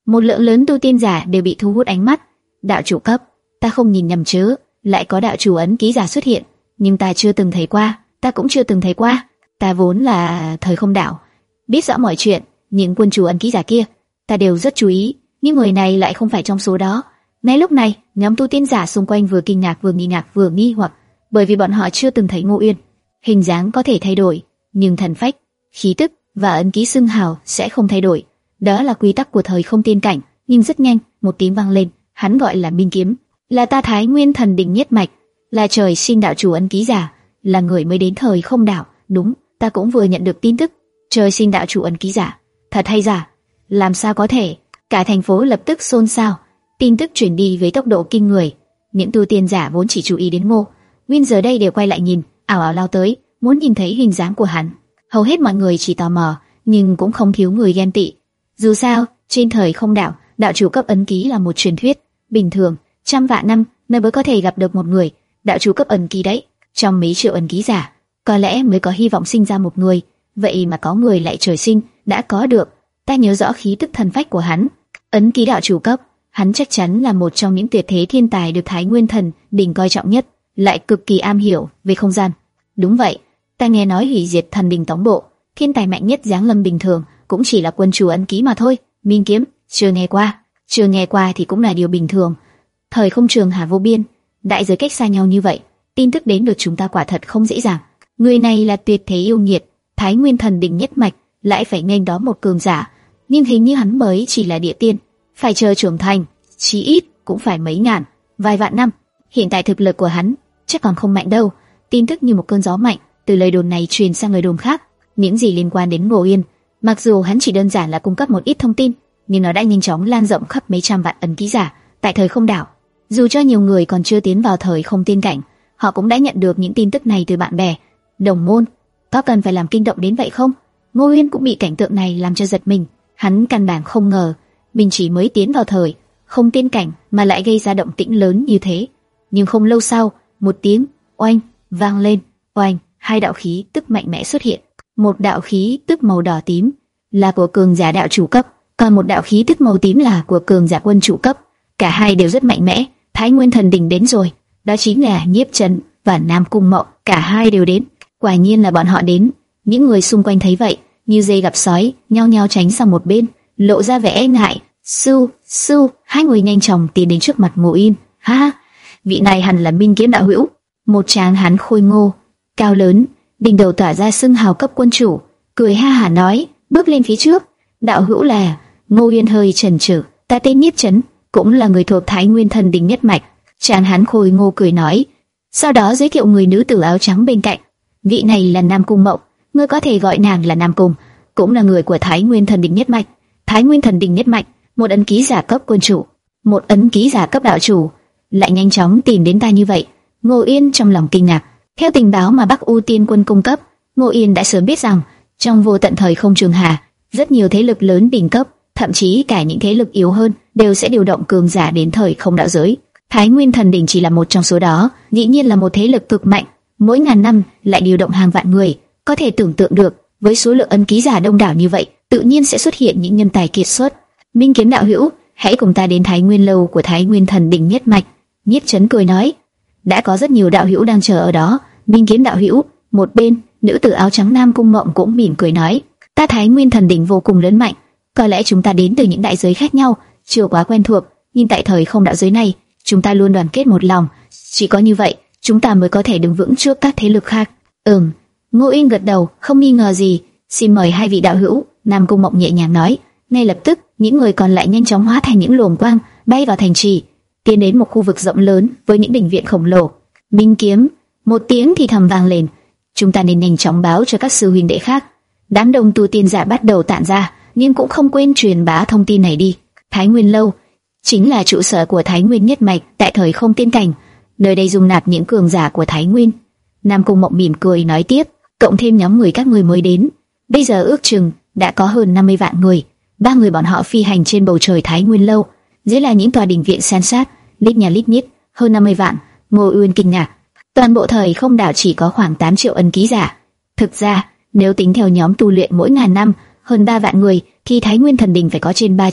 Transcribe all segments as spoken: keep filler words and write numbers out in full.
một lượng lớn tu tiên giả đều bị thu hút ánh mắt. Đạo chủ cấp, ta không nhìn nhầm chứ? Lại có đạo chủ ấn ký giả xuất hiện, nhưng ta chưa từng thấy qua, ta cũng chưa từng thấy qua. Ta vốn là thời không đạo, biết rõ mọi chuyện, những quân chủ ấn ký giả kia, ta đều rất chú ý, nhưng người này lại không phải trong số đó. Ngay lúc này, nhóm tu tiên giả xung quanh vừa kinh ngạc vừa nghi ngạc vừa nghi hoặc, bởi vì bọn họ chưa từng thấy Ngô Uyên. Hình dáng có thể thay đổi, nhưng thần phách, khí tức và ấn ký xưng hào sẽ không thay đổi. Đó là quy tắc của thời không tiên cảnh. Nhưng rất nhanh, một tiếng vang lên, hắn gọi là Minh Kiếm, là ta Thái Nguyên Thần Đỉnh nhất mạch, là trời sinh đạo chủ ấn ký giả, là người mới đến thời không đảo. Đúng, ta cũng vừa nhận được tin tức, trời sinh đạo chủ ấn ký giả, thật hay giả? Làm sao có thể? Cả thành phố lập tức xôn xao. Tin tức truyền đi với tốc độ kinh người. Những tu tiên giả vốn chỉ chú ý đến Ngô Uyên giờ đây đều quay lại nhìn, ảo ảo lao tới, muốn nhìn thấy hình dáng của hắn. Hầu hết mọi người chỉ tò mò, nhưng cũng không thiếu người ghen tị. Dù sao, trên thời không đảo, đạo chủ cấp ấn ký là một truyền thuyết bình thường, trăm vạn năm mới mới có thể gặp được một người đạo chủ cấp ấn ký đấy. Trong mấy triệu ấn ký giả, có lẽ mới có hy vọng sinh ra một người. Vậy mà có người lại trời sinh đã có được. Ta nhớ rõ khí tức thần phách của hắn, ấn ký đạo chủ cấp. Hắn chắc chắn là một trong những tuyệt thế thiên tài được Thái Nguyên Thần Đỉnh coi trọng nhất, lại cực kỳ am hiểu về không gian. Đúng vậy, ta nghe nói hủy diệt thần đình tổng bộ, thiên tài mạnh nhất giáng lâm bình thường cũng chỉ là quân chủ ấn ký mà thôi. Minh Kiếm, chưa nghe qua, chưa nghe qua thì cũng là điều bình thường. Thời không trường hà vô biên, đại giới cách xa nhau như vậy, tin tức đến được chúng ta quả thật không dễ dàng. Người này là tuyệt thế yêu nghiệt, Thái Nguyên Thần Đỉnh nhất mạch, lại phải nghênh đó một cường giả, nhưng hình như hắn mới chỉ là địa tiên, phải chờ trưởng thành, chí ít cũng phải mấy ngàn, vài vạn năm. Hiện tại thực lực của hắn chắc còn không mạnh đâu. Tin tức như một cơn gió mạnh từ lời đồn này truyền sang lời đồn khác. Những gì liên quan đến Ngô Uyên, mặc dù hắn chỉ đơn giản là cung cấp một ít thông tin, nhưng nó đã nhanh chóng lan rộng khắp mấy trăm vạn ấn ký giả tại thời không đảo. Dù cho nhiều người còn chưa tiến vào thời không tiên cảnh, họ cũng đã nhận được những tin tức này từ bạn bè, đồng môn. Có cần phải làm kinh động đến vậy không? Ngô Uyên cũng bị cảnh tượng này làm cho giật mình. Hắn căn bản không ngờ mình chỉ mới tiến vào thời không tiên cảnh mà lại gây ra động tĩnh lớn như thế. Nhưng không lâu sau, một tiếng oanh vang lên, oanh, hai đạo khí tức mạnh mẽ xuất hiện. Một đạo khí tức màu đỏ tím là của cường giả đạo chủ cấp, còn một đạo khí tức màu tím là của cường giả quân chủ cấp. Cả hai đều rất mạnh mẽ. Thái Nguyên Thần Đỉnh đến rồi, đó chính là Nhiếp Trần và Nam Cung Mộng, cả hai đều đến. Quả nhiên là bọn họ đến. Những người xung quanh thấy vậy, như dây gặp sói, nhao nhao tránh sang một bên, lộ ra vẻ e ngại. Su, su, hai người nhanh chóng tiến đến trước mặt Ngô Uyên. Ha ha, vị này hẳn là Minh Kiếm đạo hữu. Một tráng hán khôi ngô, cao lớn, đỉnh đầu tỏa ra xưng hào cấp quân chủ, cười ha hả nói, bước lên phía trước. Đạo hữu là? Ngô Uyên hơi chần chừ. Ta tên Nhiếp Trấn, cũng là người thuộc Thái Nguyên Thần Đỉnh nhất mạch. Tráng hán khôi ngô cười nói, sau đó giới thiệu người nữ tử áo trắng bên cạnh. Vị này là Nam Cung Mộng, ngươi có thể gọi nàng là Nam Cung, cũng là người của Thái Nguyên Thần Đỉnh nhất mạch. Thái Nguyên Thần Đỉnh nhất mạch, một ấn ký giả cấp quân chủ, một ấn ký giả cấp đạo chủ, lại nhanh chóng tìm đến ta như vậy. Ngô Uyên trong lòng kinh ngạc. Theo tình báo mà Bắc U Tiên Quân cung cấp, Ngô Uyên đã sớm biết rằng trong vô tận thời không trường hà, rất nhiều thế lực lớn đỉnh cấp, thậm chí cả những thế lực yếu hơn, đều sẽ điều động cường giả đến thời không đạo giới. Thái Nguyên Thần Đỉnh chỉ là một trong số đó, dĩ nhiên là một thế lực cực mạnh, mỗi ngàn năm lại điều động hàng vạn người. Có thể tưởng tượng được, với số lượng ấn ký giả đông đảo như vậy, tự nhiên sẽ xuất hiện những nhân tài kiệt xuất. Minh Kiếm đạo hữu, hãy cùng ta đến Thái Nguyên lâu của Thái Nguyên Thần Đỉnh nhất mạch. Nhiếp Trấn cười nói, đã có rất nhiều đạo hữu đang chờ ở đó. Minh Kiếm đạo hữu, một bên, nữ tử áo trắng Nam Cung Mộng cũng mỉm cười nói, ta Thái Nguyên Thần Đỉnh vô cùng lớn mạnh, có lẽ chúng ta đến từ những đại giới khác nhau, chưa quá quen thuộc, nhưng tại thời không đạo giới này, chúng ta luôn đoàn kết một lòng, chỉ có như vậy, chúng ta mới có thể đứng vững trước các thế lực khác. Ừm. Ngô Uyên gật đầu, không nghi ngờ gì. Xin mời hai vị đạo hữu. Nam Cung Mộng nhẹ nhàng nói. Ngay lập tức, những người còn lại nhanh chóng hóa thành những luồng quang, bay vào thành trì, tiến đến một khu vực rộng lớn với những đình viện khổng lồ. Minh Kiếm, một tiếng thì thầm vang lên. Chúng ta nên nhanh chóng báo cho các sư huynh đệ khác. Đám đông tu tiên giả bắt đầu tản ra, nhưng cũng không quên truyền bá thông tin này đi. Thái Nguyên lâu chính là trụ sở của Thái Nguyên nhất mạch tại thời không tiên cảnh, nơi đây dung nạp những cường giả của Thái Nguyên. Nam Cung Mộng mỉm cười nói tiếp, cộng thêm nhóm người các người mới đến, bây giờ ước chừng đã có hơn năm mươi vạn người. Ba người bọn họ phi hành trên bầu trời Thái Nguyên lâu, dưới là những tòa đình viện san sát, lít nhà lít nhít, hơn năm mươi vạn. Ngô Uyên kinh ngạc, toàn bộ thời không đảo chỉ có khoảng tám triệu ấn ký giả. Thực ra, nếu tính theo nhóm tu luyện mỗi ngàn năm hơn ba vạn người, thì Thái Nguyên Thần Đình phải có trên ba triệu.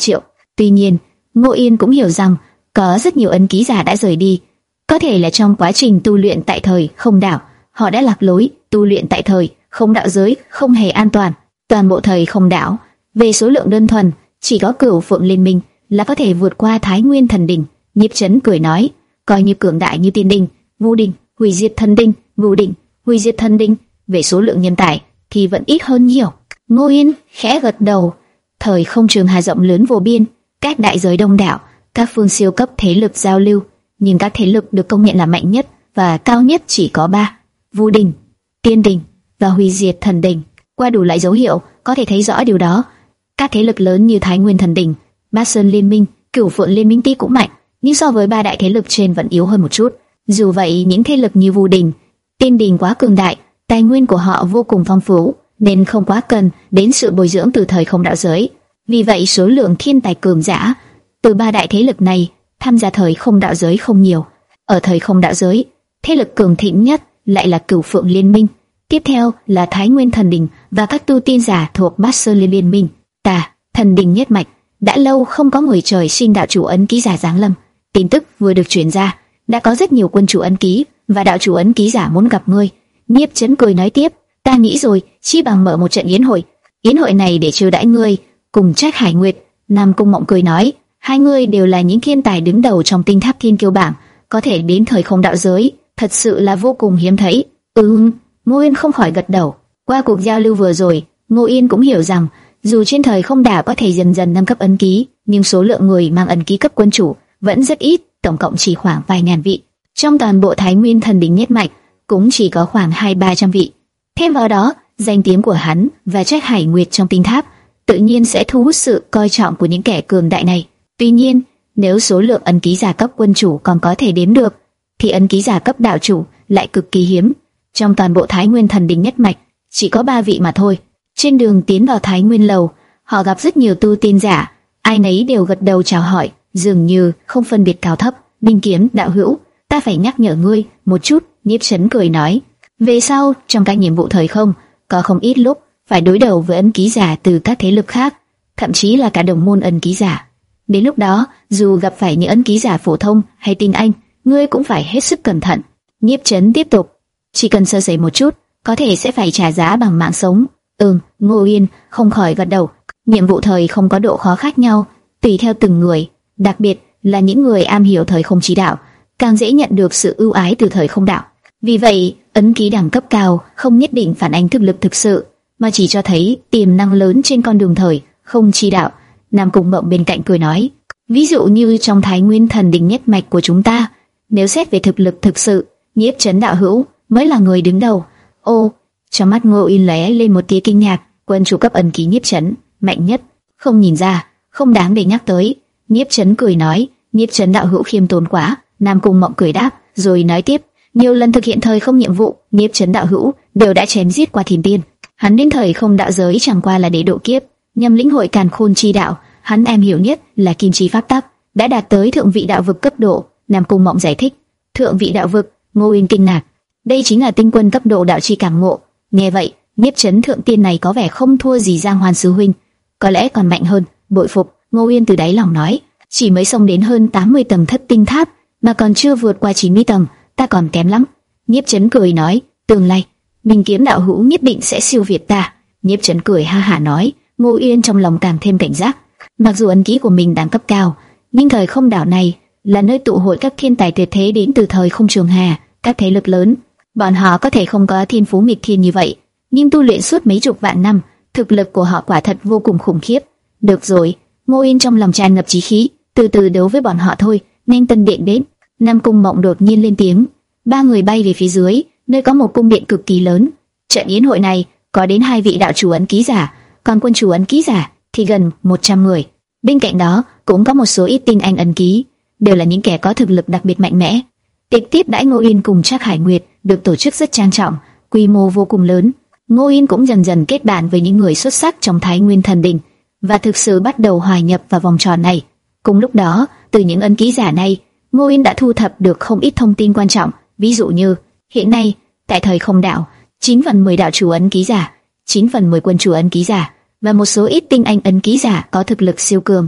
Tuy nhiên, Ngô Yên cũng hiểu rằng có rất nhiều ấn ký giả đã rời đi, có thể là trong quá trình tu luyện tại thời không đạo, họ đã lạc lối. Tu luyện tại thời không đạo giới không hề an toàn. Toàn bộ thời không đạo, về số lượng đơn thuần, chỉ có Cửu Phượng Liên Minh là có thể vượt qua Thái Nguyên Thần Đỉnh. Nhiếp Chấn cười nói, coi như cường đại như Tiên Đỉnh, Vũ Đỉnh, Hủy Diệt Thần Đỉnh, Vũ Đỉnh, Hủy Diệt Thần Đỉnh, về số lượng nhân tài thì vẫn ít hơn nhiều. Ngô Yên khẽ gật đầu. Thời không trường hà rộng lớn vô biên, các đại giới đông đảo, các phương siêu cấp thế lực giao lưu, nhưng các thế lực được công nhận là mạnh nhất và cao nhất chỉ có ba: Vũ Đỉnh, Tiên Đỉnh và Hủy Diệt Thần Đỉnh. Qua đủ loại dấu hiệu có thể thấy rõ điều đó. Các thế lực lớn như Thái Nguyên Thần Đỉnh, Bát Sơn Liên Minh, Cửu Phượng Liên Minh tuy cũng mạnh, nhưng so với ba đại thế lực trên vẫn yếu hơn một chút. Dù vậy, những thế lực như Vũ Đỉnh, Tiên Đỉnh quá cường đại, tài nguyên của họ vô cùng phong phú, nên không quá cần đến sự bồi dưỡng từ thời không đạo giới. Vì vậy, số lượng thiên tài cường giả từ ba đại thế lực này tham gia thời không đạo giới không nhiều. Ở thời không đạo giới, thế lực cường thịnh nhất lại là Cửu Phượng Liên Minh, tiếp theo là Thái Nguyên Thần Đỉnh và các tu tiên giả thuộc Bát Sơn Liên Minh. Ta, Thần Đỉnh nhất mạch, đã lâu không có người trời sinh đạo chủ ấn ký giả giáng lâm. Tin tức vừa được truyền ra, đã có rất nhiều quân chủ ấn ký và đạo chủ ấn ký giả muốn gặp ngươi. Nhiếp Chấn cười nói tiếp, ta nghĩ rồi, chi bằng mở một trận yến hội. Yến hội này để chiêu đãi ngươi cùng Trác Hải Nguyệt. Nam Cung Mộng cười nói, hai người đều là những thiên tài đứng đầu trong tinh tháp thiên kiêu bảng, có thể đến thời không đạo giới, thật sự là vô cùng hiếm thấy. Ừ, Ngô Yên không khỏi gật đầu. Qua cuộc giao lưu vừa rồi, Ngô Yên cũng hiểu rằng, dù trên thời không đạo có thể dần dần nâng cấp ấn ký, nhưng số lượng người mang ấn ký cấp quân chủ vẫn rất ít, tổng cộng chỉ khoảng vài ngàn vị. Trong toàn bộ Thái Nguyên Thần Đỉnh nhất mạch, cũng chỉ có khoảng hai ba trăm vị. Thêm vào đó, danh tiếng của hắn và Trác Hải Nguyệt trong tinh tháp tự nhiên sẽ thu hút sự coi trọng của những kẻ cường đại này. Tuy nhiên, nếu số lượng ấn ký giả cấp quân chủ còn có thể đếm được, thì ấn ký giả cấp đạo chủ lại cực kỳ hiếm. Trong toàn bộ Thái Nguyên Thần Đỉnh nhất mạch, chỉ có ba vị mà thôi. Trên đường tiến vào Thái Nguyên lầu, họ gặp rất nhiều tu tiên giả, ai nấy đều gật đầu chào hỏi, dường như không phân biệt cao thấp. Minh Kiếm đạo hữu, ta phải nhắc nhở ngươi một chút. Nhiếp Chấn cười nói, về sau trong các nhiệm vụ thời không, có không ít lúc phải đối đầu với ấn ký giả từ các thế lực khác, thậm chí là cả đồng môn ấn ký giả. Đến lúc đó, dù gặp phải những ấn ký giả phổ thông hay tinh anh, ngươi cũng phải hết sức cẩn thận. Nhiếp Chấn tiếp tục, chỉ cần sơ sẩy một chút, có thể sẽ phải trả giá bằng mạng sống. Ừm, Ngô Yên không khỏi gật đầu. Nhiệm vụ thời không có độ khó khác nhau, tùy theo từng người, đặc biệt là những người am hiểu thời không chi đạo, càng dễ nhận được sự ưu ái từ thời không đạo. Vì vậy, ấn ký đẳng cấp cao không nhất định phản ánh thực lực thực sự, mà chỉ cho thấy tiềm năng lớn trên con đường thời không chi đạo. Nam Cung Mộng bên cạnh cười nói, ví dụ như trong Thái Nguyên Thần Đỉnh nhất mạch của chúng ta, nếu xét về thực lực thực sự, Nhiếp Chấn đạo hữu mới là người đứng đầu. Ô, trong mắt Ngô Yên lóe lên một tia kinh ngạc, quân chủ cấp ấn ký Nhiếp Chấn mạnh nhất, không nhìn ra, không đáng để nhắc tới. Nhiếp Chấn cười nói, Nhiếp Chấn đạo hữu khiêm tốn quá. Nam Cung Mộng cười đáp, rồi nói tiếp, nhiều lần thực hiện thời không nhiệm vụ, Nhiếp Chấn đạo hữu đều đã chém giết qua thiên tiên. Hắn đến thời không đạo giới chẳng qua là để độ kiếp, nhằm lĩnh hội càn khôn chi đạo. Hắn em hiểu nhất là kim chi pháp tắc, đã đạt tới thượng vị đạo vực cấp độ. Nam Cung Mộng giải thích, thượng vị đạo vực. Ngô Yên kinh ngạc, đây chính là tinh quân cấp độ đạo chi cảm ngộ. Nghe vậy, Nhiếp Chấn thượng tiên này có vẻ không thua gì Giang Hoan sư huynh, có lẽ còn mạnh hơn. Bội phục. Ngô Yên từ đáy lòng nói, chỉ mới xông đến hơn tám mươi tầng thất tinh tháp, mà còn chưa vượt qua chín mươi tầng, ta còn kém lắm. Nhiếp Chấn cười nói, tương lai Minh Kiếm đạo hữu nhất định sẽ siêu việt ta. Nhiếp Chấn cười ha hả nói. Ngô Yên trong lòng càng thêm cảnh giác. Mặc dù ấn ký của mình đẳng cấp cao, nhưng thời không đảo này là nơi tụ hội các thiên tài tuyệt thế đến từ thời không trường hà, các thế lực lớn. Bọn họ có thể không có thiên phú nghịch thiên như vậy, nhưng tu luyện suốt mấy chục vạn năm, thực lực của họ quả thật vô cùng khủng khiếp. Được rồi, Ngô Yên trong lòng tràn ngập chí khí, từ từ đấu với bọn họ thôi. Nên tân điện đến. Nam Cung Mộng đột nhiên lên tiếng. Ba người bay về phía dưới, nơi có một cung điện cực kỳ lớn. Trận yến hội này có đến hai vị đạo chủ ấn ký giả, còn quân chủ ấn ký giả thì gần một trăm người. Bên cạnh đó cũng có một số ít tinh anh ấn ký, đều là những kẻ có thực lực đặc biệt mạnh mẽ. Tiệc tiếp đãi Ngô Yên cùng Trác Hải Nguyệt được tổ chức rất trang trọng, quy mô vô cùng lớn. Ngô Yên cũng dần dần kết bạn với những người xuất sắc trong Thái Nguyên Thần Đỉnh và thực sự bắt đầu hòa nhập vào vòng tròn này. Cùng lúc đó, từ những ấn ký giả này, Ngô Yên đã thu thập được không ít thông tin quan trọng, ví dụ như hiện nay tại thời không đạo, chín phần mười đạo chủ ấn ký giả, chín phần mười quân chủ ấn ký giả và một số ít tinh anh ấn ký giả có thực lực siêu cường.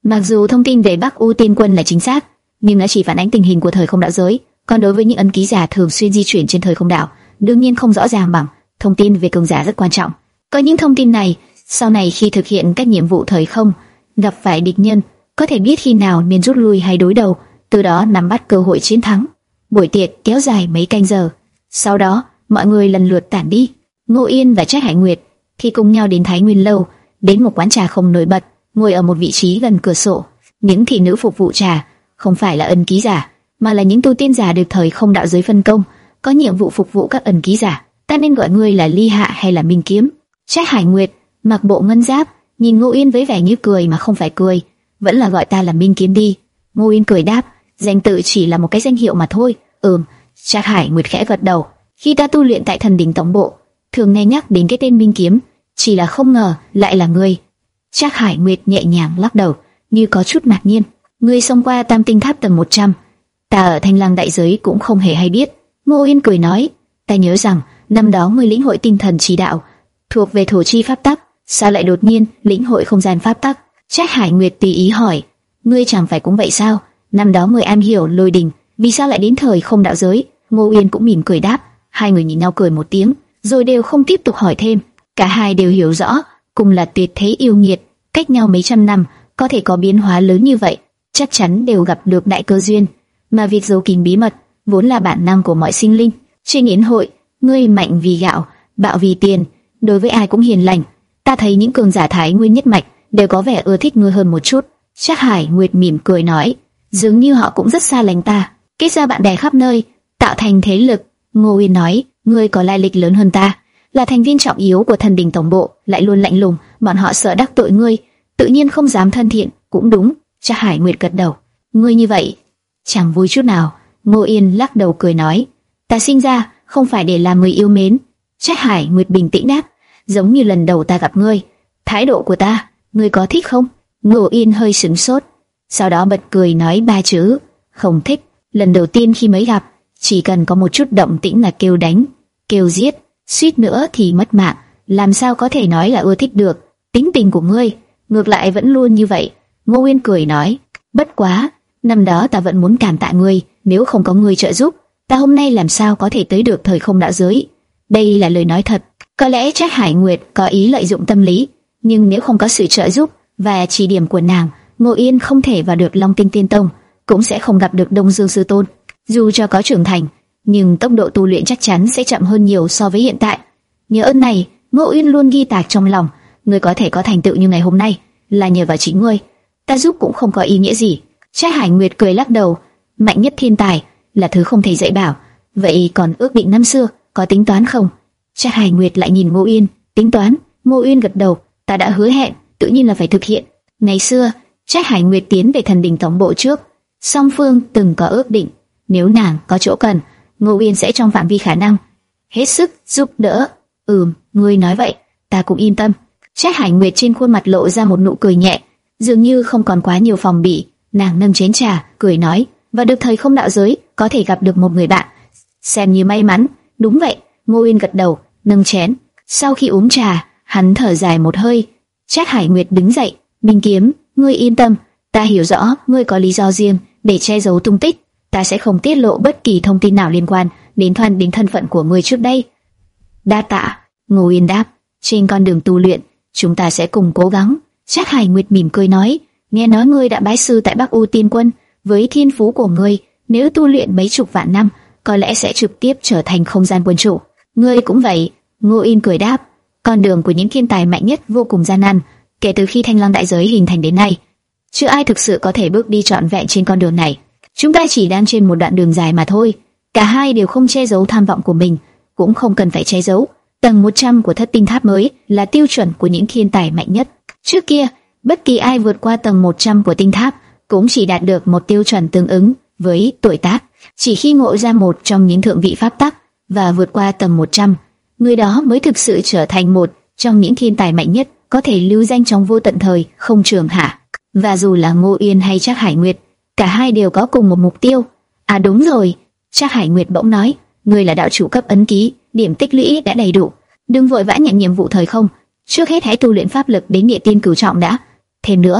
Mặc dù thông tin về Bắc U Tiên Quân là chính xác, nhưng nó chỉ phản ánh tình hình của thời không đạo giới. Còn đối với những ấn ký giả thường xuyên di chuyển trên thời không đạo, đương nhiên không rõ ràng bằng. Thông tin về cường giả rất quan trọng. Có những thông tin này, sau này khi thực hiện các nhiệm vụ thời không, gặp phải địch nhân, có thể biết khi nào nên rút lui hay đối đầu, từ đó nắm bắt cơ hội chiến thắng. Buổi tiệc kéo dài mấy canh giờ. Sau đó, mọi người lần lượt tản đi. Ngô Yên và Trác Hải Nguyệt thì cùng nhau đến Thái Nguyên lâu, đến một quán trà không nổi bật, ngồi ở một vị trí gần cửa sổ. Những thị nữ phục vụ trà không phải là ẩn ký giả, mà là những tu tiên giả được thời không đạo giới phân công, có nhiệm vụ phục vụ các ẩn ký giả. Ta nên gọi ngươi là Ly Hạ hay là Minh Kiếm? Trác Hải Nguyệt mặc bộ ngân giáp, nhìn Ngô Yên với vẻ như cười mà không phải cười. Vẫn là gọi ta là Minh Kiếm đi. Ngô Yên cười đáp, danh tự chỉ là một cái danh hiệu mà thôi. Ừm. Trác Hải Nguyệt khẽ gật đầu. Khi ta tu luyện tại Thần Đỉnh Tổng Bộ, thường nghe nhắc đến cái tên Minh Kiếm, chỉ là không ngờ lại là ngươi. Trác Hải Nguyệt nhẹ nhàng lắc đầu, như có chút ngạc nhiên. Ngươi xông qua Tam Tinh Tháp tầng một trăm, ta ở Thanh Lăng đại giới cũng không hề hay biết. Ngô Yên cười nói, ta nhớ rằng năm đó ngươi lĩnh hội tinh thần chỉ đạo, thuộc về thổ chi pháp tắc, sao lại đột nhiên lĩnh hội không gian pháp tắc? Trác Hải Nguyệt tùy ý hỏi, ngươi chẳng phải cũng vậy sao? Năm đó ngươi am hiểu lôi đình, vì sao lại đến thời không đạo giới? Ngô Yên cũng mỉm cười đáp. Hai người nhìn nhau cười một tiếng, rồi đều không tiếp tục hỏi thêm. Cả hai đều hiểu rõ, cùng là tuyệt thế yêu nghiệt, cách nhau mấy trăm năm, có thể có biến hóa lớn như vậy, chắc chắn đều gặp được đại cơ duyên. Mà việc giấu kín bí mật vốn là bản năng của mọi sinh linh. Trên yến hội, ngươi mạnh vì gạo, bạo vì tiền, đối với ai cũng hiền lành. Ta thấy những cường giả Thái Nguyên nhất mạch đều có vẻ ưa thích ngươi hơn một chút. Trác Hải Nguyệt mỉm cười nói, dường như họ cũng rất xa lánh ta, kết ra bạn bè khắp nơi, tạo thành thế lực. Ngô Uyên nói, ngươi có lai lịch lớn hơn ta, là thành viên trọng yếu của Thần Đỉnh Tổng Bộ, lại luôn lạnh lùng, bọn họ sợ đắc tội ngươi, tự nhiên không dám thân thiện. Cũng đúng. Trác Hải Nguyệt gật đầu. Ngươi như vậy chẳng vui chút nào. Ngô Yên lắc đầu cười nói, ta sinh ra không phải để làm người yêu mến. Trác Hải Nguyệt bình tĩnh đáp, giống như lần đầu ta gặp ngươi, thái độ của ta, ngươi có thích không? Ngô Yên hơi sững sốt, sau đó bật cười nói ba chữ, không thích. Lần đầu tiên khi mới gặp, chỉ cần có một chút động tĩnh là kêu đánh, kêu giết, suýt nữa thì mất mạng, làm sao có thể nói là ưa thích được? Tính tình của ngươi ngược lại vẫn luôn như vậy. Ngô Yên cười nói, bất quá năm đó ta vẫn muốn cảm tạ ngươi, nếu không có ngươi trợ giúp, ta hôm nay làm sao có thể tới được thời không đạo giới. Đây là lời nói thật. Có lẽ Trác Hải Nguyệt có ý lợi dụng tâm lý, nhưng nếu không có sự trợ giúp và chỉ điểm của nàng, Ngô Yên không thể vào được Long Tinh Tiên Tông, cũng sẽ không gặp được Đông Dương Sư Tôn. Dù cho có trưởng thành, nhưng tốc độ tu luyện chắc chắn sẽ chậm hơn nhiều so với hiện tại. Nhớ ơn này, Ngô Yên luôn ghi tạc trong lòng. Ngươi có thể có thành tựu như ngày hôm nay là nhờ vào chính ngươi, ta giúp cũng không có ý nghĩa gì. Trác Hải Nguyệt cười lắc đầu, mạnh nhất thiên tài là thứ không thể dạy bảo. Vậy còn ước định năm xưa có tính toán không? Trác Hải Nguyệt lại nhìn Ngô Yên, tính toán. Ngô Yên gật đầu, ta đã hứa hẹn, tự nhiên là phải thực hiện. Ngày xưa Trác Hải Nguyệt tiến về Thần Đỉnh Tổng Bộ trước, song phương từng có ước định, nếu nàng có chỗ cần, Ngô Yên sẽ trong phạm vi khả năng hết sức giúp đỡ. Ừm, ngươi nói vậy, ta cũng yên tâm. Trác Hải Nguyệt trên khuôn mặt lộ ra một nụ cười nhẹ, dường như không còn quá nhiều phòng bị. Nàng nâng chén trà, cười nói, và được thời không đạo giới có thể gặp được một người bạn, xem như may mắn. Đúng vậy. Ngô Yên gật đầu, nâng chén. Sau khi uống trà, hắn thở dài một hơi. Trác Hải Nguyệt đứng dậy, Minh Kiếm, ngươi yên tâm, ta hiểu rõ ngươi có lý do riêng để che giấu tung tích, ta sẽ không tiết lộ bất kỳ thông tin nào liên quan đến thoan đến thân phận của ngươi trước đây. Đa tạ. Ngô Yên đáp, trên con đường tu luyện, chúng ta sẽ cùng cố gắng. Trác Hải Nguyệt mỉm cười nói, nghe nói ngươi đã bái sư tại Bắc U Tiên Quân, với thiên phú của ngươi, nếu tu luyện mấy chục vạn năm, có lẽ sẽ trực tiếp trở thành không gian quân chủ. Ngươi cũng vậy. Ngô Yên cười đáp, con đường của những thiên tài mạnh nhất vô cùng gian nan, kể từ khi Thanh Lăng đại giới hình thành đến nay, chưa ai thực sự có thể bước đi trọn vẹn trên con đường này. Chúng ta chỉ đang trên một đoạn đường dài mà thôi. Cả hai đều không che giấu tham vọng của mình, cũng không cần phải che giấu. Tầng một trăm của Thất Tinh Tháp mới là tiêu chuẩn của những thiên tài mạnh nhất. Trước kia, bất kỳ ai vượt qua tầng một trăm của tinh tháp cũng chỉ đạt được một tiêu chuẩn tương ứng với tuổi tác. Chỉ khi ngộ ra một trong những thượng vị pháp tắc và vượt qua tầng một trăm, người đó mới thực sự trở thành một trong những thiên tài mạnh nhất, có thể lưu danh trong vô tận thời không trường hạ. Và dù là Ngô Yên hay Trác Hải Nguyệt, cả hai đều có cùng một mục tiêu. À đúng rồi, Trác Hải Nguyệt bỗng nói, ngươi là đạo chủ cấp ấn ký, điểm tích lũy đã đầy đủ, đừng vội vã nhận nhiệm vụ thời không, trước hết hãy tu luyện pháp lực đến địa tiên cửu trọng đã. Thêm nữa,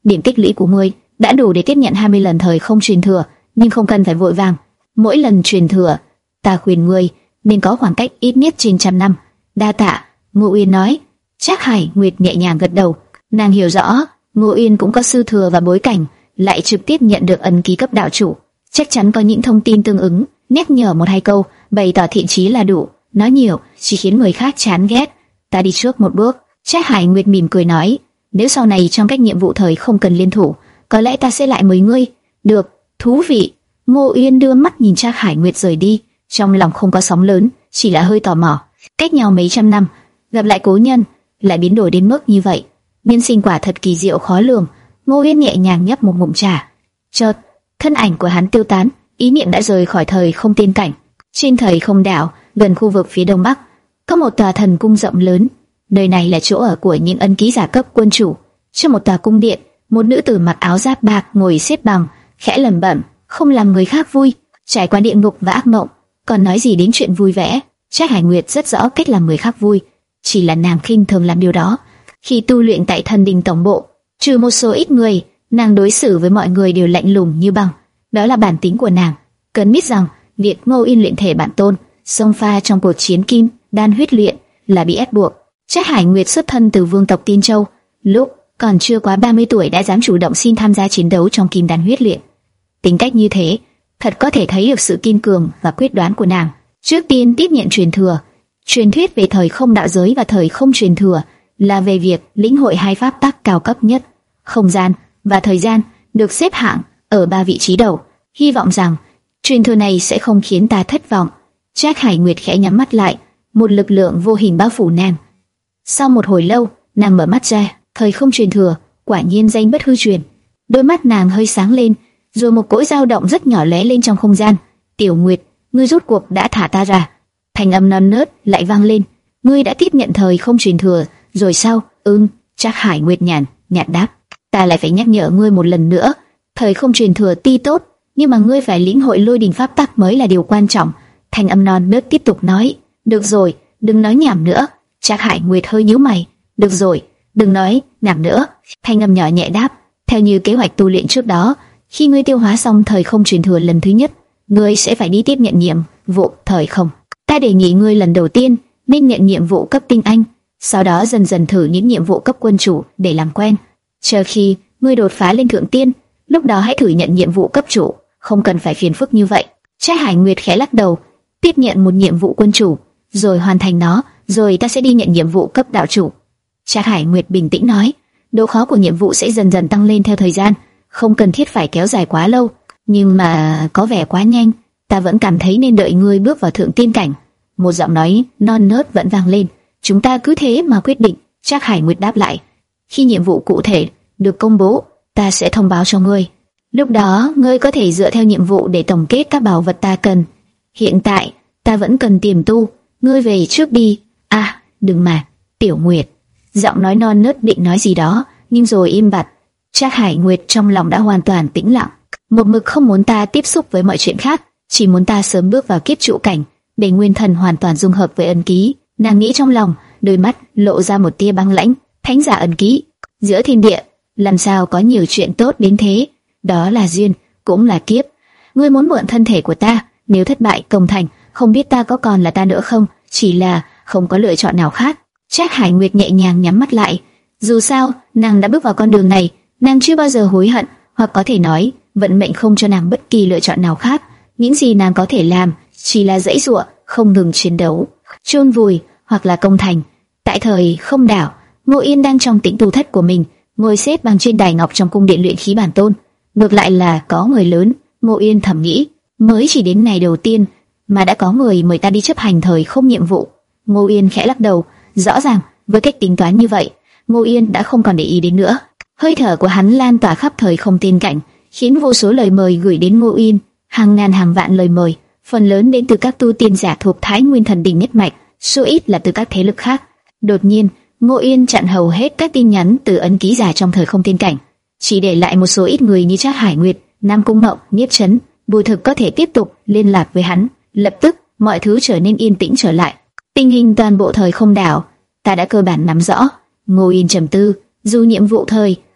điểm tích lũy của ngươi đã đủ để tiếp nhận hai mươi lần thời không truyền thừa, nhưng không cần phải vội vàng. Mỗi lần truyền thừa, ta khuyên ngươi nên có khoảng cách ít nhất trên trăm năm. Đa tạ, Ngô Uyên nói. Trác Hải Nguyệt nhẹ nhàng gật đầu. Nàng hiểu rõ, Ngô Uyên cũng có sư thừa và bối cảnh, lại trực tiếp nhận được ấn ký cấp đạo chủ, chắc chắn có những thông tin tương ứng. Nhắc nhở một hai câu, bày tỏ thiện chí là đủ. Nói nhiều chỉ khiến người khác chán ghét. Ta đi trước một bước. Trác Hải Nguyệt mỉm cười nói, nếu sau này trong các nhiệm vụ thời không cần liên thủ, có lẽ ta sẽ lại mời ngươi. Được, thú vị. Ngô Uyên đưa mắt nhìn Trác Hải Nguyệt rời đi, trong lòng không có sóng lớn, chỉ là hơi tò mò. Cách nhau mấy trăm năm, gặp lại cố nhân, lại biến đổi đến mức như vậy. Nhân sinh quả thật kỳ diệu khó lường. Ngô Uyên nhẹ nhàng nhấp một ngụm trà. Chợt, thân ảnh của hắn tiêu tán, ý niệm đã rời khỏi thời không tiên cảnh. Trên thời không đảo, gần khu vực phía đông bắc, có một tòa thần cung rộng lớn. Nơi này là chỗ ở của những ân ký giả cấp quân chủ. Trong một tòa cung điện, một nữ tử mặc áo giáp bạc ngồi xếp bằng, khẽ lẩm bẩm, không làm người khác vui. Trải qua địa ngục và ác mộng, còn nói gì đến chuyện vui vẻ. Trác Hải Nguyệt rất rõ cách làm người khác vui, chỉ là nàng khinh thường làm điều đó. Khi tu luyện tại thần đình tổng bộ, trừ một số ít người, nàng đối xử với mọi người đều lạnh lùng như băng. Đó là bản tính của nàng. Cần biết rằng việc Ngô Uyên luyện thể bản tôn, xông pha trong cuộc chiến kim đan huyết luyện là bị ép buộc. Trác Hải Nguyệt xuất thân từ vương tộc Tiên Châu, lúc còn chưa quá ba mươi tuổi đã dám chủ động xin tham gia chiến đấu trong kim đan huyết luyện. Tính cách như thế, thật có thể thấy được sự kiên cường và quyết đoán của nàng. Trước tiên tiếp nhận truyền thừa. Truyền thuyết về thời không đạo giới và thời không truyền thừa là về việc lĩnh hội hai pháp tắc cao cấp nhất, không gian và thời gian, được xếp hạng ở ba vị trí đầu. Hy vọng rằng truyền thừa này sẽ không khiến ta thất vọng. Trác Hải Nguyệt khẽ nhắm mắt lại, một lực lượng vô hình bao phủ nàng. Sau một hồi lâu, nàng mở mắt ra. Thời không truyền thừa, quả nhiên danh bất hư truyền. Đôi mắt nàng hơi sáng lên, rồi một cỗ dao động rất nhỏ lóe lên trong không gian. Tiểu Nguyệt, ngươi rốt cuộc đã thả ta ra. Thanh âm non nớt lại vang lên. Ngươi đã tiếp nhận thời không truyền thừa rồi sao? Ừm. Trác Hải Nguyệt nhàn nhạt đáp. Ta lại phải nhắc nhở ngươi một lần nữa. Thời không truyền thừa tuy tốt, nhưng mà ngươi phải lĩnh hội lôi đình pháp tắc mới là điều quan trọng. Thanh âm non nớt tiếp tục nói. Được rồi, đừng nói nhảm nữa. Trác Hải Nguyệt hơi nhíu mày. Được rồi, đừng nói nhảm nữa. Thanh âm nhỏ nhẹ đáp. Theo như kế hoạch tu luyện trước đó, khi ngươi tiêu hóa xong thời không truyền thừa lần thứ nhất, ngươi sẽ phải đi tiếp nhận nhiệm vụ thời không. Ta đề nghị ngươi lần đầu tiên nên nhận nhiệm vụ cấp tinh anh, sau đó dần dần thử những nhiệm vụ cấp quân chủ để làm quen. Chờ khi ngươi đột phá lên thượng tiên, lúc đó hãy thử nhận nhiệm vụ cấp chủ, không cần phải phiền phức như vậy. Trác Hải Nguyệt khẽ lắc đầu. Tiếp nhận một nhiệm vụ quân chủ, rồi hoàn thành nó, rồi ta sẽ đi nhận nhiệm vụ cấp đạo chủ. Trác Hải Nguyệt bình tĩnh nói. Độ khó của nhiệm vụ sẽ dần dần tăng lên theo thời gian, không cần thiết phải kéo dài quá lâu. Nhưng mà có vẻ quá nhanh, ta vẫn cảm thấy nên đợi ngươi bước vào thượng tiên cảnh. Một giọng nói non nớt vẫn vang lên. Chúng ta cứ thế mà quyết định. Trác Hải Nguyệt đáp lại. Khi nhiệm vụ cụ thể được công bố, ta sẽ thông báo cho ngươi. Lúc đó ngươi có thể dựa theo nhiệm vụ để tổng kết các bảo vật ta cần. Hiện tại ta vẫn cần tiềm tu, ngươi về trước đi. À, đừng mà, Tiểu Nguyệt. Giọng nói non nớt định nói gì đó, nhưng rồi im bặt. Trác Hải Nguyệt trong lòng đã hoàn toàn tĩnh lặng. Một mực không muốn ta tiếp xúc với mọi chuyện khác, chỉ muốn ta sớm bước vào kiếp trụ cảnh, để nguyên thần hoàn toàn dung hợp với ân ký. Nàng nghĩ trong lòng, đôi mắt lộ ra một tia băng lãnh. Thánh giả ân ký, giữa thiên địa, làm sao có nhiều chuyện tốt đến thế? Đó là duyên, cũng là kiếp. Ngươi muốn mượn thân thể của ta, nếu thất bại công thành, không biết ta có còn là ta nữa không? Chỉ là không có lựa chọn nào khác. Trác Hải Nguyệt nhẹ nhàng nhắm mắt lại. Dù sao, nàng đã bước vào con đường này, nàng chưa bao giờ hối hận, hoặc có thể nói, vận mệnh không cho nàng bất kỳ lựa chọn nào khác. Những gì nàng có thể làm chỉ là giãy giụa, không ngừng chiến đấu, chôn vùi hoặc là công thành. Tại thời không đảo, Ngô Yên đang trong tĩnh tu thất của mình, ngồi xếp bằng trên đài ngọc trong cung điện luyện khí bản tôn. Ngược lại là có người lớn. Ngô Yên thầm nghĩ, mới chỉ đến ngày đầu tiên mà đã có người mời ta đi chấp hành thời không nhiệm vụ. Ngô Yên khẽ lắc đầu. Rõ ràng với cách tính toán như vậy, Ngô Yên đã không còn để ý đến nữa. Hơi thở của hắn lan tỏa khắp thời không tiên cảnh, khiến vô số lời mời gửi đến Ngô Yên. Hàng ngàn hàng vạn lời mời, phần lớn đến từ các tu tiên giả thuộc Thái Nguyên Thần Đình nhất mạch, số ít là từ các thế lực khác. Đột nhiên, Ngô Yên chặn hầu hết các tin nhắn từ ấn ký giả trong thời không tiên cảnh, chỉ để lại một số ít người như Trác Hải Nguyệt, Nam Cung Mộng, Niếp Chấn, Bùi Thực có thể tiếp tục liên lạc với hắn. Lập tức, mọi thứ trở nên yên tĩnh trở lại. Tình hình toàn bộ thời không đảo, ta đã cơ bản nắm rõ. Ngô Yên trầm tư, dù nhiệm vụ thời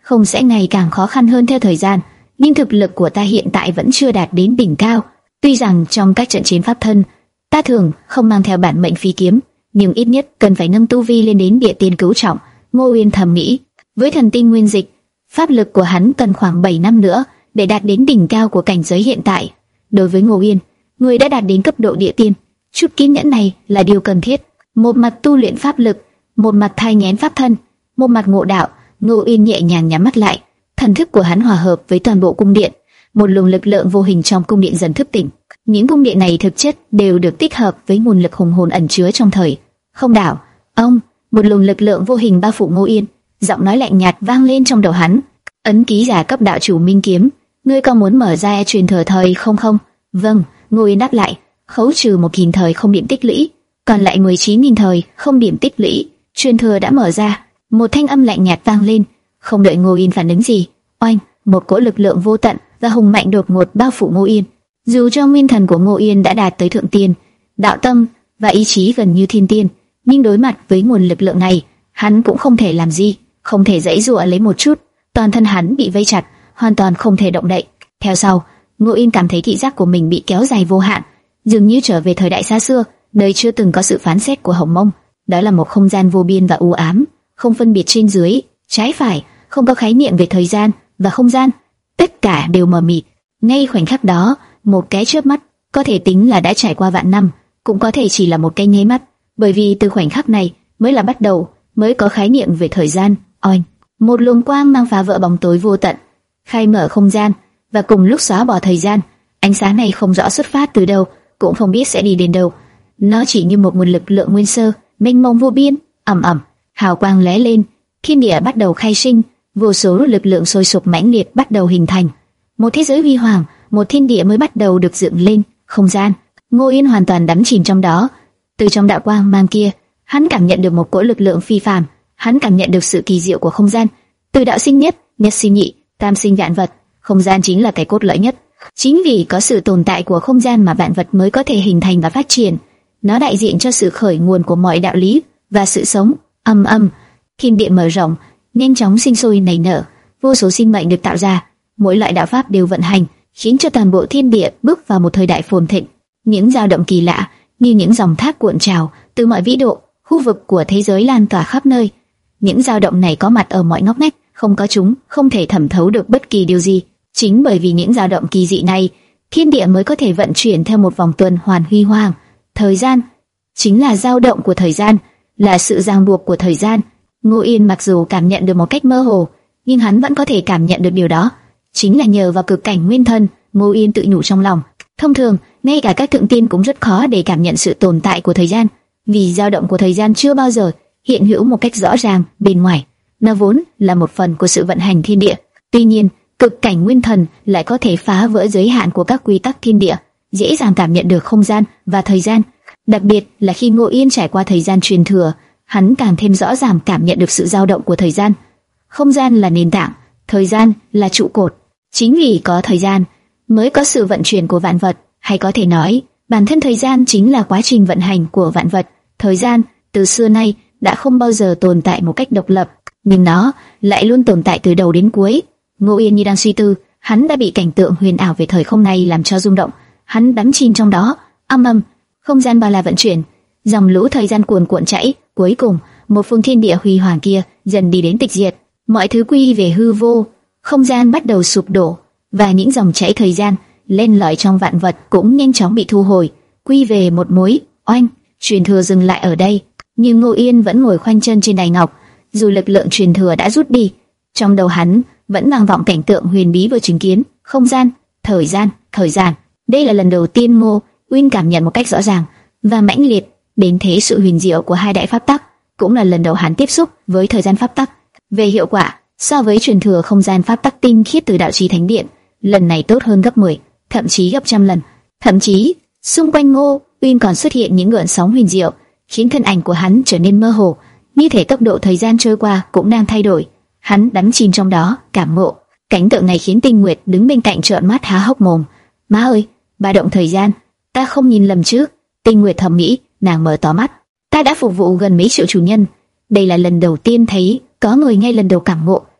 không sẽ ngày càng khó khăn hơn theo thời gian, nhưng thực lực của ta hiện tại vẫn chưa đạt đến đỉnh cao. Tuy rằng trong các trận chiến pháp thân, ta thường không mang theo bản mệnh phi kiếm, nhưng ít nhất cần phải nâng tu vi lên đến địa tiên cửu trọng. Ngô Uyên thầm nghĩ, với thần tinh nguyên dịch, pháp lực của hắn cần khoảng bảy năm nữa để đạt đến đỉnh cao của cảnh giới hiện tại. Đối với Ngô Uyên, người đã đạt đến cấp độ địa tiên, chút kiên nhẫn này là điều cần thiết. Một mặt tu luyện pháp lực, một mặt thai nghén pháp thân, một mặt ngộ đạo. Ngô Uyên nhẹ nhàng nhắm mắt lại, thần thức của hắn hòa hợp với toàn bộ cung điện, một luồng lực lượng vô hình trong cung điện dần thức tỉnh. Những cung điện này thực chất đều được tích hợp với nguồn lực hùng hồn ẩn chứa trong thời không đảo. Ông, một luồng lực lượng vô hình bao phủ Ngô Uyên, giọng nói lạnh nhạt vang lên trong đầu hắn. Ấn ký giả cấp đạo chủ Minh Kiếm, ngươi có muốn mở ra truyền thừa thời không không? Vâng, Ngô Uyên đáp lại. Khấu trừ một nghìn thời không điểm tích lũy, còn lại mười chín nghìn thời không điểm tích lũy, truyền thừa đã mở ra. Một thanh âm lạnh nhạt vang lên, không đợi Ngô Uyên phản ứng gì, oanh, một cỗ lực lượng vô tận và hùng mạnh đột ngột bao phủ Ngô Uyên. Dù cho nguyên thần của Ngô Uyên đã đạt tới thượng tiên, đạo tâm và ý chí gần như thiên tiên, nhưng đối mặt với nguồn lực lượng này, hắn cũng không thể làm gì, không thể giãy giụa lấy một chút. Toàn thân hắn bị vây chặt, hoàn toàn không thể động đậy. Theo sau, Ngô Uyên cảm thấy thị giác của mình bị kéo dài vô hạn, dường như trở về thời đại xa xưa, nơi chưa từng có sự phán xét của Hồng Mông. Đó là một không gian vô biên và u ám, không phân biệt trên dưới, trái phải, không có khái niệm về thời gian và không gian, tất cả đều mờ mịt. Ngay khoảnh khắc đó, một cái chớp mắt có thể tính là đã trải qua vạn năm, cũng có thể chỉ là một cái nháy mắt, bởi vì từ khoảnh khắc này mới là bắt đầu, mới có khái niệm về thời gian. Oanh, một luồng quang mang phá vỡ bóng tối vô tận, khai mở không gian và cùng lúc xóa bỏ thời gian. Ánh sáng này không rõ xuất phát từ đâu, cũng không biết sẽ đi đến đâu. Nó chỉ như một nguồn lực lượng nguyên sơ, mênh mông vô biên. Ầm ầm, hào quang lóe lên, thiên địa bắt đầu khai sinh, vô số lực lượng sôi sục mãnh liệt bắt đầu hình thành. Một thế giới huy hoàng, một thiên địa mới bắt đầu được dựng lên. Không gian, Ngô Uyên hoàn toàn đắm chìm trong đó. Từ trong đạo quang mang kia, hắn cảm nhận được một cỗ lực lượng phi phàm. Hắn cảm nhận được sự kỳ diệu của không gian. Từ đạo sinh nhất, nhất sinh nhị, tam sinh vạn vật, không gian chính là cái cốt lõi nhất. Chính vì có sự tồn tại của không gian mà vạn vật mới có thể hình thành và phát triển. Nó đại diện cho sự khởi nguồn của mọi đạo lý và sự sống. Âm âm, thiên địa mở rộng, nhanh chóng sinh sôi nảy nở, vô số sinh mệnh được tạo ra, mỗi loại đạo pháp đều vận hành, khiến cho toàn bộ thiên địa bước vào một thời đại phồn thịnh. Những dao động kỳ lạ như những dòng thác cuộn trào từ mọi vĩ độ, khu vực của thế giới lan tỏa khắp nơi. Những dao động này có mặt ở mọi ngóc ngách, không có chúng không thể thẩm thấu được bất kỳ điều gì. Chính bởi vì những dao động kỳ dị này, thiên địa mới có thể vận chuyển theo một vòng tuần hoàn huy hoàng. Thời gian chính là dao động của thời gian, là sự ràng buộc của thời gian. Ngô Yên mặc dù cảm nhận được một cách mơ hồ, nhưng hắn vẫn có thể cảm nhận được điều đó. Chính là nhờ vào cực cảnh nguyên thân. Ngô Yên tự nhủ trong lòng. Thông thường, ngay cả các thượng tiên cũng rất khó để cảm nhận sự tồn tại của thời gian, vì dao động của thời gian chưa bao giờ hiện hữu một cách rõ ràng bên ngoài. Nó vốn là một phần của sự vận hành thiên địa. Tuy nhiên, cực cảnh nguyên thần lại có thể phá vỡ giới hạn của các quy tắc thiên địa, dễ dàng cảm nhận được không gian và thời gian. Đặc biệt là khi Ngô Yên trải qua thời gian truyền thừa, hắn càng thêm rõ ràng cảm nhận được sự dao động của thời gian. Không gian là nền tảng, thời gian là trụ cột. Chính vì có thời gian mới có sự vận chuyển của vạn vật, hay có thể nói, bản thân thời gian chính là quá trình vận hành của vạn vật. Thời gian từ xưa nay đã không bao giờ tồn tại một cách độc lập, nhưng nó lại luôn tồn tại từ đầu đến cuối. Ngô Yên như đang suy tư, hắn đã bị cảnh tượng huyền ảo về thời không này làm cho rung động. Hắn đắm chìm trong đó. Âm âm, không gian bao la vận chuyển, dòng lũ thời gian cuồn cuộn chảy. Cuối cùng, một phương thiên địa huy hoàng kia dần đi đến tịch diệt, mọi thứ quy về hư vô. Không gian bắt đầu sụp đổ, và những dòng chảy thời gian len lỏi trong vạn vật cũng nhanh chóng bị thu hồi, quy về một mối. Oanh, truyền thừa dừng lại ở đây, nhưng Ngô Yên vẫn ngồi khoanh chân trên đài ngọc. Dù lực lượng truyền thừa đã rút đi, trong đầu hắn vẫn vang vọng cảnh tượng huyền bí vừa chứng kiến. Không gian, thời gian, thời gian. Đây là lần đầu tiên Ngô Uyên cảm nhận một cách rõ ràng và mãnh liệt đến thế sự huyền diệu của hai đại pháp tắc, cũng là lần đầu hắn tiếp xúc với thời gian pháp tắc. Về hiệu quả, so với truyền thừa không gian pháp tắc tinh khiết từ đạo trì thánh điện, lần này tốt hơn gấp mười, thậm chí gấp trăm lần. Thậm chí, xung quanh Ngô Uyên còn xuất hiện những gợn sóng huyền diệu, khiến thân ảnh của hắn trở nên mơ hồ, như thể tốc độ thời gian trôi qua cũng đang thay đổi. Hắn đắm chìm trong đó, cảm ngộ. Cảnh tượng này khiến Tinh Nguyệt đứng bên cạnh trợn mắt há hốc mồm. Má ơi, ba động thời gian, ta không nhìn lầm chứ? Tinh Nguyệt thầm nghĩ, nàng mở to mắt. Ta đã phục vụ gần mấy triệu chủ nhân, đây là lần đầu tiên thấy có người ngay lần đầu cảm ngộ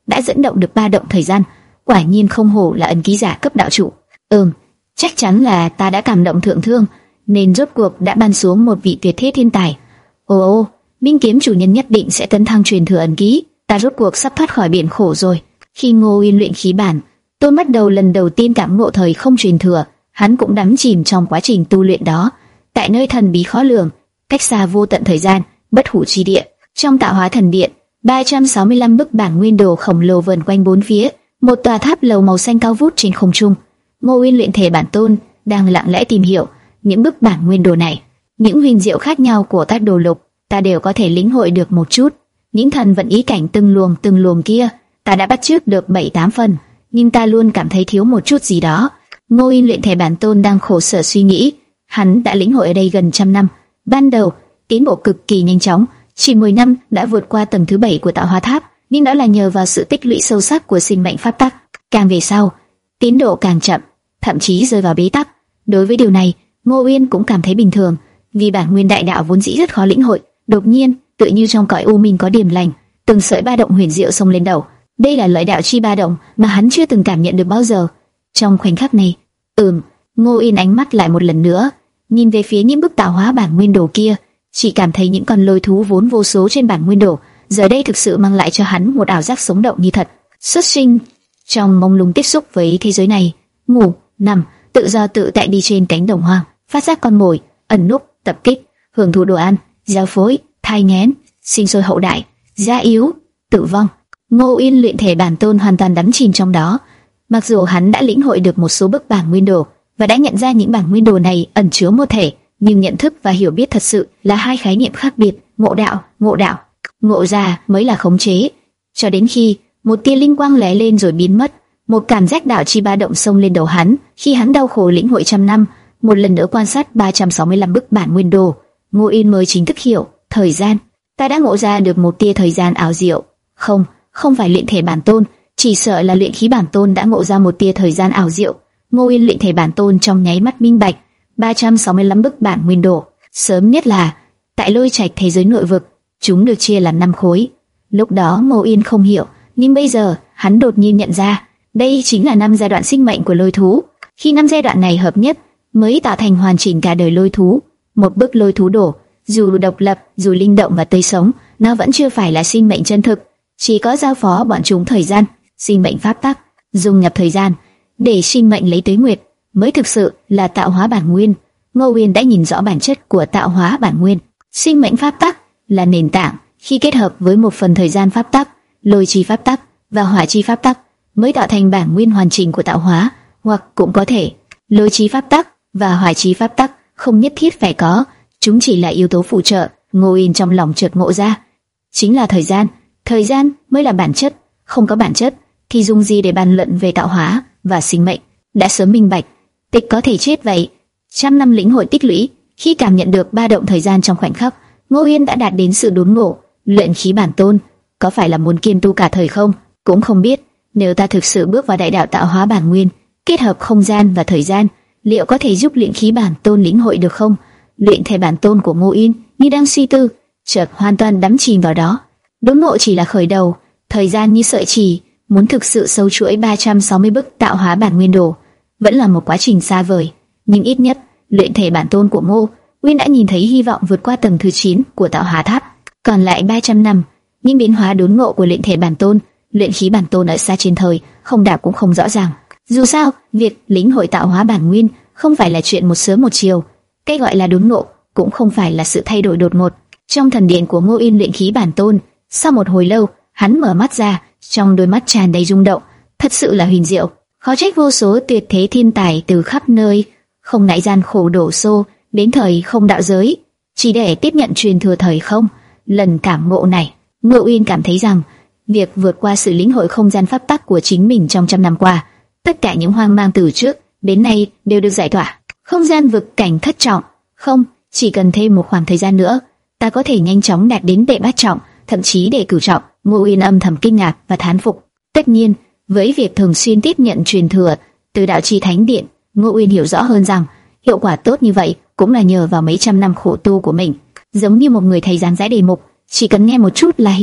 đã dẫn động được ba động thời gian. Quả nhiên không hổ là ấn ký giả cấp đạo chủ. Ừm, chắc chắn là ta đã cảm động thượng thương, nên rốt cuộc đã ban xuống một vị tuyệt thế thiên tài. Ồ ô, Minh kiếm chủ nhân nhất định sẽ tấn thăng truyền thừa ấn ký. Ta rốt cuộc sắp thoát khỏi biển khổ rồi. Khi Ngô Uyên luyện khí bản, tôi bắt đầu lần đầu tiên cảm ngộ thời không truyền thừa. Hắn cũng đắm chìm trong quá trình tu luyện đó. Tại nơi thần bí khó lường, cách xa vô tận thời gian, bất hủ chi địa, trong tạo hóa thần điện, ba trăm sáu mươi lăm bức bản nguyên đồ khổng lồ vần quanh bốn phía, một tòa tháp lầu màu xanh cao vút trên không trung. Ngô Uyên luyện thể bản tôn đang lặng lẽ tìm hiểu những bức bản nguyên đồ này. Những huyền diệu khác nhau của các đồ lục, ta đều có thể lĩnh hội được một chút. Những thần vận ý cảnh từng luồng từng luồng kia, ta đã bắt chước được bảy tám phần, nhưng ta luôn cảm thấy thiếu một chút gì đó. Ngô Uyên luyện thể bản tôn đang khổ sở suy nghĩ. Hắn đã lĩnh hội ở đây gần trăm năm, ban đầu tiến bộ cực kỳ nhanh chóng, chỉ mười năm đã vượt qua tầng thứ bảy của tạo hóa tháp, nhưng đó là nhờ vào sự tích lũy sâu sắc của sinh mệnh pháp tắc. Càng về sau, tiến độ càng chậm, thậm chí rơi vào bế tắc. Đối với điều này, Ngô Uyên cũng cảm thấy bình thường, vì bản nguyên đại đạo vốn dĩ rất khó lĩnh hội. Đột nhiên, tự như trong cõi u minh có điểm lành, từng sợi ba động huyền diệu xông lên đầu. Đây là lợi đạo chi ba động mà hắn chưa từng cảm nhận được bao giờ. Trong khoảnh khắc này, ừm, Ngô Uyên ánh mắt lại một lần nữa nhìn về phía những bức tạo hóa bản nguyên đồ kia, chỉ cảm thấy những con lôi thú vốn vô số trên bản nguyên đồ, giờ đây thực sự mang lại cho hắn một ảo giác sống động như thật. Xuất sinh trong mông lung tiếp xúc với thế giới này, ngủ, nằm, tự do tự tại đi trên cánh đồng hoang, phát giác con mồi, ẩn núp, tập kích, hưởng thụ đồ ăn, giao phối, thai nghén, sinh sôi hậu đại, già yếu, tử vong. Ngô Uyên luyện thể bản tôn hoàn toàn đắm chìm trong đó. Mặc dù hắn đã lĩnh hội được một số bức bản nguyên đồ và đã nhận ra những bản nguyên đồ này ẩn chứa một thể, nhưng nhận thức và hiểu biết thật sự là hai khái niệm khác biệt. Ngộ đạo, ngộ đạo, ngộ ra mới là khống chế. Cho đến khi một tia linh quang lóe lên rồi biến mất, một cảm giác đạo chi ba động xông lên đầu hắn. Khi hắn đau khổ lĩnh hội trăm năm, một lần nữa quan sát ba trăm sáu mươi lăm bức bản nguyên đồ, Ngô Uyên mới chính thức hiểu thời gian. Ta đã ngộ ra được một tia thời gian ảo diệu. Không, không phải luyện thể bản tôn, chỉ sợ là luyện khí bản tôn đã ngộ ra một tia thời gian ảo diệu. Ngô Uyên luyện thể bản tôn trong nháy mắt minh bạch, ba trăm sáu mươi lăm bức bản nguyên đồ, sớm nhất là tại lôi trạch thế giới nội vực, chúng được chia làm năm khối. Lúc đó Ngô Uyên không hiểu, nhưng bây giờ hắn đột nhiên nhận ra, đây chính là năm giai đoạn sinh mệnh của lôi thú. Khi năm giai đoạn này hợp nhất, mới tạo thành hoàn chỉnh cả đời lôi thú. Một bức lôi thú đổ, dù độc lập, dù linh động và tươi sống, nó vẫn chưa phải là sinh mệnh chân thực, chỉ có giao phó bọn chúng thời gian, sinh mệnh pháp tắc, dung nhập thời gian để sinh mệnh lấy tuế nguyệt, mới thực sự là tạo hóa bản nguyên. Ngô Uyên đã nhìn rõ bản chất của tạo hóa bản nguyên. Sinh mệnh pháp tắc là nền tảng, khi kết hợp với một phần thời gian pháp tắc, lôi chi pháp tắc và hỏa chi pháp tắc, mới tạo thành bản nguyên hoàn chỉnh của tạo hóa. Hoặc cũng có thể, lôi chi pháp tắc và hỏa chi pháp tắc không nhất thiết phải có, chúng chỉ là yếu tố phụ trợ. Ngô Uyên trong lòng chợt ngộ ra, chính là thời gian. Thời gian mới là bản chất, không có bản chất thì dùng gì để bàn luận về tạo hóa và sinh mệnh. Đã sớm minh bạch, tịch có thể chết vậy. Trăm năm lĩnh hội tích lũy, khi cảm nhận được ba động thời gian trong khoảnh khắc, Ngô Uyên đã đạt đến sự đốn ngộ. Luyện khí bản tôn có phải là muốn kiêm tu cả thời không? Cũng không biết. Nếu ta thực sự bước vào đại đạo tạo hóa bản nguyên, kết hợp không gian và thời gian, liệu có thể giúp luyện khí bản tôn lĩnh hội được không? Luyện thể bản tôn của Ngô Uyên như đang suy tư, chợt hoàn toàn đắm chìm vào đó. Đốn ngộ chỉ là khởi đầu, thời gian như sợi chỉ, muốn thực sự sâu chuỗi ba trăm sáu mươi bức tạo hóa bản nguyên đồ, vẫn là một quá trình xa vời. Nhưng ít nhất, luyện thể bản tôn của Ngô Uyên đã nhìn thấy hy vọng vượt qua tầng thứ chín của tạo hóa tháp. Còn lại ba trăm năm, những biến hóa đốn ngộ của luyện thể bản tôn, luyện khí bản tôn ở xa trên thời, không đạo cũng không rõ ràng. Dù sao, việc lĩnh hội tạo hóa bản nguyên không phải là chuyện một sớm một chiều. Cái gọi là đốn ngộ cũng không phải là sự thay đổi đột ngột. Trong thần điện của Ngô Uyên luyện khí bản tôn, sau một hồi lâu, hắn mở mắt ra, trong đôi mắt tràn đầy rung động, thật sự là huyền diệu. Khó trách vô số tuyệt thế thiên tài từ khắp nơi, không ngại gian khổ đổ xô đến thời không đạo giới, chỉ để tiếp nhận truyền thừa thời không. Lần cảm ngộ này, Ngô Uyên cảm thấy rằng việc vượt qua sự lĩnh hội không gian pháp tắc của chính mình trong trăm năm qua, tất cả những hoang mang từ trước đến nay đều được giải tỏa. Không gian vực cảnh thất trọng, không, chỉ cần thêm một khoảng thời gian nữa, ta có thể nhanh chóng đạt đến đệ bát trọng, thậm chí đệ cửu trọng. Ngô Uyên âm thầm kinh ngạc và thán phục. Tất nhiên, với việc thường xuyên tiếp nhận truyền thừa từ đạo chi thánh điện, Ngô Uyên hiểu rõ hơn rằng hiệu quả tốt như vậy cũng là nhờ vào mấy trăm năm khổ tu của mình. Giống như một người thầy giảng giải đề mục, chỉ cần nghe một chút là hiểu,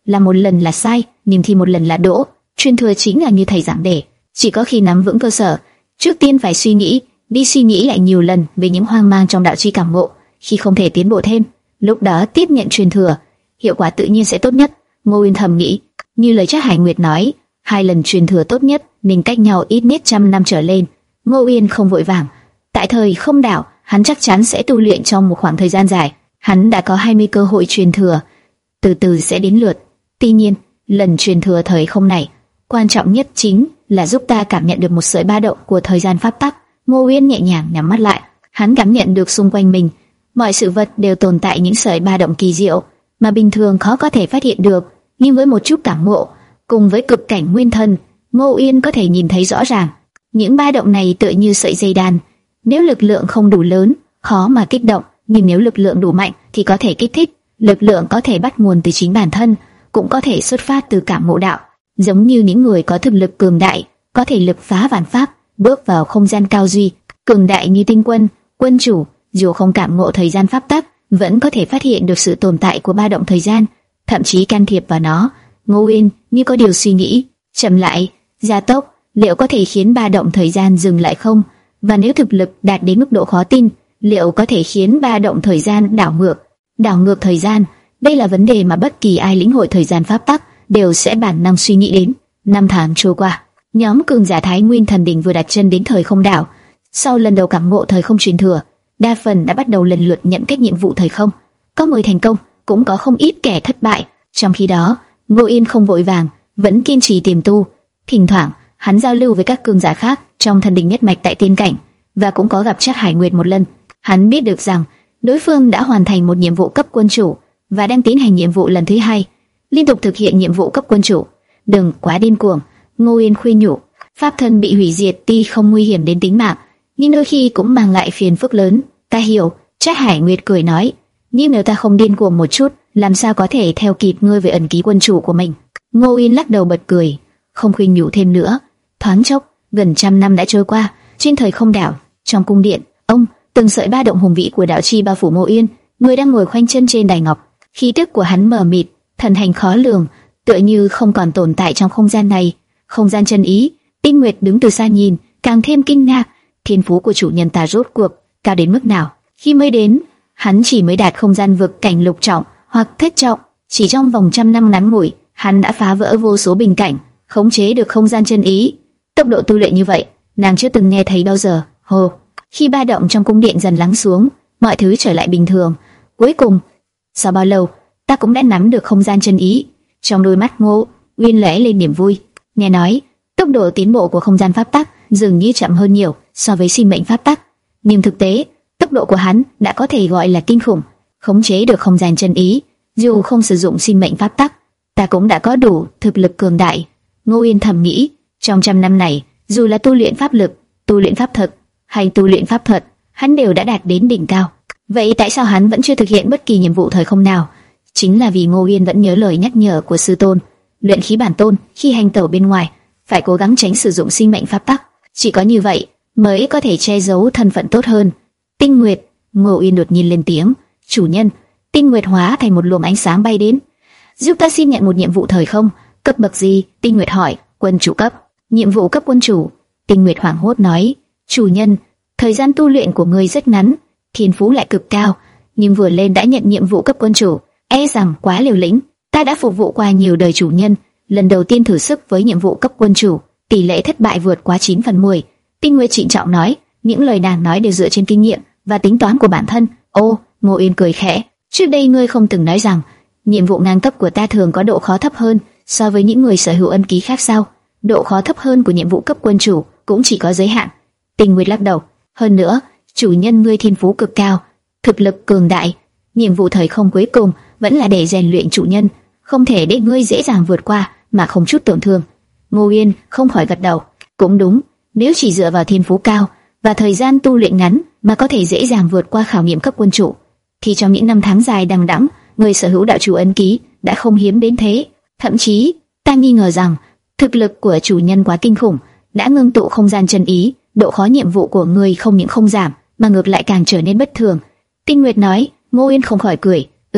là một lần là sai, nhưng thì một lần là đỗ. Truyền thừa chính là như thầy giảng để, chỉ có khi nắm vững cơ sở, trước tiên phải suy nghĩ, đi suy nghĩ lại nhiều lần về những hoang mang trong đạo chi cảm ngộ. Khi không thể tiến bộ thêm, lúc đó tiếp nhận truyền thừa, hiệu quả tự nhiên sẽ tốt nhất. Ngô Uyên thầm nghĩ, như lời Trác Hải Nguyệt nói, hai lần truyền thừa tốt nhất nên cách nhau ít nhất trăm năm trở lên. Ngô Uyên không vội vàng. Tại thời không đảo, hắn chắc chắn sẽ tu luyện trong một khoảng thời gian dài. Hắn đã có hai mươi cơ hội truyền thừa, từ từ sẽ đến lượt. Tuy nhiên, lần truyền thừa thời không này, quan trọng nhất chính là giúp ta cảm nhận được một sợi ba động của thời gian pháp tắc. Ngô Uyên nhẹ nhàng nhắm mắt lại, hắn cảm nhận được xung quanh mình, mọi sự vật đều tồn tại những sợi ba động kỳ diệu mà bình thường khó có thể phát hiện được. Nhưng với một chút cảm ngộ, cùng với cực cảnh nguyên thần, Ngô Uyên có thể nhìn thấy rõ ràng. Những ba động này tựa như sợi dây đàn, nếu lực lượng không đủ lớn, khó mà kích động, nhưng nếu lực lượng đủ mạnh thì có thể kích thích. Lực lượng có thể bắt nguồn từ chính bản thân, cũng có thể xuất phát từ cảm ngộ đạo. Giống như những người có thực lực cường đại, có thể lực phá vạn pháp, bước vào không gian cao duy, cường đại như Tinh Quân, Quân Chủ, dù không cảm ngộ thời gian pháp tắc, vẫn có thể phát hiện được sự tồn tại của ba động thời gian, thậm chí can thiệp vào nó. Ngô Uyên như có điều suy nghĩ, chậm lại, gia tốc, liệu có thể khiến ba động thời gian dừng lại không? Và nếu thực lực đạt đến mức độ khó tin, liệu có thể khiến ba động thời gian đảo ngược? Đảo ngược thời gian, đây là vấn đề mà bất kỳ ai lĩnh hội thời gian pháp tắc đều sẽ bản năng suy nghĩ đến. Năm tháng trôi qua, nhóm cường giả Thái Nguyên Thần Đỉnh vừa đặt chân đến thời không đảo. Sau lần đầu cảm ngộ thời không truyền thừa, đa phần đã bắt đầu lần lượt nhận các nhiệm vụ thời không. Có người thành công, cũng có không ít kẻ thất bại. Trong khi đó, Ngô Yên không vội vàng, vẫn kiên trì tiềm tu. Thỉnh thoảng, hắn giao lưu với các cường giả khác trong thần đình nhất mạch tại tiên cảnh, và cũng có gặp Trác Hải Nguyệt một lần. Hắn biết được rằng đối phương đã hoàn thành một nhiệm vụ cấp quân chủ và đang tiến hành nhiệm vụ lần thứ hai, liên tục thực hiện nhiệm vụ cấp quân chủ. Đừng quá điên cuồng, Ngô Yên khuyên nhủ. Pháp thân bị hủy diệt tuy không nguy hiểm đến tính mạng, nhưng đôi khi cũng mang lại phiền phức lớn. Ta hiểu, Trác Hải Nguyệt cười nói. Nhưng nếu ta không điên cuồng một chút, làm sao có thể theo kịp ngươi về ẩn ký quân chủ của mình? Ngô Yên lắc đầu bật cười, không khuyên nhủ thêm nữa. Thoáng chốc, gần trăm năm đã trôi qua. Trên thời không đảo, trong cung điện, ông từng sợi ba động hùng vĩ của đạo chi bao phủ Ngô Yên. Người đang ngồi khoanh chân trên đài ngọc, khí tức của hắn mờ mịt, thần hành khó lường, tựa như không còn tồn tại trong không gian này. Không gian chân ý. Tinh Nguyệt đứng từ xa nhìn, càng thêm kinh ngạc. Thiên phú của chủ nhân ta rốt cuộc cao đến mức nào? Khi mới đến, hắn chỉ mới đạt không gian vực cảnh lục trọng hoặc thất trọng, chỉ trong vòng trăm năm ngắn ngủi, hắn đã phá vỡ vô số bình cảnh, khống chế được không gian chân ý. Tốc độ tu luyện như vậy, nàng chưa từng nghe thấy bao giờ. Hồ, khi ba động trong cung điện dần lắng xuống, mọi thứ trở lại bình thường. Cuối cùng, sau bao lâu, ta cũng đã nắm được không gian chân ý. Trong đôi mắt Ngô Uyên lóe lên niềm vui. Nghe nói, tốc độ tiến bộ của không gian pháp tắc dường như chậm hơn nhiều so với sinh mệnh pháp tắc, nhưng thực tế, tốc độ của hắn đã có thể gọi là kinh khủng. Khống chế được không gian chân ý, dù không sử dụng sinh mệnh pháp tắc, ta cũng đã có đủ thực lực cường đại. Ngô Uyên thầm nghĩ, trong trăm năm này, dù là tu luyện pháp lực, tu luyện pháp thực hay tu luyện pháp thuật, hắn đều đã đạt đến đỉnh cao. Vậy tại sao hắn vẫn chưa thực hiện bất kỳ nhiệm vụ thời không nào? Chính là vì Ngô Uyên vẫn nhớ lời nhắc nhở của sư tôn, luyện khí bản tôn khi hành tẩu bên ngoài phải cố gắng tránh sử dụng sinh mệnh pháp tắc, chỉ có như vậy mới có thể che giấu thân phận tốt hơn. Tinh Nguyệt, Ngô Uyên đột nhiên lên tiếng. Chủ nhân. Tinh Nguyệt hóa thành một luồng ánh sáng bay đến. Giúp ta xin nhận một nhiệm vụ thời không. Cấp bậc gì? Tinh Nguyệt hỏi. Quân chủ cấp. Nhiệm vụ cấp quân chủ. Tinh Nguyệt hoảng hốt nói. Chủ nhân, thời gian tu luyện của ngươi rất ngắn, thiên phú lại cực cao, nhưng vừa lên đã nhận nhiệm vụ cấp quân chủ, e rằng quá liều lĩnh. Ta đã phục vụ qua nhiều đời chủ nhân, lần đầu tiên thử sức với nhiệm vụ cấp quân chủ, tỷ lệ thất bại vượt quá chín phần mười. Tinh Nguyệt trịnh trọng nói. Những lời nàng nói đều dựa trên kinh nghiệm và tính toán của bản thân. Ô, Ngô Uyên cười khẽ. Trước đây ngươi không từng nói rằng nhiệm vụ ngang cấp của ta thường có độ khó thấp hơn so với những người sở hữu ân ký khác sao? Độ khó thấp hơn của nhiệm vụ cấp quân chủ cũng chỉ có giới hạn. Tinh Nguyệt lắc đầu. Hơn nữa, chủ nhân ngươi thiên phú cực cao, thực lực cường đại, nhiệm vụ thời không cuối cùng vẫn là để rèn luyện chủ nhân, không thể để ngươi dễ dàng vượt qua mà không chút tổn thương. Ngô Uyên không khỏi gật đầu. Cũng đúng, nếu chỉ dựa vào thiên phú cao và thời gian tu luyện ngắn mà có thể dễ dàng vượt qua khảo nghiệm cấp quân chủ, thì trong những năm tháng dài đằng đẵng, người sở hữu đạo chủ ấn ký đã không hiếm đến thế. Thậm chí, ta nghi ngờ rằng thực lực của chủ nhân quá kinh khủng, đã ngưng tụ không gian chân ý, độ khó nhiệm vụ của người không những không giảm, mà ngược lại càng trở nên bất thường. Tinh Nguyệt nói. Ngô Uyên không khỏi cười. Ừm,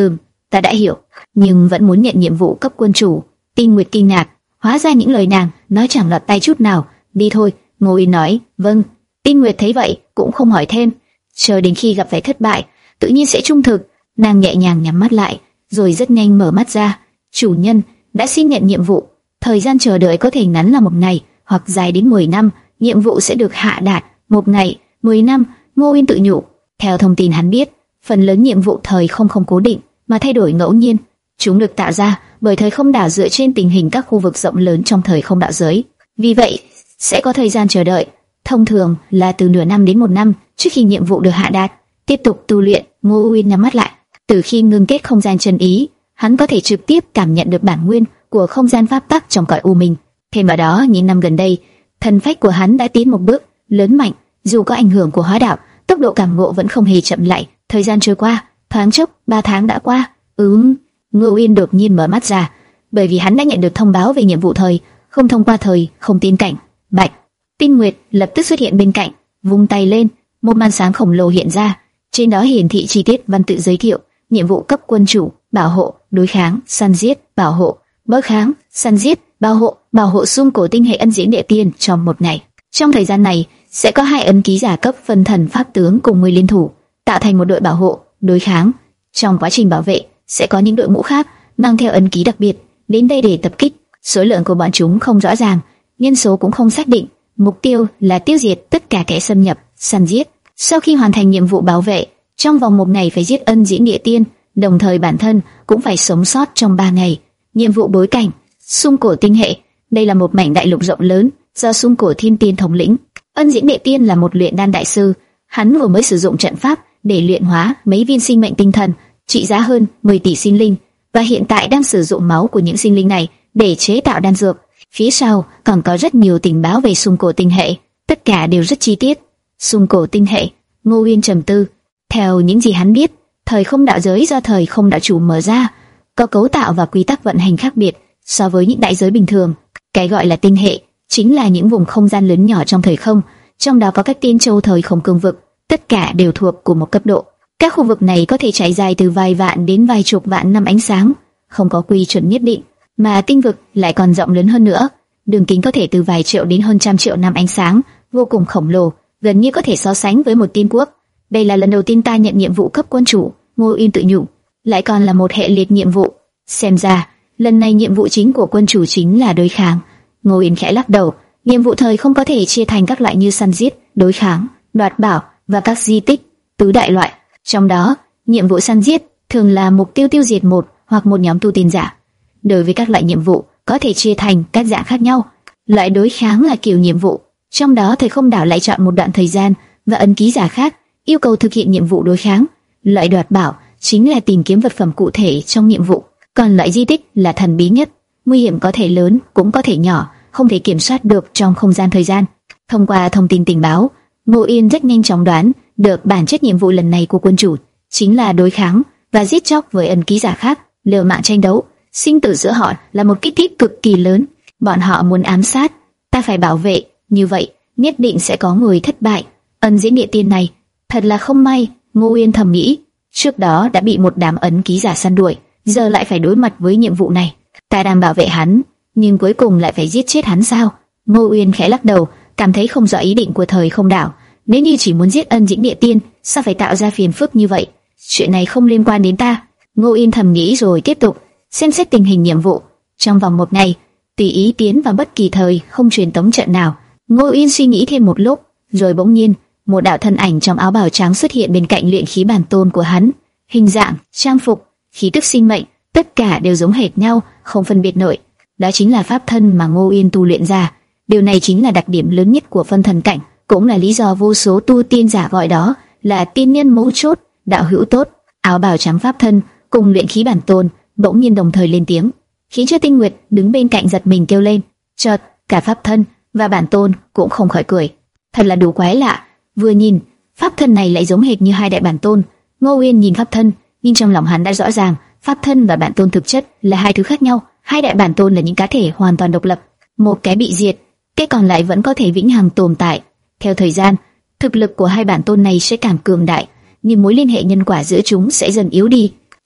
ta đã hiểu, nhưng vẫn muốn nhận nhiệm vụ cấp quân chủ. Tinh Nguyệt kinh ngạc, hóa ra những lời nàng nói chẳng lọt tai chút nào. Đi thôi, Ngô Uyên nói. Vâng. Tinh Nguyệt thấy vậy cũng không hỏi thêm, chờ đến khi gặp phải thất bại, tự nhiên sẽ trung thực. Nàng nhẹ nhàng nhắm mắt lại, rồi rất nhanh mở mắt ra. Chủ nhân đã xin nhận nhiệm vụ, thời gian chờ đợi có thể ngắn là một ngày hoặc dài đến mười năm, nhiệm vụ sẽ được hạ đạt. Một ngày, mười năm, Ngô Uyên tự nhủ. Theo thông tin hắn biết, phần lớn nhiệm vụ thời không không cố định mà thay đổi ngẫu nhiên. Chúng được tạo ra bởi thời không đảo dựa trên tình hình các khu vực rộng lớn trong thời không đạo giới. Vì vậy, sẽ có thời gian chờ đợi, thông thường là từ nửa năm đến một năm trước khi nhiệm vụ được hạ đạt. Tiếp tục tu luyện, Ngô Uyên nhắm mắt lại. Từ khi ngưng kết không gian chân ý, hắn có thể trực tiếp cảm nhận được bản nguyên của không gian pháp tắc trong cõi u minh. Thêm vào đó, những năm gần đây, thần phách của hắn đã tiến một bước lớn mạnh. Dù có ảnh hưởng của hóa đạo, tốc độ cảm ngộ vẫn không hề chậm lại. Thời gian trôi qua, thoáng chốc ba tháng đã qua. Ừm, Ngô Uyên đột nhiên mở mắt ra, bởi vì hắn đã nhận được thông báo về nhiệm vụ thời không thông qua thời không tiên cảnh. Bạch, Tinh Nguyệt lập tức xuất hiện bên cạnh, vung tay lên, một màn sáng khổng lồ hiện ra. Trên đó hiển thị chi tiết văn tự giới thiệu nhiệm vụ cấp quân chủ: bảo hộ, đối kháng, săn giết, bảo hộ, đối kháng, săn giết, bảo hộ, bảo hộ xung cổ tinh hệ ân diễn địa tiên trong một ngày. Trong thời gian này, sẽ có hai ấn ký giả cấp phân thần pháp tướng cùng người liên thủ, tạo thành một đội bảo hộ, đối kháng. Trong quá trình bảo vệ, sẽ có những đội ngũ khác mang theo ấn ký đặc biệt đến đây để tập kích. Số lượng của bọn chúng không rõ ràng, nhân số cũng không xác định. Mục tiêu là tiêu diệt tất cả kẻ xâm nhập, săn giết. Sau khi hoàn thành nhiệm vụ bảo vệ, trong vòng một ngày phải giết ân diễn địa tiên, đồng thời bản thân cũng phải sống sót trong ba ngày. Nhiệm vụ bối cảnh: xung cổ tinh hệ. Đây là một mảnh đại lục rộng lớn do xung cổ thiên tiên thống lĩnh. Ân diễn địa tiên là một luyện đan đại sư, hắn vừa mới sử dụng trận pháp để luyện hóa mấy viên sinh mệnh tinh thần trị giá hơn mười tỷ sinh linh, và hiện tại đang sử dụng máu của những sinh linh này để chế tạo đan dược. Phía sau còn có rất nhiều tình báo về xung cổ tinh hệ, tất cả đều rất chi tiết. Xung cổ tinh hệ, Ngô Uyên trầm tư. Theo những gì hắn biết, thời không đạo giới do thời không đạo chủ mở ra, có cấu tạo và quy tắc vận hành khác biệt so với những đại giới bình thường. Cái gọi là tinh hệ chính là những vùng không gian lớn nhỏ trong thời không, trong đó có các tiên châu thời không cương vực, tất cả đều thuộc cùng một cấp độ. Các khu vực này có thể trải dài từ vài vạn đến vài chục vạn năm ánh sáng, không có quy chuẩn nhất định, mà tinh vực lại còn rộng lớn hơn nữa. Đường kính có thể từ vài triệu đến hơn trăm triệu năm ánh sáng, vô cùng khổng lồ, gần như có thể so sánh với một tiên quốc. Đây là lần đầu tiên ta nhận nhiệm vụ cấp quân chủ, Ngô Uyên tự nhủ, lại còn là một hệ liệt nhiệm vụ. Xem ra, lần này nhiệm vụ chính của quân chủ chính là đối kháng. Ngô Uyên khẽ lắc đầu, nhiệm vụ thời không có thể chia thành các loại như săn giết, đối kháng, đoạt bảo và các di tích, tứ đại loại. Trong đó, nhiệm vụ săn giết thường là mục tiêu tiêu diệt một hoặc một nhóm tu tiên giả. Đối với các loại nhiệm vụ có thể chia thành các dạng khác nhau. Loại đối kháng là kiểu nhiệm vụ, trong đó thời không đảo lại chọn một đoạn thời gian và ấn ký giả khác yêu cầu thực hiện nhiệm vụ đối kháng. Loại đoạt bảo chính là tìm kiếm vật phẩm cụ thể trong nhiệm vụ, còn loại di tích là thần bí nhất, nguy hiểm có thể lớn cũng có thể nhỏ, không thể kiểm soát được trong không gian thời gian. Thông qua thông tin tình báo, Ngô Uyên rất nhanh chóng đoán được bản chất nhiệm vụ lần này của quân chủ chính là đối kháng và giết chóc với ấn ký giả khác, liều mạng tranh đấu. Sinh tử giữa họ là một kích thích cực kỳ lớn, bọn họ muốn ám sát, ta phải bảo vệ, như vậy nhất định sẽ có người thất bại. Ân diễn địa tiên này thật là không may, Ngô Uyên thầm nghĩ. Trước đó đã bị một đám ấn ký giả săn đuổi, giờ lại phải đối mặt với nhiệm vụ này. Ta đang bảo vệ hắn, nhưng cuối cùng lại phải giết chết hắn sao? Ngô Uyên khẽ lắc đầu, cảm thấy không rõ ý định của thời không đảo. Nếu như chỉ muốn giết ân diễn địa tiên, sao phải tạo ra phiền phức như vậy? Chuyện này không liên quan đến ta. Ngô Uyên thầm nghĩ rồi tiếp tục xem xét tình hình nhiệm vụ. Trong vòng một ngày, tùy ý tiến vào bất kỳ thời không truyền tống trận nào. Ngô Uyên suy nghĩ thêm một lúc, rồi bỗng nhiên một đạo thân ảnh trong áo bào trắng xuất hiện bên cạnh luyện khí bản tôn của hắn. Hình dạng, trang phục, khí tức sinh mệnh, tất cả đều giống hệt nhau, không phân biệt nổi. Đó chính là pháp thân mà Ngô Uyên tu luyện ra. Điều này chính là đặc điểm lớn nhất của phân thần cảnh, cũng là lý do vô số tu tiên giả gọi đó là tiên nhân mấu chốt, đạo hữu tốt. Áo bào trắng pháp thân cùng luyện khí bản tôn bỗng nhiên đồng thời lên tiếng, khiến cho Tinh Nguyệt đứng bên cạnh giật mình kêu lên. Chợt cả pháp thân và bản tôn cũng không khỏi cười. Thật là đủ quái lạ, vừa nhìn pháp thân này lại giống hệt như hai đại bản tôn. Ngô Uyên nhìn pháp thân, nhưng trong lòng hắn đã rõ ràng pháp thân và bản tôn thực chất là hai thứ khác nhau. Hai đại bản tôn là những cá thể hoàn toàn độc lập, một cái bị diệt, cái còn lại vẫn có thể vĩnh hằng tồn tại. Theo thời gian, thực lực của hai bản tôn này sẽ càng cường đại, nhưng mối liên hệ nhân quả giữa chúng sẽ dần yếu đi.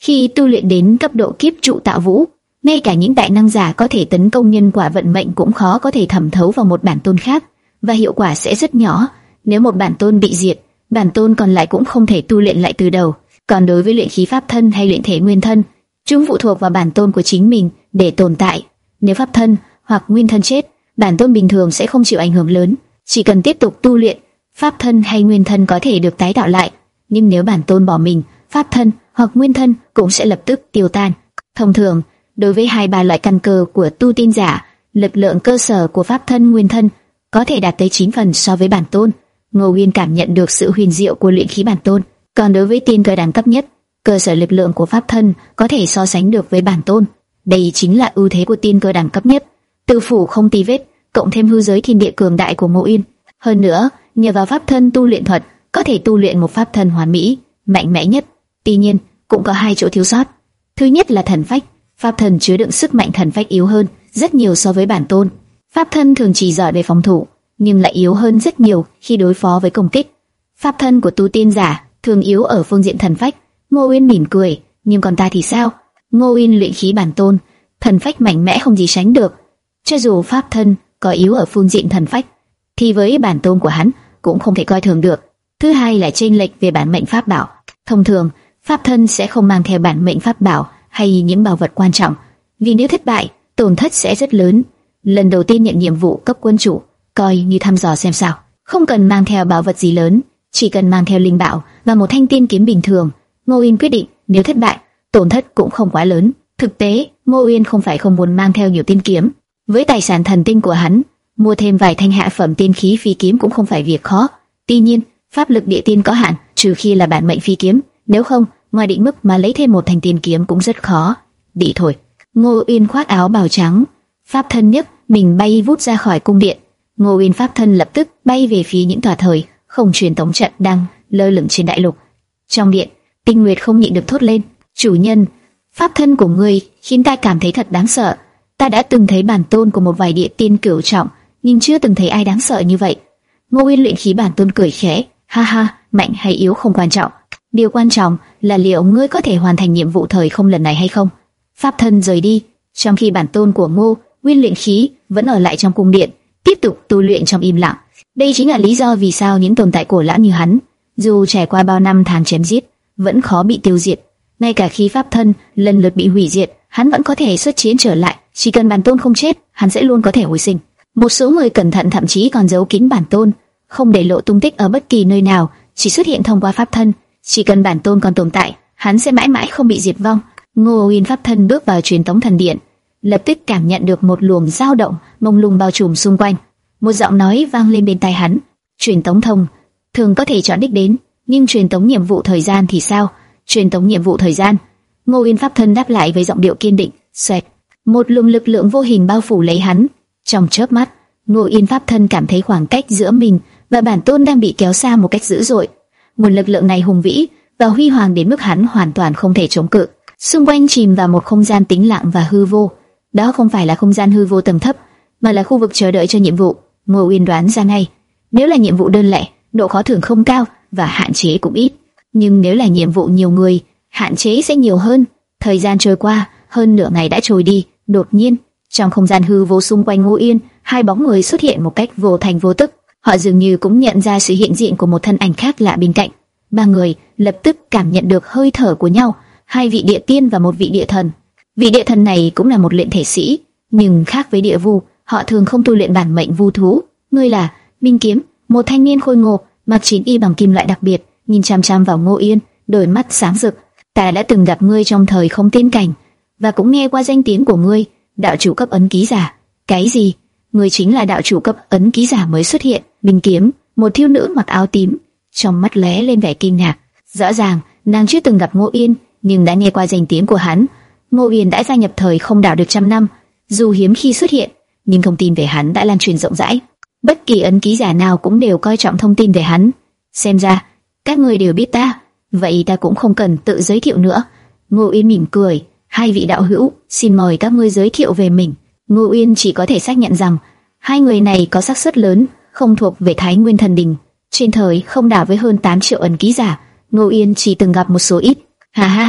Khi tu luyện đến cấp độ kiếp trụ tạo vũ, ngay cả những đại năng giả có thể tấn công nhân quả vận mệnh cũng khó có thể thẩm thấu vào một bản tôn khác, và hiệu quả sẽ rất nhỏ. Nếu một bản tôn bị diệt, bản tôn còn lại cũng không thể tu luyện lại từ đầu. Còn đối với luyện khí pháp thân hay luyện thể nguyên thân, chúng phụ thuộc vào bản tôn của chính mình để tồn tại. Nếu pháp thân hoặc nguyên thân chết, bản tôn bình thường sẽ không chịu ảnh hưởng lớn, chỉ cần tiếp tục tu luyện, pháp thân hay nguyên thân có thể được tái tạo lại. Nhưng nếu bản tôn bỏ mình, pháp thân hoặc nguyên thân cũng sẽ lập tức tiêu tan. Thông thường, đối với hai ba loại căn cơ của tu tiên giả, lực lượng cơ sở của pháp thân nguyên thân có thể đạt tới chín phần so với bản tôn. Ngô Uyên cảm nhận được sự huyền diệu của luyện khí bản tôn. Còn đối với tiên cơ đẳng cấp nhất, cơ sở lực lượng của pháp thân có thể so sánh được với bản tôn. Đây chính là ưu thế của tiên cơ đẳng cấp nhất. Tự phủ không tì vết, cộng thêm hư giới thiên địa cường đại của Ngô Uyên. Hơn nữa, nhờ vào pháp thân tu luyện thuật, có thể tu luyện một pháp thân hoàn mỹ, mạnh mẽ nhất. Tuy nhiên, cũng có hai chỗ thiếu sót. Thứ nhất là thần phách. Pháp thân chứa đựng sức mạnh thần phách yếu hơn rất nhiều so với bản tôn. Pháp thân thường chỉ giỏi về phòng thủ, nhưng lại yếu hơn rất nhiều khi đối phó với công kích. Pháp thân của tu tiên giả thường yếu ở phương diện thần phách. Ngô Uyên mỉm cười, nhưng còn ta thì sao? Ngô Uyên luyện khí bản tôn, thần phách mạnh mẽ không gì sánh được. Cho dù pháp thân có yếu ở phương diện thần phách, thì với bản tôn của hắn cũng không thể coi thường được. Thứ hai là chênh lệch về bản mệnh pháp bảo. Thông thường, pháp thân sẽ không mang theo bản mệnh pháp bảo hay những bảo vật quan trọng, vì nếu thất bại, tổn thất sẽ rất lớn. Lần đầu tiên nhận nhiệm vụ cấp quân chủ, coi như thăm dò xem sao. Không cần mang theo bảo vật gì lớn, chỉ cần mang theo linh bảo và một thanh tiên kiếm bình thường. Ngô Uyên quyết định, nếu thất bại, tổn thất cũng không quá lớn. Thực tế, Ngô Uyên không phải không muốn mang theo nhiều tiên kiếm. Với tài sản thần tinh của hắn, mua thêm vài thanh hạ phẩm tiên khí phi kiếm cũng không phải việc khó. Tuy nhiên, pháp lực địa tiên có hạn, trừ khi là bản mệnh phi kiếm, nếu không, ngoài định mức mà lấy thêm một thanh tiên kiếm cũng rất khó. Đi thôi. Ngô Uyên khoác áo bào trắng, pháp thân nhấc mình bay vút ra khỏi cung điện. Ngô Uyên pháp thân lập tức bay về phía những tòa thời không truyền tống trận đang lơ lửng trên đại lục. Trong điện, Tinh Nguyệt không nhịn được thốt lên: "Chủ nhân, pháp thân của ngươi khiến ta cảm thấy thật đáng sợ. Ta đã từng thấy bản tôn của một vài địa tiên cửu trọng, nhưng chưa từng thấy ai đáng sợ như vậy." Ngô Uyên luyện khí bản tôn cười khẽ: "Ha ha, mạnh hay yếu không quan trọng. Điều quan trọng là liệu ngươi có thể hoàn thành nhiệm vụ thời không lần này hay không." Pháp thân rời đi, trong khi bản tôn của Ngô Uyên luyện khí vẫn ở lại trong cung điện, tiếp tục tu luyện trong im lặng. Đây chính là lý do vì sao những tồn tại cổ lão như hắn, dù trải qua bao năm tháng chém giết, vẫn khó bị tiêu diệt. Ngay cả khi pháp thân lần lượt bị hủy diệt, hắn vẫn có thể xuất chiến trở lại. Chỉ cần bản tôn không chết, hắn sẽ luôn có thể hồi sinh. Một số người cẩn thận thậm chí còn giấu kín bản tôn, không để lộ tung tích ở bất kỳ nơi nào, chỉ xuất hiện thông qua pháp thân. Chỉ cần bản tôn còn tồn tại, hắn sẽ mãi mãi không bị diệt vong. Ngô Uyên pháp thân bước vào truyền tống thần điện, lập tức cảm nhận được một luồng dao động mông lung bao trùm xung quanh. Một giọng nói vang lên bên tai hắn: "Truyền tống thông thường có thể chọn đích đến, nhưng truyền tống nhiệm vụ thời gian thì sao?" "Truyền tống nhiệm vụ thời gian." Ngô Uyên pháp thân đáp lại với giọng điệu kiên định. Xoẹt, một luồng lực lượng vô hình bao phủ lấy hắn. Trong chớp mắt, Ngô Uyên pháp thân cảm thấy khoảng cách giữa mình và bản tôn đang bị kéo xa một cách dữ dội. Nguồn lực lượng này hùng vĩ và huy hoàng đến mức hắn hoàn toàn không thể chống cự. Xung quanh chìm vào một không gian tĩnh lặng và hư vô. Đó không phải là không gian hư vô tầng thấp, mà là khu vực chờ đợi cho nhiệm vụ. Ngô Uyên đoán ra ngay, nếu là nhiệm vụ đơn lẻ, độ khó thường không cao và hạn chế cũng ít. Nhưng nếu là nhiệm vụ nhiều người, hạn chế sẽ nhiều hơn. Thời gian trôi qua, hơn nửa ngày đã trôi đi. Đột nhiên, trong không gian hư vô xung quanh Ngô Uyên, hai bóng người xuất hiện một cách vô thành vô tức. Họ dường như cũng nhận ra sự hiện diện của một thân ảnh khác lạ bên cạnh. Ba người lập tức cảm nhận được hơi thở của nhau. Hai vị địa tiên và một vị địa thần. Vị địa thần này cũng là một luyện thể sĩ, nhưng khác với địa vu, họ thường không tu luyện bản mệnh vu thú. Ngươi là Minh Kiếm, một thanh niên khôi ngô, mặc chiến y bằng kim loại đặc biệt, nhìn chăm chăm vào Ngô Uyên, đôi mắt sáng rực. Ta đã từng gặp ngươi trong thời không tiên cảnh, và cũng nghe qua danh tiếng của ngươi, đạo chủ cấp ấn ký giả. Cái gì? Ngươi chính là đạo chủ cấp ấn ký giả mới xuất hiện? Minh Kiếm, một thiếu nữ mặc áo tím, trong mắt lóe lên vẻ kinh ngạc. Rõ ràng nàng chưa từng gặp Ngô Uyên, nhưng đã nghe qua danh tiếng của hắn. Ngô Uyên đã gia nhập thời không đảo được trăm năm, dù hiếm khi xuất hiện, nhưng thông tin về hắn đã lan truyền rộng rãi. Bất kỳ ấn ký giả nào cũng đều coi trọng thông tin về hắn. Xem ra các ngươi đều biết ta, vậy ta cũng không cần tự giới thiệu nữa. Ngô Uyên mỉm cười. Hai vị đạo hữu, xin mời các ngươi giới thiệu về mình. Ngô Uyên chỉ có thể xác nhận rằng hai người này có xác suất lớn không thuộc về Thái Nguyên Thần Đình. Trên thời không đảo với hơn tám triệu ấn ký giả, Ngô Uyên chỉ từng gặp một số ít. Ha ha,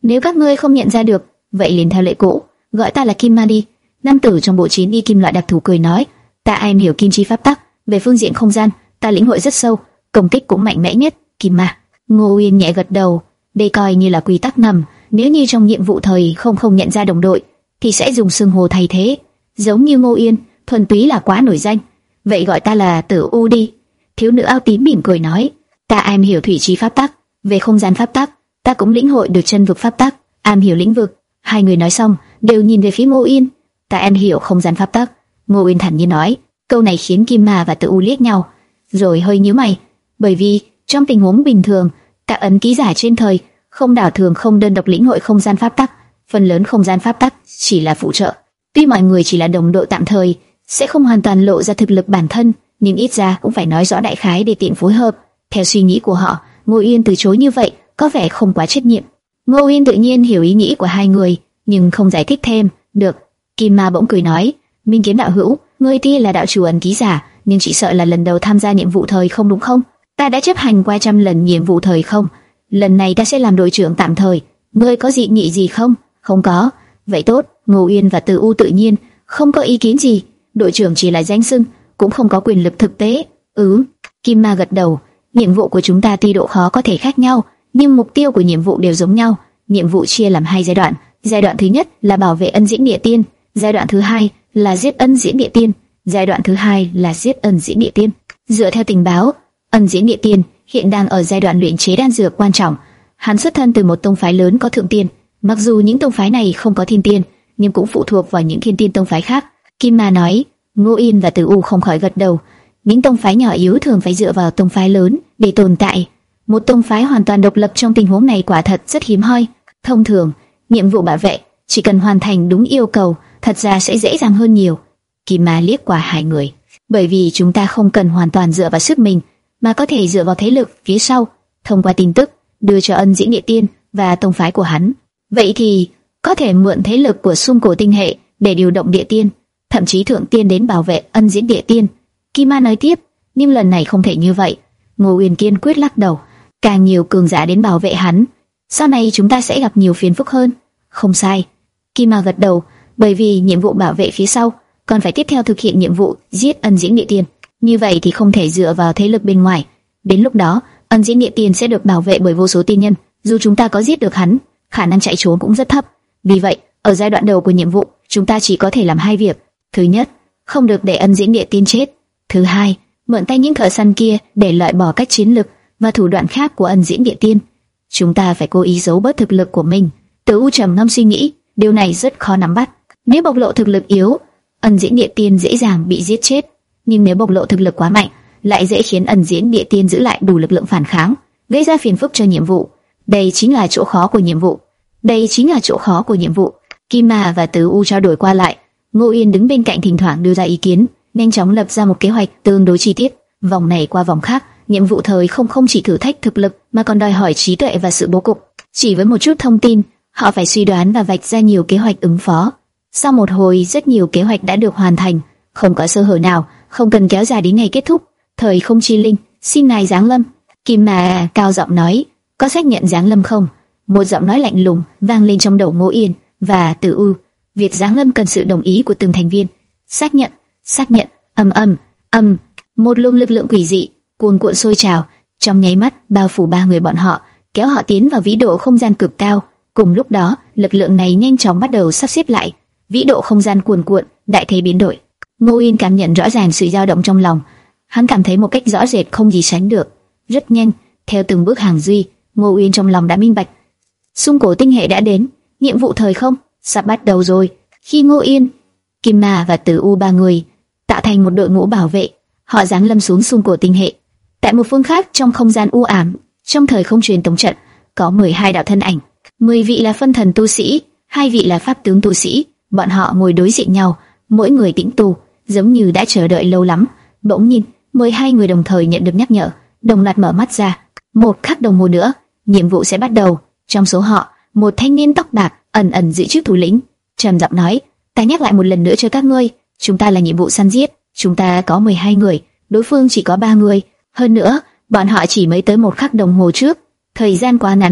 Nếu các ngươi không nhận ra được, vậy liền theo lệ cũ, gọi ta là Kim Ma đi. Nam tử trong bộ chiến y kim loại đặc thù cười nói, ta am hiểu kim chi pháp tắc, về phương diện không gian, ta lĩnh hội rất sâu, công kích cũng mạnh mẽ nhất. Kim Ma. Ngô Uyên nhẹ gật đầu, đây coi như là quy tắc ngầm, nếu như trong nhiệm vụ thời không không nhận ra đồng đội, thì sẽ dùng xưng hô thay thế. Giống như Ngô Uyên, thuần túy là quá nổi danh, vậy gọi ta là Tử U đi. Thiếu nữ áo tím mỉm cười nói, ta am hiểu thủy chi pháp tắc, về không gian pháp tắc, ta cũng lĩnh hội được chân vực pháp tắc, am hiểu lĩnh vực. Hai người nói xong, đều nhìn về phía Ngô Uyên. Ta am hiểu không gian pháp tắc. Ngô Uyên thản nhiên nói, câu này khiến Kim Ma và Tử U liếc nhau, rồi hơi nhíu mày, bởi vì trong tình huống bình thường, các ấn ký giả trên thời không đảo thường không đơn độc lĩnh hội không gian pháp tắc, phần lớn không gian pháp tắc chỉ là phụ trợ. Tuy mọi người chỉ là đồng đội tạm thời, sẽ không hoàn toàn lộ ra thực lực bản thân, nhưng ít ra cũng phải nói rõ đại khái để tiện phối hợp. Theo suy nghĩ của họ, Ngô Uyên từ chối như vậy có vẻ không quá trách nhiệm. Ngô Uyên tự nhiên hiểu ý nghĩ của hai người, nhưng không giải thích thêm. Được. Kim Ma bỗng cười nói, Minh Kiếm đạo hữu, ngươi tuy là đạo chủ ẩn ký giả, nhưng chỉ sợ là lần đầu tham gia nhiệm vụ thời không đúng không? Ta đã chấp hành qua trăm lần nhiệm vụ thời không, lần này ta sẽ làm đội trưởng tạm thời. Ngươi có dị nghị gì không? Không có. Vậy tốt. Ngô Uyên và Từ U tự nhiên không có ý kiến gì. Đội trưởng chỉ là danh xưng, cũng không có quyền lực thực tế. Ừ. Kim Ma gật đầu. Nhiệm vụ của chúng ta tuy độ khó có thể khác nhau, nhưng mục tiêu của nhiệm vụ đều giống nhau. Nhiệm vụ chia làm hai giai đoạn. Giai đoạn thứ nhất là bảo vệ ân diễn địa tiên, giai đoạn thứ hai là giết ân diễn địa tiên, giai đoạn thứ hai là giết ân diễn địa tiên. Dựa theo tình báo, ân diễn địa tiên hiện đang ở giai đoạn luyện chế đan dược quan trọng. Hắn xuất thân từ một tông phái lớn có thượng tiên, mặc dù những tông phái này không có thiên tiên, nhưng cũng phụ thuộc vào những thiên tiên tông phái khác. Kim Ma nói. Ngô Yên và Tử U không khỏi gật đầu. Những tông phái nhỏ yếu thường phải dựa vào tông phái lớn để tồn tại. Một tông phái hoàn toàn độc lập trong tình huống này quả thật rất hiếm hoi. Thông thường, nhiệm vụ bảo vệ chỉ cần hoàn thành đúng yêu cầu, thật ra sẽ dễ dàng hơn nhiều. Kim Ma liếc qua hai người, bởi vì chúng ta không cần hoàn toàn dựa vào sức mình, mà có thể dựa vào thế lực phía sau, thông qua tin tức đưa cho ân diễn địa tiên và tông phái của hắn. Vậy thì có thể mượn thế lực của xung cổ tinh hệ để điều động địa tiên, thậm chí thượng tiên đến bảo vệ ân diễn địa tiên. Kim Ma nói tiếp, nhưng lần này không thể như vậy. Ngô Uyên kiên quyết lắc đầu, càng nhiều cường giả đến bảo vệ hắn, sau này chúng ta sẽ gặp nhiều phiền phức hơn. Không sai. Kim Ma gật đầu, bởi vì nhiệm vụ bảo vệ phía sau còn phải tiếp theo thực hiện nhiệm vụ giết ân diễn địa tiên. Như vậy thì không thể dựa vào thế lực bên ngoài. Đến lúc đó, ân diễn địa tiên sẽ được bảo vệ bởi vô số tiên nhân, dù chúng ta có giết được hắn, khả năng chạy trốn cũng rất thấp. Vì vậy, ở giai đoạn đầu của nhiệm vụ, chúng ta chỉ có thể làm hai việc. Thứ nhất, không được để ân diễn địa tiên chết. Thứ hai, mượn tay những thợ săn kia để loại bỏ các chiến lực và thủ đoạn khác của ân diễn địa tiên. Chúng ta phải cố ý giấu bớt thực lực của mình. Từ U trầm ngâm suy nghĩ, điều này rất khó nắm bắt. Nếu bộc lộ thực lực yếu, ân diễn địa tiên dễ dàng bị giết chết, nhưng nếu bộc lộ thực lực quá mạnh, lại dễ khiến ân diễn địa tiên giữ lại đủ lực lượng phản kháng, gây ra phiền phức cho nhiệm vụ. Đây chính là chỗ khó của nhiệm vụ. Đây chính là chỗ khó của nhiệm vụ. Kim Ma và Từ U trao đổi qua lại. Ngô Yên đứng bên cạnh thỉnh thoảng đưa ra ý kiến, nhanh chóng lập ra một kế hoạch tương đối chi tiết. Vòng này qua vòng khác, nhiệm vụ thời không không chỉ thử thách thực lực mà còn đòi hỏi trí tuệ và sự bố cục. Chỉ với một chút thông tin, họ phải suy đoán và vạch ra nhiều kế hoạch ứng phó. Sau một hồi, rất nhiều kế hoạch đã được hoàn thành, không có sơ hở nào, không cần kéo dài đến ngày kết thúc. Thời không chi linh, xin ngài giáng lâm. Kim Ma cao giọng nói, có xác nhận giáng lâm không? Một giọng nói lạnh lùng vang lên trong đầu Ngô Yên và Tử U. Việc giáng lâm cần sự đồng ý của từng thành viên. Xác nhận, xác nhận. Âm âm, âm. Một luồng lực lượng quỷ dị cuồn cuộn sôi trào, trong nháy mắt bao phủ ba người bọn họ, kéo họ tiến vào vĩ độ không gian cực cao. Cùng lúc đó, lực lượng này nhanh chóng bắt đầu sắp xếp lại. Vĩ độ không gian cuồn cuộn, đại thế biến đổi. Ngô Yên cảm nhận rõ ràng sự dao động trong lòng. Hắn cảm thấy một cách rõ rệt không gì sánh được. Rất nhanh, theo từng bước hàng duy, Ngô Uyên trong lòng đã minh bạch. Xung cổ tinh hệ đã đến, nhiệm vụ thời không sắp bắt đầu rồi. Khi Ngô Yên, Kim Ma và Tử U ba người tạo thành một đội ngũ bảo vệ, họ giáng lâm xuống xung cổ tinh hệ. Tại một phương khác trong không gian u ám, trong thời không truyền tống trận, có mười hai đạo thân ảnh, mười vị là phân thần tu sĩ, hai vị là pháp tướng tu sĩ. Bọn họ ngồi đối diện nhau, mỗi người tĩnh tu, giống như đã chờ đợi lâu lắm. Bỗng nhiên, mười hai người đồng thời nhận được nhắc nhở, đồng loạt mở mắt ra. Một khắc đồng hồ nữa, nhiệm vụ sẽ bắt đầu. Trong số họ, một thanh niên tóc bạc ẩn ẩn giữ chức thủ lĩnh, trầm giọng nói: "Ta nhắc lại một lần nữa cho các ngươi, chúng ta là nhiệm vụ săn giết, chúng ta có mười hai người, đối phương chỉ có ba người. Hơn nữa, bọn họ chỉ mới tới một khắc đồng hồ trước, thời gian quá ngắn,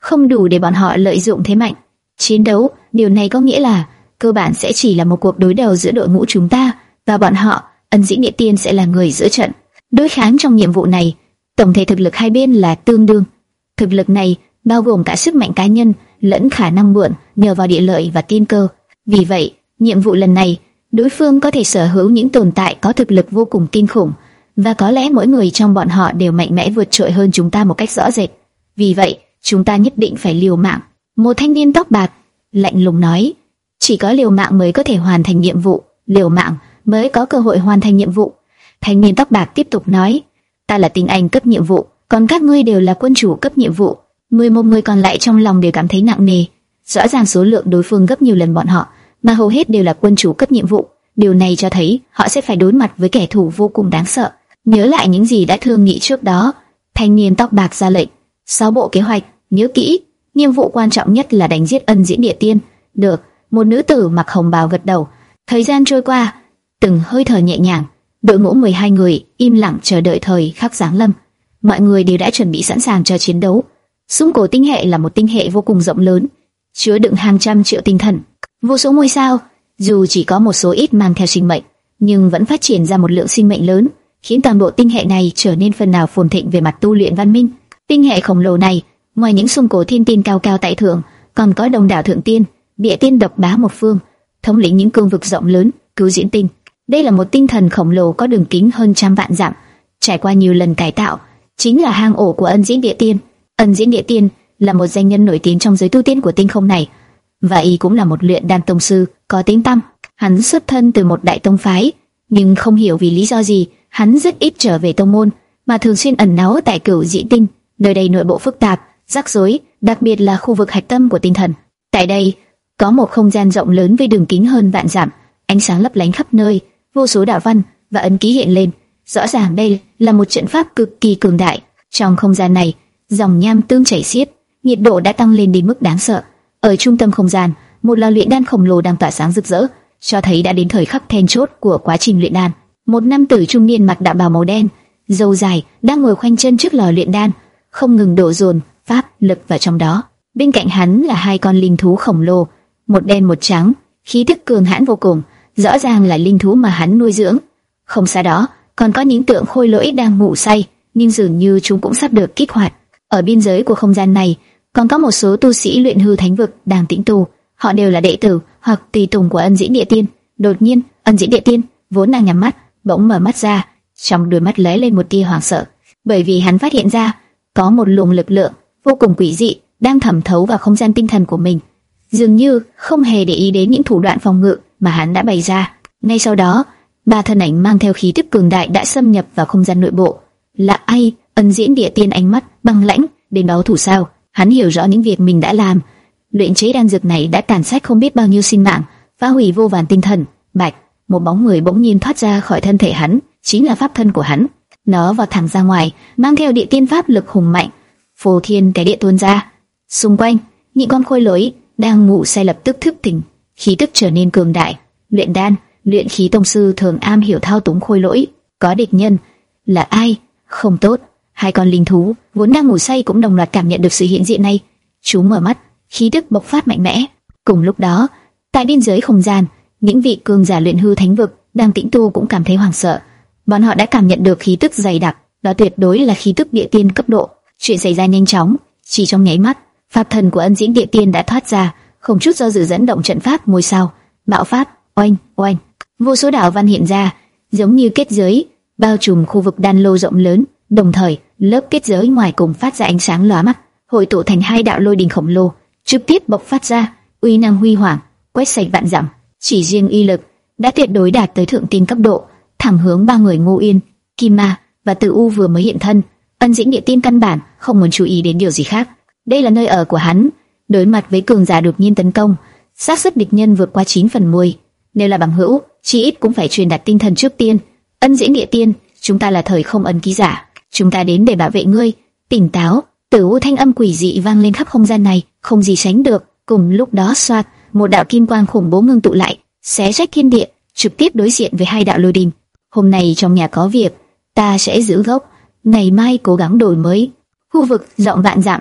không đủ để bọn họ lợi dụng thế mạnh chiến đấu. Điều này có nghĩa là cơ bản sẽ chỉ là một cuộc đối đầu giữa đội ngũ chúng ta và bọn họ. Ân Dĩ Địa Tiên sẽ là người giữa trận đối kháng trong nhiệm vụ này. Tổng thể thực lực hai bên là tương đương. Thực lực này bao gồm cả sức mạnh cá nhân lẫn khả năng mượn nhờ vào địa lợi và tiên cơ. Vì vậy, nhiệm vụ lần này, đối phương có thể sở hữu những tồn tại có thực lực vô cùng kinh khủng, và có lẽ mỗi người trong bọn họ đều mạnh mẽ vượt trội hơn chúng ta một cách rõ rệt. Vì vậy, chúng ta nhất định phải liều mạng. Một thanh niên tóc bạc lạnh lùng nói, chỉ có liều mạng mới có thể hoàn thành nhiệm vụ, liều mạng mới có cơ hội hoàn thành nhiệm vụ. Thanh niên tóc bạc tiếp tục nói, ta là tinh anh cấp nhiệm vụ, còn các ngươi đều là quân chủ cấp nhiệm vụ. Mười một người còn lại trong lòng đều cảm thấy nặng nề. Rõ ràng số lượng đối phương gấp nhiều lần bọn họ, mà hầu hết đều là quân chủ cấp nhiệm vụ. Điều này cho thấy họ sẽ phải đối mặt với kẻ thù vô cùng đáng sợ. Nhớ lại những gì đã thương nghị trước đó, thanh niên tóc bạc ra lệnh, sáu bộ kế hoạch, nhớ kỹ, nhiệm vụ quan trọng nhất là đánh giết Ân Diễn Địa Tiên. Được, một nữ tử mặc hồng bào gật đầu. Thời gian trôi qua, từng hơi thở nhẹ nhàng, đội ngũ mười hai người im lặng chờ đợi thời khắc giáng lâm. Mọi người đều đã chuẩn bị sẵn sàng cho chiến đấu. Xung cổ tinh hệ là một tinh hệ vô cùng rộng lớn, chứa đựng hàng trăm triệu tinh thần, vô số ngôi sao. Dù chỉ có một số ít mang theo sinh mệnh, nhưng vẫn phát triển ra một lượng sinh mệnh lớn, khiến toàn bộ tinh hệ này trở nên phần nào phồn thịnh về mặt tu luyện văn minh. Tinh hệ khổng lồ này, ngoài những xung cổ thiên tiên cao cao tại thượng, còn có đông đảo thượng tiên, địa tiên độc bá một phương, thống lĩnh những cương vực rộng lớn, cứu diễn tinh. Đây là một tinh thần khổng lồ có đường kính hơn trăm vạn dặm, trải qua nhiều lần cải tạo, chính là hang ổ của Ân Diễn Địa Tiên. Ân Diễn Địa Tiên là một danh nhân nổi tiếng trong giới tu tiên của tinh không này, và y cũng là một luyện đan tông sư có tiếng tăm. Hắn xuất thân từ một đại tông phái, nhưng không hiểu vì lý do gì, hắn rất ít trở về tông môn, mà thường xuyên ẩn náu tại Cửu Dĩ Tinh. Nơi đây nội bộ phức tạp, rắc rối, đặc biệt là khu vực hạch tâm của tinh thần. Tại đây có một không gian rộng lớn với đường kính hơn vạn dặm, ánh sáng lấp lánh khắp nơi, vô số đạo văn và ấn ký hiện lên. Rõ ràng đây là một trận pháp cực kỳ cường đại. Trong không gian này, dòng nham tương chảy xiết, nhiệt độ đã tăng lên đến mức đáng sợ. Ở trung tâm không gian, một lò luyện đan khổng lồ đang tỏa sáng rực rỡ, cho thấy đã đến thời khắc then chốt của quá trình luyện đan. Một nam tử trung niên mặc đạo bào màu đen, râu dài, đang ngồi khoanh chân trước lò luyện đan, không ngừng đổ dồn pháp lực vào trong đó. Bên cạnh hắn là hai con linh thú khổng lồ, một đen một trắng, khí tức cường hãn vô cùng, rõ ràng là linh thú mà hắn nuôi dưỡng. Không xa đó, còn có những tượng khôi lỗi đang ngủ say, nhưng dường như chúng cũng sắp được kích hoạt. Ở biên giới của không gian này, còn có một số tu sĩ luyện hư thánh vực đang tĩnh tu, họ đều là đệ tử hoặc tùy tùng của Ân Diễn Địa Tiên. Đột nhiên, Ân Diễn Địa Tiên vốn đang nhắm mắt, bỗng mở mắt ra, trong đôi mắt lóe lên một tia hoảng sợ, bởi vì hắn phát hiện ra có một luồng lực lượng vô cùng quỷ dị đang thẩm thấu vào không gian tinh thần của mình, dường như không hề để ý đến những thủ đoạn phòng ngự mà hắn đã bày ra. Ngay sau đó, ba thân ảnh mang theo khí tức cường đại đã xâm nhập vào không gian nội bộ. Là ai? Ân Diễn Địa Tiên ánh mắt băng lãnh, đến báo thủ sao? Hắn hiểu rõ những việc mình đã làm. Luyện chế đan dược này đã tàn sát không biết bao nhiêu sinh mạng, phá hủy vô vàn tinh thần. Bạch, một bóng người bỗng nhiên thoát ra khỏi thân thể hắn, chính là pháp thân của hắn. Nó vào thẳng ra ngoài, mang theo địa tiên pháp lực hùng mạnh. Phô thiên cái địa tuôn ra. Xung quanh, những con khôi lỗi đang ngủ say lập tức thức tỉnh, khí tức trở nên cường đại. Luyện đan, luyện khí tông sư thường am hiểu thao túng khôi lỗi. Có địch nhân. Là ai? Không tốt. Hai con linh thú vốn đang ngủ say cũng đồng loạt cảm nhận được sự hiện diện này. Chúng mở mắt, khí tức bộc phát mạnh mẽ. Cùng lúc đó, tại biên giới không gian, những vị cường giả luyện hư thánh vực đang tĩnh tu cũng cảm thấy hoảng sợ. Bọn họ đã cảm nhận được khí tức dày đặc, đó tuyệt đối là khí tức địa tiên cấp độ. Chuyện xảy ra nhanh chóng, chỉ trong nháy mắt, pháp thần của Ân Diễn Địa Tiên đã thoát ra, không chút do dự dẫn động trận pháp ngôi sao, bạo phát, oanh, oanh. Vô số đạo văn hiện ra, giống như kết giới, bao trùm khu vực đan lô rộng lớn. Đồng thời, lớp kết giới ngoài cùng phát ra ánh sáng lóa mắt, hội tụ thành hai đạo lôi đình khổng lồ, trực tiếp bộc phát ra, uy năng huy hoàng, quét sạch vạn dặm. Chỉ riêng uy lực đã tuyệt đối đạt tới thượng tiên cấp độ, thẳng hướng ba người Ngô Yên, Kim Ma và Từ U vừa mới hiện thân. Ân Diễn Địa Tiên căn bản không muốn chú ý đến điều gì khác. Đây là nơi ở của hắn, đối mặt với cường giả đột nhiên tấn công, xác suất địch nhân vượt qua chín phần mười. Nếu là bằng hữu, chỉ ít cũng phải truyền đạt tinh thần trước tiên. Ân Diễn Địa Tiên, chúng ta là thời không ấn ký giả, chúng ta đến để bảo vệ ngươi. Tỉnh táo. Từ U thanh âm quỷ dị vang lên khắp không gian này, không gì sánh được. Cùng lúc đó, xoạt, một đạo kim quang khủng bố ngưng tụ lại, xé rách thiên địa, trực tiếp đối diện với hai đạo lôi đình. Hôm nay trong nhà có việc, ta sẽ giữ gốc, ngày mai cố gắng đổi mới. Khu vực rộng vạn dặm,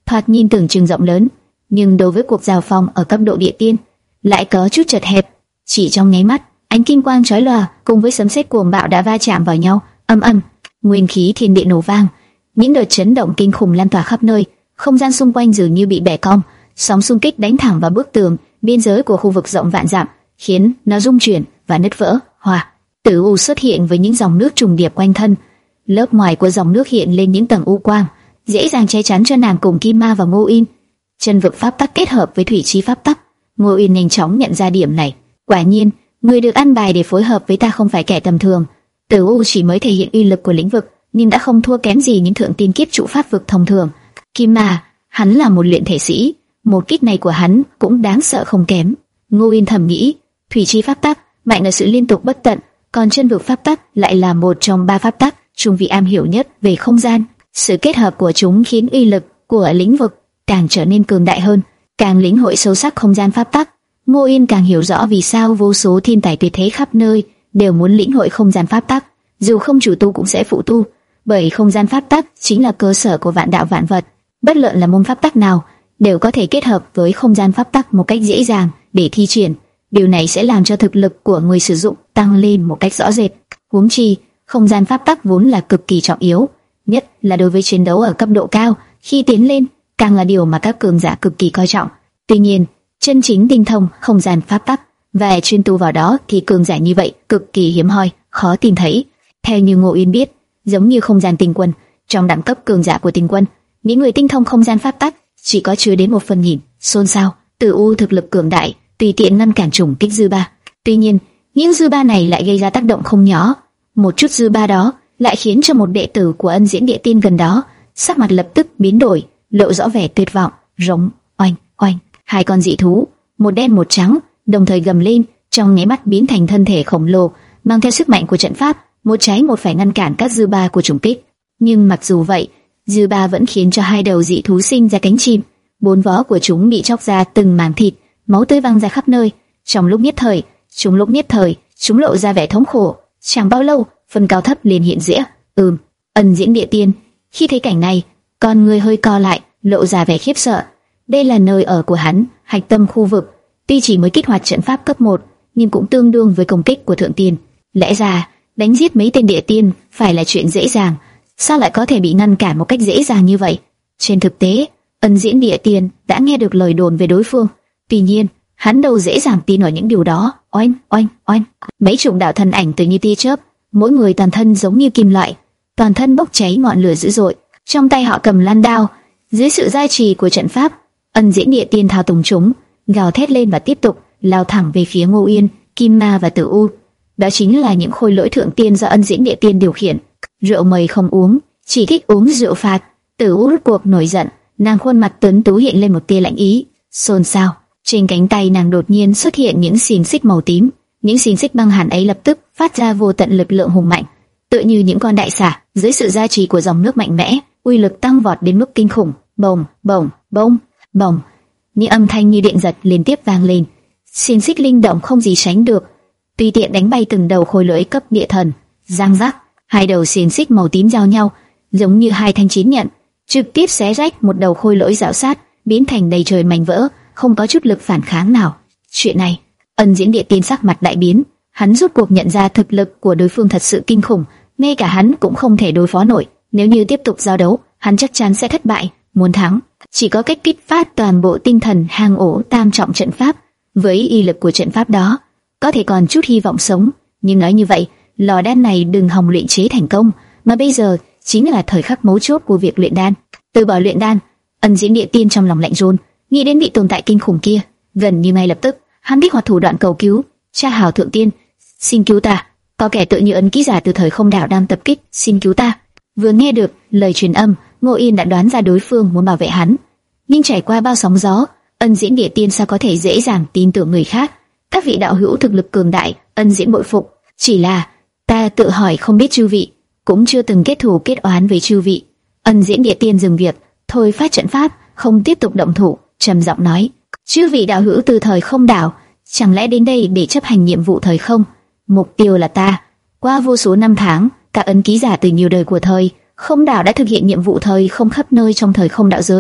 thoạt nhìn tưởng chừng rộng lớn, nhưng đối với cuộc giao phong ở cấp độ địa tiên lại có chút chật hẹp. Chỉ trong nháy mắt, ánh kim quang chói lòa cùng với sấm sét cuồng bạo đã va chạm vào nhau, âm ầm, nguyên khí thiên địa nổ vang, những đợt chấn động kinh khủng lan tỏa khắp nơi, không gian xung quanh dường như bị bẻ cong, sóng xung kích đánh thẳng vào bức tường biên giới của khu vực rộng vạn dặm, khiến nó rung chuyển và nứt vỡ. Hòa, Tử U xuất hiện với những dòng nước trùng điệp quanh thân, lớp ngoài của dòng nước hiện lên những tầng u quang, dễ dàng che chắn cho nàng cùng Kim Ma và Ngô Yên. Chân vực pháp tắc kết hợp với thủy chi pháp tắc, Ngô Yên nhanh chóng nhận ra điểm này. Quả nhiên, người được ăn bài để phối hợp với ta không phải kẻ tầm thường. Tử U chỉ mới thể hiện uy lực của lĩnh vực, nhưng đã không thua kém gì những thượng tiên kiếp trụ pháp vực thông thường. Kim Ma, hắn là một luyện thể sĩ, một kích này của hắn cũng đáng sợ không kém. Ngô Yên thầm nghĩ, thủy chi pháp tắc mạnh ở sự liên tục bất tận, còn chân vực pháp tắc lại là một trong ba pháp tắc trung vị am hiểu nhất về không gian. Sự kết hợp của chúng khiến uy lực của lĩnh vực càng trở nên cường đại hơn. Càng lĩnh hội sâu sắc không gian pháp tắc, Ngô Yên càng hiểu rõ vì sao vô số thiên tài tuyệt thế khắp nơi đều muốn lĩnh hội không gian pháp tắc, dù không chủ tu cũng sẽ phụ tu, bởi không gian pháp tắc chính là cơ sở của vạn đạo vạn vật. Bất luận là môn pháp tắc nào, đều có thể kết hợp với không gian pháp tắc một cách dễ dàng để thi triển. Điều này sẽ làm cho thực lực của người sử dụng tăng lên một cách rõ rệt. Huống chi, không gian pháp tắc vốn là cực kỳ trọng yếu, nhất là đối với chiến đấu ở cấp độ cao, khi tiến lên, càng là điều mà các cường giả cực kỳ coi trọng. Tuy nhiên, chân chính tinh thông không gian pháp tắc và chuyên tu vào đó thì cường giả như vậy cực kỳ hiếm hoi, khó tìm thấy. Theo như Ngô Yên biết, giống như không gian tinh quân, trong đẳng cấp cường giả của tinh quân, những người tinh thông không gian pháp tắc chỉ có chưa đến một phần nghìn. Xôn xao, Tử U thực lực cường đại, tùy tiện ngăn cản trùng kích dư ba. Tuy nhiên, những dư ba này lại gây ra tác động không nhỏ. Một chút dư ba đó lại khiến cho một đệ tử của Ân Diễn Địa Tiên gần đó sắc mặt lập tức biến đổi, lộ rõ vẻ tuyệt vọng. Rống, oanh, oanh, hai con dị thú, một đen một trắng, đồng thời gầm lên, trong nháy mắt biến thành thân thể khổng lồ, mang theo sức mạnh của trận pháp, một trái một phải ngăn cản các dư ba của trùng kích. Nhưng mặc dù vậy, dư ba vẫn khiến cho hai đầu dị thú sinh ra cánh chim, bốn vó của chúng bị chóc ra từng mảng thịt, máu tươi văng ra khắp nơi. Trong lúc nhất thời, chúng lúc nhất thời, chúng lộ ra vẻ thống khổ. Chẳng bao lâu, phần cao thấp liền hiện dĩa. Ừm, Ân Diễn Địa Tiên. Khi thấy cảnh này, con người hơi co lại, lộ ra vẻ khiếp sợ. Đây là nơi ở của hắn, hạch tâm khu vực. Tuy chỉ mới kích hoạt trận pháp cấp một, nhưng cũng tương đương với công kích của thượng tiên. Lẽ ra, đánh giết mấy tên địa tiên phải là chuyện dễ dàng, sao lại có thể bị ngăn cản một cách dễ dàng như vậy? Trên thực tế, Ân Diễn Địa Tiên đã nghe được lời đồn về đối phương. Tuy nhiên, hắn đâu dễ dàng tin vào những điều đó. Oanh, oanh, oanh. Mấy chục đạo thân ảnh từ như tia chớp, mỗi người toàn thân giống như kim loại, toàn thân bốc cháy ngọn lửa dữ dội. Trong tay họ cầm lan đao. Dưới sự gia trì của trận pháp, Ân Diễn Địa Tiên thao túng chúng, gào thét lên và tiếp tục lao thẳng về phía Ngô Yên, Kim Ma và Tử U. Đó chính là những khôi lỗi thượng tiên do Ân Diễn Địa Tiên điều khiển. Rượu mời không uống, chỉ thích uống rượu phạt. Tử U rốt cuộc nổi giận, nàng khuôn mặt tuấn tú hiện lên một tia lạnh ý. Xôn xao, trên cánh tay nàng đột nhiên xuất hiện những xiềng xích màu tím. Những xiềng xích băng hàn ấy lập tức phát ra vô tận lực lượng hùng mạnh, tựa như những con đại xà. Dưới sự gia trì của dòng nước mạnh mẽ, uy lực tăng vọt đến mức kinh khủng. Bồng, bồng, bồng, bồng. Những âm thanh như điện giật liên tiếp vang lên. Xiềng xích linh động không gì sánh được, tùy tiện đánh bay từng đầu khôi lỗi cấp địa thần. Giang giác, hai đầu xiềng xích màu tím giao nhau, giống như hai thanh chiến nhận, trực tiếp xé rách một đầu khôi lỗi rạo sát, biến thành đầy trời mảnh vỡ, không có chút lực phản kháng nào. Chuyện này, Ân Diễn Địa Tiên sắc mặt đại biến, hắn rốt cuộc nhận ra thực lực của đối phương thật sự kinh khủng, ngay cả hắn cũng không thể đối phó nổi. Nếu như tiếp tục giao đấu, hắn chắc chắn sẽ thất bại. Muốn thắng, chỉ có cách kích phát toàn bộ tinh thần hang ổ tam trọng trận pháp. Với y lực của trận pháp đó, có thể còn chút hy vọng sống. Nhưng nói như vậy, lò đan này đừng hòng luyện chế thành công, mà bây giờ chính là thời khắc mấu chốt của việc luyện đan. Từ bỏ luyện đan, Ân Diễn Địa Tiên trong lòng lạnh run, nghĩ đến vị tồn tại kinh khủng kia, gần như ngay lập tức, hắn kích hoạt thủ đoạn cầu cứu. Cha hào thượng tiên, xin cứu ta! Có kẻ tự như ấn ký giả từ thời không đảo đang tập kích, xin cứu ta! Vừa nghe được lời truyền âm, Ngô Yên đã đoán ra đối phương muốn bảo vệ hắn. Nhưng trải qua bao sóng gió, Ân Diễn Địa Tiên sao có thể dễ dàng tin tưởng người khác? Các vị đạo hữu thực lực cường đại, Ân Diễn bội phục. Chỉ là ta tự hỏi không biết chư vị cũng chưa từng kết thù kết oán với chư vị. Ân Diễn Địa Tiên dừng việc, thôi phát trận pháp, không tiếp tục động thủ, trầm giọng nói: chư vị đạo hữu từ thời không đảo, chẳng lẽ đến đây để chấp hành nhiệm vụ thời không? Mục tiêu là ta. Qua vô số năm tháng, các ấn ký giả từ nhiều đời của thời không đảo đã thực hiện nhiệm vụ thời không khắp nơi trong thời không đạo giới.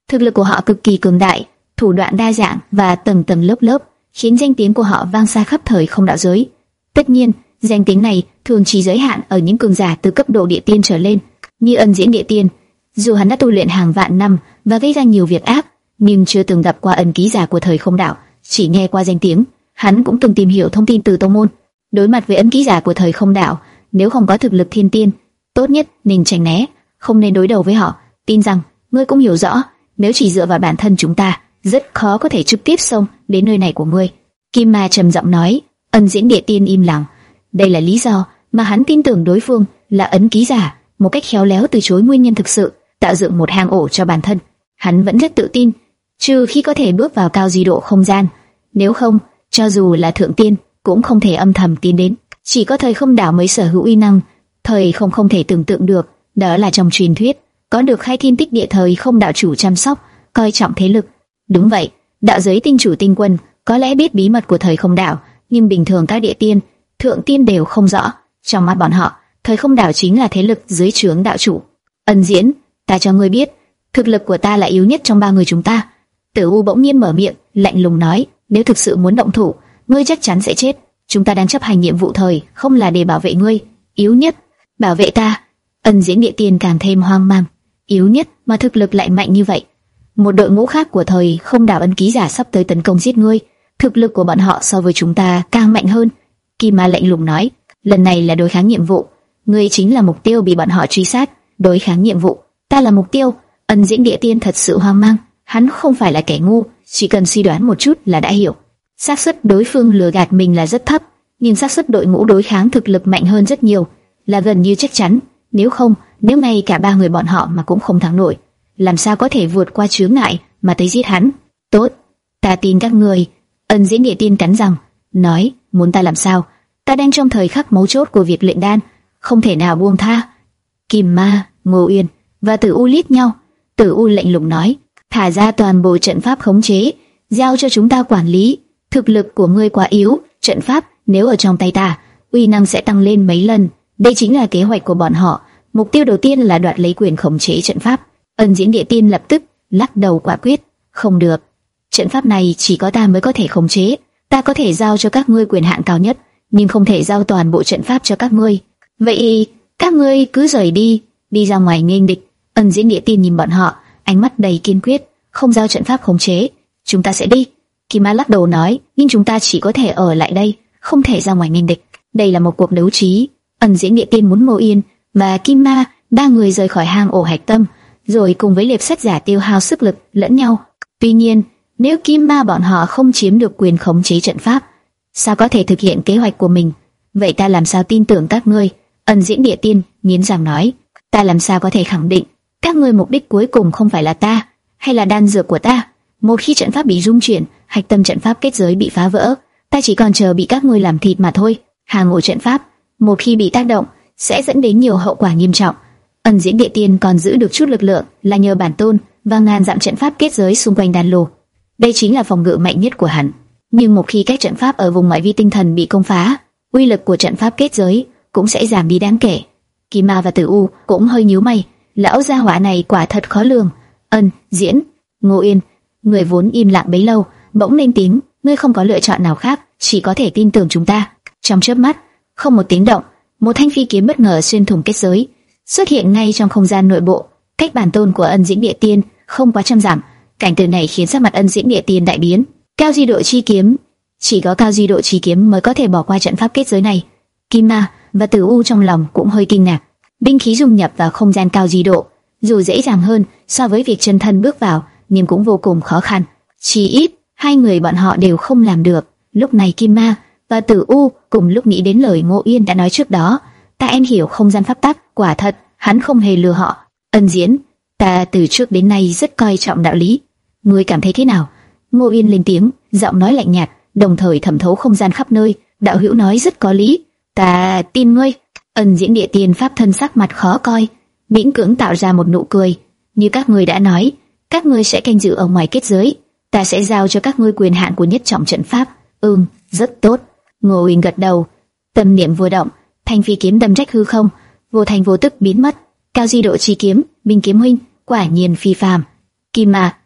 Thực lực của họ cực kỳ cường đại, thủ đoạn đa dạng và tầng tầng lớp lớp, khiến danh tiếng của họ vang xa khắp thời không đạo giới. Tất nhiên, danh tiếng này thường chỉ giới hạn ở những cường giả từ cấp độ địa tiên trở lên, như Ân Diễn Địa Tiên. Dù hắn đã tu luyện hàng vạn năm và gây ra nhiều việc ác, nhưng chưa từng gặp qua ân ký giả của thời không đạo, chỉ nghe qua danh tiếng. Hắn cũng từng tìm hiểu thông tin từ tông môn. Đối mặt với ân ký giả của thời không đạo, nếu không có thực lực thiên tiên, tốt nhất nên tránh né, không nên đối đầu với họ. Tin rằng ngươi cũng hiểu rõ, nếu chỉ dựa vào bản thân chúng ta, rất khó có thể trực tiếp xông đến nơi này của ngươi. Kim Ma trầm giọng nói. Ân Diễn Địa Tiên im lặng. Đây là lý do mà hắn tin tưởng đối phương là ấn ký giả, một cách khéo léo từ chối nguyên nhân thực sự, tạo dựng một hang ổ cho bản thân. Hắn vẫn rất tự tin, trừ khi có thể bước vào cao di độ không gian, nếu không, cho dù là thượng tiên cũng không thể âm thầm tiến đến. Chỉ có thời không đảo mới sở hữu uy năng, thời không không thể tưởng tượng được. Đó là trong truyền thuyết, có được khai thiên tích địa thời không đạo chủ chăm sóc, coi trọng thế lực. Đúng vậy, đạo giới tinh chủ tinh quân có lẽ biết bí mật của thời không đảo, nhưng bình thường các địa tiên, thượng tiên đều không rõ. Trong mắt bọn họ, thời không đảo chính là thế lực dưới trướng đạo chủ. Ân Diễn, ta cho ngươi biết, thực lực của ta là yếu nhất trong ba người chúng ta. Tử U bỗng nhiên mở miệng, lạnh lùng nói, nếu thực sự muốn động thủ, ngươi chắc chắn sẽ chết. Chúng ta đang chấp hành nhiệm vụ thời không là để bảo vệ ngươi. Yếu nhất, bảo vệ ta? Ân Diễn Địa Tiên càng thêm hoang mang. Yếu nhất mà thực lực lại mạnh như vậy? Một đội ngũ khác của thời không đảo ân ký giả sắp tới tấn công giết ngươi. Thực lực của bọn họ so với chúng ta càng mạnh hơn. Kim Ma lạnh lùng nói, lần này là đối kháng nhiệm vụ, ngươi chính là mục tiêu bị bọn họ truy sát. Đối kháng nhiệm vụ, ta là mục tiêu. Ân Diễn Địa Tiên thật sự hoang mang. Hắn không phải là kẻ ngu, chỉ cần suy đoán một chút là đã hiểu. Xác suất đối phương lừa gạt mình là rất thấp, nhưng xác suất đội ngũ đối kháng thực lực mạnh hơn rất nhiều, là gần như chắc chắn. Nếu không, nếu ngay cả ba người bọn họ mà cũng không thắng nổi, làm sao có thể vượt qua chướng ngại mà tới giết hắn? Tốt, ta tin các người. Ân Diễn Địa Tiên cắn răng nói, muốn ta làm sao? Ta đang trong thời khắc mấu chốt của việc luyện đan, không thể nào buông tha. Kim Ma, Ngô Uyên và Tử U liếc nhau. Tử U lạnh lùng nói, thả ra toàn bộ trận pháp khống chế, giao cho chúng ta quản lý. Thực lực của ngươi quá yếu, trận pháp nếu ở trong tay ta, uy năng sẽ tăng lên mấy lần. Đây chính là kế hoạch của bọn họ. Mục tiêu đầu tiên là đoạt lấy quyền khống chế trận pháp. Ân Diễn Địa Tiên lập tức lắc đầu quả quyết, không được. Trận pháp này chỉ có ta mới có thể khống chế. Ta có thể giao cho các ngươi quyền hạn cao nhất, nhưng không thể giao toàn bộ trận pháp cho các ngươi. Vậy các ngươi cứ rời đi, đi ra ngoài nghênh địch. Ân Diễn Địa Tiên nhìn bọn họ, ánh mắt đầy kiên quyết, không giao trận pháp khống chế, chúng ta sẽ đi. Kim Ma lắc đầu nói, nhưng chúng ta chỉ có thể ở lại đây, không thể ra ngoài nghênh địch. Đây là một cuộc đấu trí. Ân Diễn Địa Tiên muốn Ngô Yên và Kim Ma ba người rời khỏi hang ổ hạch tâm, rồi cùng với liệp sắt giả tiêu hao sức lực lẫn nhau. Tuy nhiên, nếu Kim Ma bọn họ không chiếm được quyền khống chế trận pháp, sao có thể thực hiện kế hoạch của mình? Vậy ta làm sao tin tưởng các ngươi? Ân Diễn Địa Tiên nghiến răng nói, ta làm sao có thể khẳng định các ngươi mục đích cuối cùng không phải là ta, hay là đan dược của ta? Một khi trận pháp bị rung chuyển, hạch tâm trận pháp kết giới bị phá vỡ, ta chỉ còn chờ bị các ngươi làm thịt mà thôi. Hàng ổ trận pháp, một khi bị tác động, sẽ dẫn đến nhiều hậu quả nghiêm trọng. Ân Diễn Địa Tiên còn giữ được chút lực lượng là nhờ bản tôn và ngàn dặm trận pháp kết giới xung quanh đan lô. Đây chính là phòng ngự mạnh nhất của hắn. Nhưng một khi các trận pháp ở vùng ngoại vi tinh thần bị công phá, uy lực của trận pháp kết giới cũng sẽ giảm đi đáng kể. Kim Ma và Tử U cũng hơi nhíu mày, lão gia hỏa này quả thật khó lường. Ân Diễn, Ngô Yên, người vốn im lặng bấy lâu, bỗng lên tiếng, ngươi không có lựa chọn nào khác, chỉ có thể tin tưởng chúng ta. Trong chớp mắt, không một tiếng động, một thanh phi kiếm bất ngờ xuyên thủng kết giới, xuất hiện ngay trong không gian nội bộ, cách bản tôn của Ân Diễn Địa Tiên không quá trăm dặm. Cảnh tượng này khiến sắc mặt Ân Diễn Địa Tiên đại biến. Cao duy độ chi kiếm, chỉ có cao duy độ chi kiếm mới có thể bỏ qua trận pháp kết giới này. Kim Ma và Tử U trong lòng cũng hơi kinh ngạc. Binh khí dung nhập vào không gian cao duy độ, dù dễ dàng hơn so với việc chân thân bước vào, nhưng cũng vô cùng khó khăn. Chỉ ít hai người bọn họ đều không làm được. Lúc này Kim Ma và Tử U cùng lúc nghĩ đến lời Ngô Yên đã nói trước đó, ta em hiểu không gian pháp tắc, quả thật hắn không hề lừa họ. Ân Diễn, ta từ trước đến nay rất coi trọng đạo lý, ngươi cảm thấy thế nào? Ngô Yên lên tiếng, giọng nói lạnh nhạt, đồng thời thẩm thấu không gian khắp nơi. Đạo hữu nói rất có lý, ta tin ngươi. Ân Diễn Địa Tiên pháp thân sắc mặt khó coi, miễn cưỡng tạo ra một nụ cười. Như các ngươi đã nói, các ngươi sẽ canh giữ ở ngoài kết giới, ta sẽ giao cho các ngươi quyền hạn của nhất trọng trận pháp. Ừm, rất tốt. Ngô Yên gật đầu, tâm niệm vừa động, thanh phi kiếm đâm rách hư không, vô thành vô tức biến mất. Cao di độ chi kiếm, Minh Kiếm huynh, quả nhiên phi phàm. Kim Ma,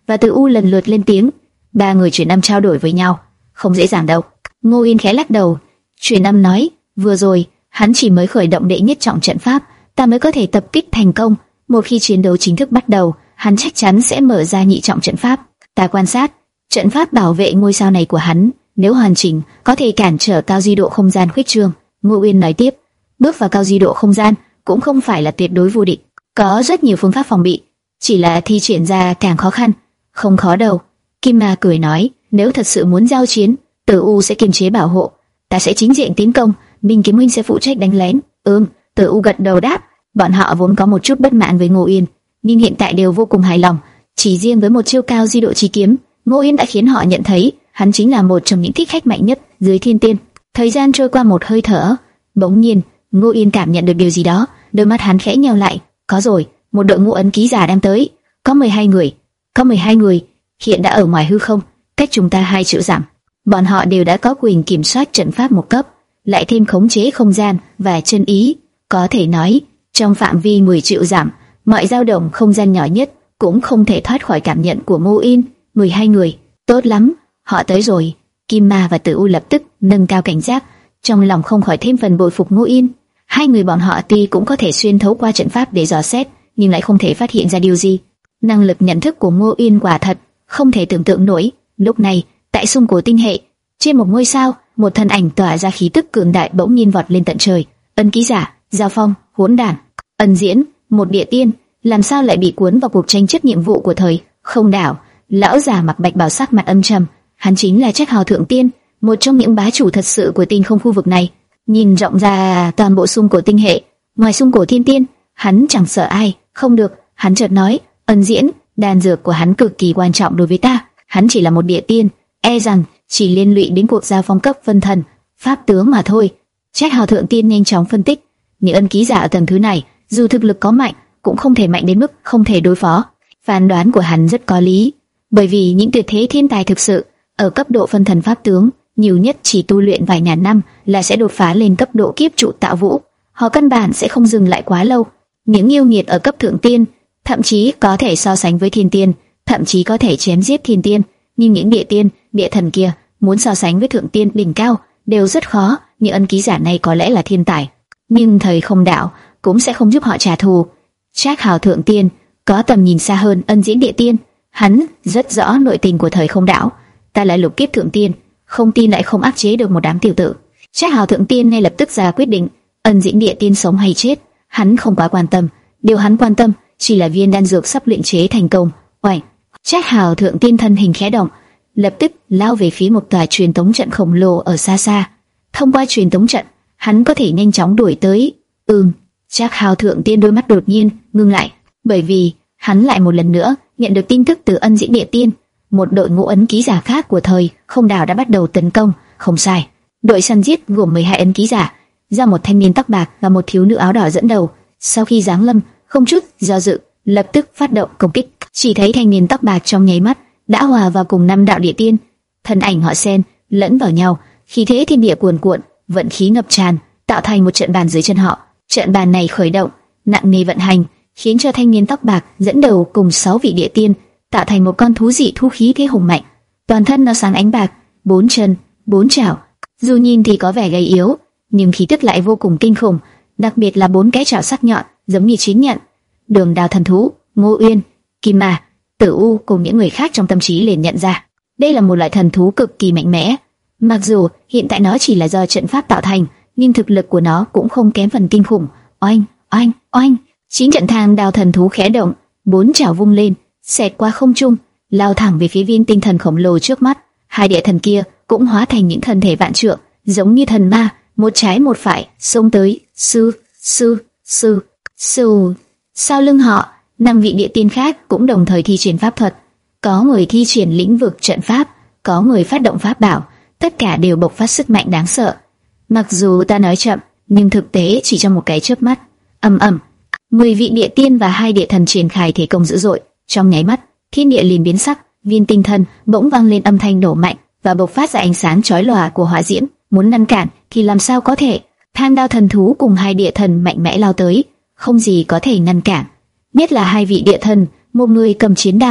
và Tử U lần lượt lên tiếng. Ba người truyền âm trao đổi với nhau, không dễ dàng đâu. Ngô Yên khẽ lắc đầu. Truyền âm nói, vừa rồi hắn chỉ mới khởi động đệ nhất trọng trận pháp, ta mới có thể tập kích thành công. Một khi chiến đấu chính thức bắt đầu, hắn chắc chắn sẽ mở ra nhị trọng trận pháp. Ta quan sát, trận pháp bảo vệ ngôi sao này của hắn, nếu hoàn chỉnh, có thể cản trở cao di độ không gian khuyết trương. Ngô Uyên nói tiếp, bước vào cao di độ không gian cũng không phải là tuyệt đối vô địch, có rất nhiều phương pháp phòng bị, chỉ là thi triển ra càng khó khăn. Không khó đâu. Kim Ma cười nói, nếu thật sự muốn giao chiến, Tử U sẽ kiềm chế bảo hộ, ta sẽ chính diện tiến công, Minh Kiếm Huynh sẽ phụ trách đánh lén. Ừm, Tử U gật đầu đáp. Bọn họ vốn có một chút bất mãn với Ngô Uyên, nhưng hiện tại đều vô cùng hài lòng. Chỉ riêng với một chiêu cao di độ chi kiếm, Ngô Uyên đã khiến họ nhận thấy hắn chính là một trong những thích khách mạnh nhất dưới thiên tiên. Thời gian trôi qua một hơi thở, bỗng nhiên Ngô Uyên cảm nhận được điều gì đó, đôi mắt hắn khẽ nheo lại. Có rồi, một đội ngũ ấn ký giả đang tới. Có mười hai người, có mười hai người, hiện đã ở ngoài hư không, cách chúng ta hai triệu dặm. Bọn họ đều đã có quyền kiểm soát trận pháp một cấp, lại thêm khống chế không gian và chân ý. Có thể nói, trong phạm vi mười triệu dặm, mọi dao động không gian nhỏ nhất cũng không thể thoát khỏi cảm nhận của Ngô Uyên. mười hai người, tốt lắm, họ tới rồi. Kim Ma và Tử U lập tức nâng cao cảnh giác, trong lòng không khỏi thêm phần bội phục Ngô Uyên. Hai người bọn họ tuy cũng có thể xuyên thấu qua trận pháp để dò xét, nhưng lại không thể phát hiện ra điều gì. Năng lực nhận thức của Ngô Uyên quả thật không thể tưởng tượng nổi. Lúc này, tại xung cổ tinh hệ, trên một ngôi sao, một thân ảnh tỏa ra khí tức cường đại bỗng nhiên vọt lên tận trời. Ân ký giả, Giao Phong, hỗn đản, Ân Diễn, một địa tiên, làm sao lại bị cuốn vào cuộc tranh chấp nhiệm vụ của thời không đảo? Lão già mặc bạch bào sắc mặt âm trầm, hắn chính là Trác Hào Thượng Tiên, một trong những bá chủ thật sự của tinh không khu vực này. Nhìn rộng ra toàn bộ xung cổ tinh hệ, ngoài xung cổ thiên tiên, hắn chẳng sợ ai. Không được, hắn chợt nói, Ân Diễn, đan dược của hắn cực kỳ quan trọng đối với ta. Hắn chỉ là một địa tiên, e rằng chỉ liên lụy đến cuộc giao phong cấp phân thần, pháp tướng mà thôi. Trác Hào Thượng Tiên nhanh chóng phân tích, những ân ký giả ở tầng thứ này, dù thực lực có mạnh, cũng không thể mạnh đến mức không thể đối phó. Phán đoán của hắn rất có lý, bởi vì những tuyệt thế thiên tài thực sự ở cấp độ phân thần pháp tướng, nhiều nhất chỉ tu luyện vài ngàn năm là sẽ đột phá lên cấp độ kiếp trụ tạo vũ. Họ căn bản sẽ không dừng lại quá lâu. Những yêu nghiệt ở cấp thượng tiên, thậm chí có thể so sánh với thiên tiên, thậm chí có thể chém giết thiên tiên, nhưng những địa tiên, địa thần kia muốn so sánh với thượng tiên đỉnh cao đều rất khó. Những ân ký giả này có lẽ là thiên tài, nhưng thời không đạo cũng sẽ không giúp họ trả thù. Trác Hào Thượng Tiên có tầm nhìn xa hơn Ân Diễn địa tiên, hắn rất rõ nội tình của thời không đạo. Ta là lục kiếp thượng tiên, không tin lại không áp chế được một đám tiểu tử. Trác Hào Thượng Tiên ngay lập tức ra quyết định, Ân Diễn địa tiên sống hay chết, hắn không quá quan tâm. Điều hắn quan tâm chỉ là viên đan dược sắp luyện chế thành công. Oanh! Trác Hào Thượng Tiên thân hình khẽ động, lập tức lao về phía một tòa truyền tống trận khổng lồ ở xa xa. Thông qua truyền tống trận, hắn có thể nhanh chóng đuổi tới. Ừm, Trác Hào Thượng Tiên đôi mắt đột nhiên ngưng lại, bởi vì hắn lại một lần nữa nhận được tin tức từ Ân Diễn địa tiên. Một đội ngũ ấn ký giả khác của thời không đảo đã bắt đầu tấn công. Không sai, đội săn giết gồm mười hai ấn ký giả, do một thanh niên tóc bạc và một thiếu nữ áo đỏ dẫn đầu. Sau khi giáng lâm, không chút do dự, lập tức phát động công kích. Chỉ thấy thanh niên tóc bạc trong nháy mắt đã hòa vào cùng năm đạo địa tiên, thân ảnh họ xen lẫn vào nhau, khí thế thiên địa cuồn cuộn, vận khí ngập tràn, tạo thành một trận bàn dưới chân họ. Trận bàn này khởi động, nặng nề vận hành, khiến cho thanh niên tóc bạc dẫn đầu cùng sáu vị địa tiên tạo thành một con thú dị thú khí thế hùng mạnh. Toàn thân nó sáng ánh bạc, bốn chân, bốn chảo. Dù nhìn thì có vẻ gầy yếu, nhưng khí tức lại vô cùng kinh khủng, đặc biệt là bốn cái chảo sắc nhọn giống như chiến nhận. Đường Đào thần thú, Ngô Uyên, Kim Ma, Tử U cùng những người khác trong tâm trí liền nhận ra, đây là một loại thần thú cực kỳ mạnh mẽ. Mặc dù hiện tại nó chỉ là do trận pháp tạo thành, nhưng thực lực của nó cũng không kém phần kinh khủng. Oanh, oanh, oanh! Chín trận thang đào thần thú khẽ động, bốn chảo vung lên, xẹt qua không trung, lao thẳng về phía viên tinh thần khổng lồ trước mắt. Hai địa thần kia cũng hóa thành những thân thể vạn trượng, giống như thần ma, một trái một phải xông tới. Sư, sư, sư, sư. Sau lưng họ, năm vị địa tiên khác cũng đồng thời thi triển pháp thuật. Có người thi triển lĩnh vực trận pháp, có người phát động pháp bảo, tất cả đều bộc phát sức mạnh đáng sợ. Mặc dù ta nói chậm, nhưng thực tế chỉ trong một cái chớp mắt, ầm ầm, mười vị địa tiên và hai địa thần triển khai thế công dữ dội. Trong nháy mắt, thiên địa liền biến sắc, viên tinh thần bỗng vang lên âm thanh nổ mạnh và bộc phát ra ánh sáng chói lòa của hỏa diễm. Muốn ngăn cản thì làm sao có thể? Thang đao thần thú cùng hai địa thần mạnh mẽ lao tới, không gì có thể ngăn cản. Nhất là hai vị địa thần, một người cầm chiến đao,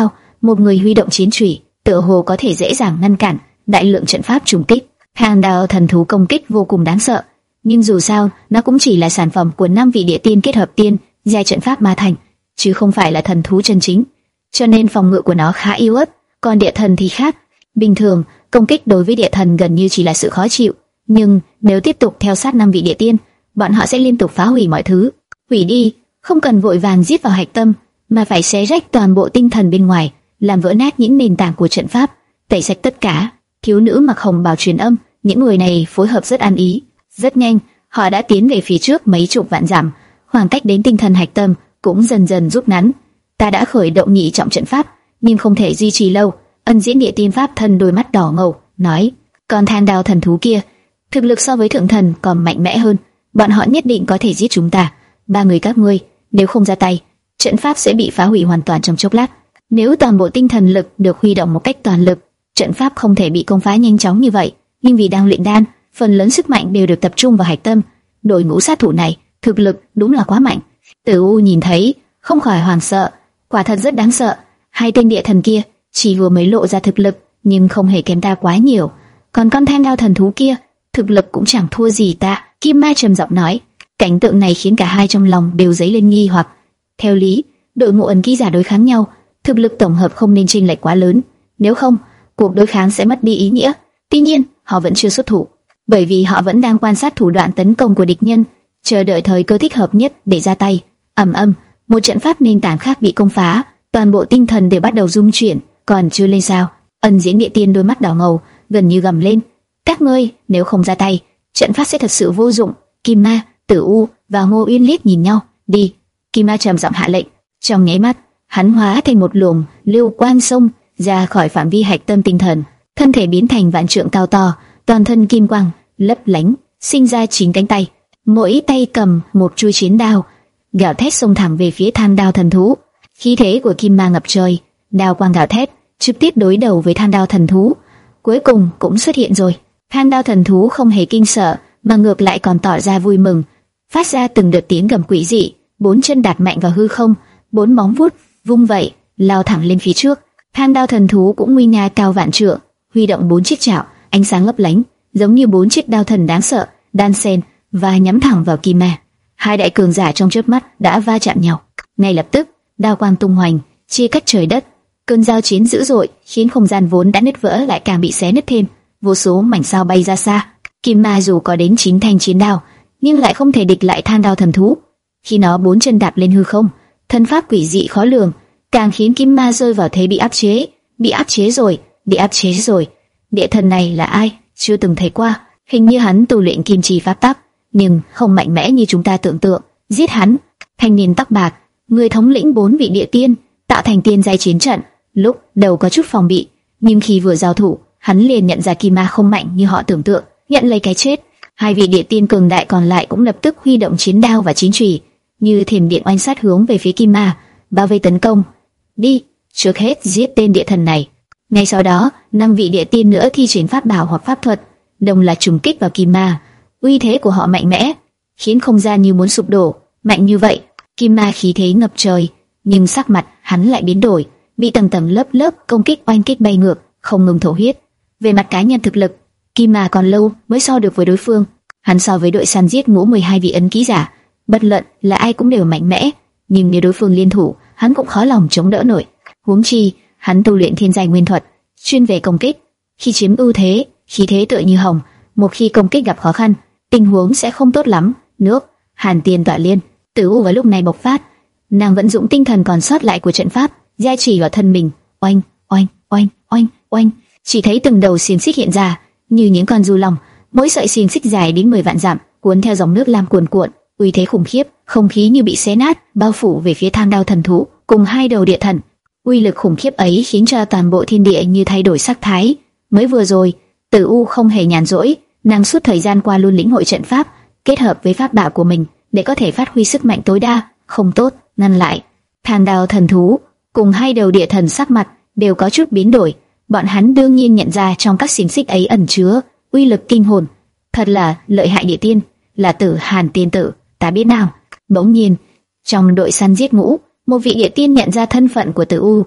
một người huy động chiến chủy, tựa hồ có thể dễ dàng ngăn cản đại lượng trận pháp trùng kích. Hàng đao thần thú công kích vô cùng đáng sợ, nhưng dù sao, nó cũng chỉ là sản phẩm của năm vị địa tiên kết hợp tiên giai trận pháp mà thành, chứ không phải là thần thú chân chính, cho nên phòng ngự của nó khá yếu ớt. Còn địa thần thì khác, bình thường công kích đối với địa thần gần như chỉ là sự khó chịu, nhưng nếu tiếp tục theo sát năm vị địa tiên, bọn họ sẽ liên tục phá hủy mọi thứ. Hủy đi, không cần vội vàng giết vào hạch tâm, mà phải xé rách toàn bộ tinh thần bên ngoài, làm vỡ nát những nền tảng của trận pháp, tẩy sạch tất cả. Thiếu nữ mặc hồng bào truyền âm, những người này phối hợp rất ăn ý. Rất nhanh, họ đã tiến về phía trước mấy chục vạn dặm, khoảng cách đến tinh thần hạch tâm cũng dần dần rút ngắn. Ta đã khởi động nhị trọng trận pháp, nhưng không thể duy trì lâu. Ân diễn địa tiên pháp thân đôi mắt đỏ ngầu nói, còn than đao thần thú kia, thực lực so với thượng thần còn mạnh mẽ hơn, bọn họ nhất định có thể giết chúng ta. Ba người các ngươi nếu không ra tay, trận pháp sẽ bị phá hủy hoàn toàn trong chốc lát. Nếu toàn bộ tinh thần lực được huy động một cách toàn lực, trận pháp không thể bị công phá nhanh chóng như vậy. Nhưng vì đang luyện đan, phần lớn sức mạnh đều được tập trung vào hạch tâm. Đội ngũ sát thủ này thực lực đúng là quá mạnh. Tử U nhìn thấy không khỏi hoảng sợ, quả thật rất đáng sợ. Hai tên địa thần kia chỉ vừa mới lộ ra thực lực, nhưng không hề kém ta quá nhiều. Còn con than đao thần thú kia, thực lực cũng chẳng thua gì ta. Kim Mai trầm giọng nói. Cảnh tượng này khiến cả hai trong lòng đều dấy lên nghi hoặc. Theo lý, đội ngũ ẩn ký giả đối kháng nhau, thực lực tổng hợp không nên chênh lệch quá lớn, nếu không, cuộc đối kháng sẽ mất đi ý nghĩa. Tuy nhiên, họ vẫn chưa xuất thủ, bởi vì họ vẫn đang quan sát thủ đoạn tấn công của địch nhân, chờ đợi thời cơ thích hợp nhất để ra tay. Ầm ầm, một trận pháp nền tảng khác bị công phá, toàn bộ tinh thần đều bắt đầu rung chuyển. Còn chưa lên sao, Ân diễn địa tiên đôi mắt đỏ ngầu gần như gầm lên, các ngươi nếu không ra tay, trận pháp sẽ thật sự vô dụng. Kim Ma, Tử U và Ngô Uyên liếc nhìn nhau. Đi. Kim Ma trầm giọng hạ lệnh. Trong nháy mắt, hắn hóa thành một luồng lưu quang xông ra khỏi phạm vi hạch tâm tinh thần, thân thể biến thành vạn trượng cao to, toàn thân kim quang lấp lánh, sinh ra chín cánh tay, mỗi tay cầm một chuôi chiến đao, gào thét xông thẳng về phía than đao thần thú. Khí thế của Kim Ma ngập trời, đao quang gào thét, trực tiếp đối đầu với than đao thần thú. Cuối cùng cũng xuất hiện rồi. Than đao thần thú không hề kinh sợ, mà ngược lại còn tỏ ra vui mừng, phát ra từng đợt tiếng gầm quỷ dị, bốn chân đạp mạnh vào hư không, bốn móng vuốt vung vậy, lao thẳng lên phía trước. Than đao thần thú cũng nguy nga cao vạn trượng, huy động bốn chiếc chảo, ánh sáng lấp lánh, giống như bốn chiếc đao thần đáng sợ, đan xen và nhắm thẳng vào Kim Ma. Hai đại cường giả trong chớp mắt đã va chạm nhau. Ngay lập tức, đao quang tung hoành, chia cắt trời đất. Cơn giao chiến dữ dội khiến không gian vốn đã nứt vỡ lại càng bị xé nứt thêm, vô số mảnh sao bay ra xa. Kim Ma dù có đến chín thanh chiến đao, nhưng lại không thể địch lại than đao thần thú. Khi nó bốn chân đạp lên hư không, thân pháp quỷ dị khó lường, càng khiến Kim Ma rơi vào thế bị áp chế. Bị áp chế rồi, bị áp chế rồi. Địa thần này là ai? Chưa từng thấy qua. Hình như hắn tu luyện kim chi pháp tắc, nhưng không mạnh mẽ như chúng ta tưởng tượng. Giết hắn. Thanh niên tóc bạc, người thống lĩnh bốn vị địa tiên, tạo thành tiên giai chiến trận. Lúc đầu có chút phòng bị, nhưng khi vừa giao thủ, hắn liền nhận ra Kim Ma không mạnh như họ tưởng tượng, nhận lấy cái chết. Hai vị địa tiên cường đại còn lại cũng lập tức huy động chiến đao và chiến chùy, như thiểm điện oanh sát hướng về phía Kim Ma, bao vây tấn công. Đi, trước hết giết tên địa thần này. Ngay sau đó, năm vị địa tiên nữa thi triển pháp bảo hoặc pháp thuật, đồng loạt trùng kích vào Kim Ma. Uy thế của họ mạnh mẽ, khiến không gian như muốn sụp đổ. Mạnh như vậy, Kim Ma khí thế ngập trời, nhưng sắc mặt hắn lại biến đổi, bị tầng tầng lớp lớp công kích oanh kích bay ngược, không ngừng thổ huyết. Về mặt cá nhân thực lực, Kim Ma còn lâu mới so được với đối phương. Hắn so với đội săn giết ngũ mười hai vị ấn ký giả, bất luận là ai cũng đều mạnh mẽ, nhưng nếu đối phương liên thủ, hắn cũng khó lòng chống đỡ nổi. Huống chi, hắn tu luyện thiên giai nguyên thuật, chuyên về công kích. Khi chiếm ưu thế, khí thế tựa như hồng, một khi công kích gặp khó khăn, tình huống sẽ không tốt lắm. Nước, Hàn Tiên tỏa liên, Tử U vào lúc này bộc phát, nàng vận dụng tinh thần còn sót lại của trận pháp, gia trì vào thân mình. Oanh, oanh, oanh, oanh, oanh, chỉ thấy từng đầu xiềng xích hiện ra, như những con du long, mỗi sợi xiềng xích dài đến mười vạn dặm, cuốn theo dòng nước lam cuồn cuộn, uy thế khủng khiếp, không khí như bị xé nát, bao phủ về phía than đao thần thú cùng hai đầu địa thần. Uy lực khủng khiếp ấy khiến cho toàn bộ thiên địa như thay đổi sắc thái. Mới vừa rồi, Tử U không hề nhàn rỗi, nàng suốt thời gian qua luôn lĩnh hội trận pháp, kết hợp với pháp bảo của mình để có thể phát huy sức mạnh tối đa. Không tốt, ngăn lại. Than đao thần thú cùng hai đầu địa thần sắc mặt đều có chút biến đổi. Bọn hắn đương nhiên nhận ra trong các xiềng xích ấy ẩn chứa uy lực kinh hồn. Thật là lợi hại địa tiên, là Tử Hàn tiên tử, ta biết nào. Bỗng nhiên, trong đội săn giết ngũ, một vị địa tiên nhận ra thân phận của Tử U.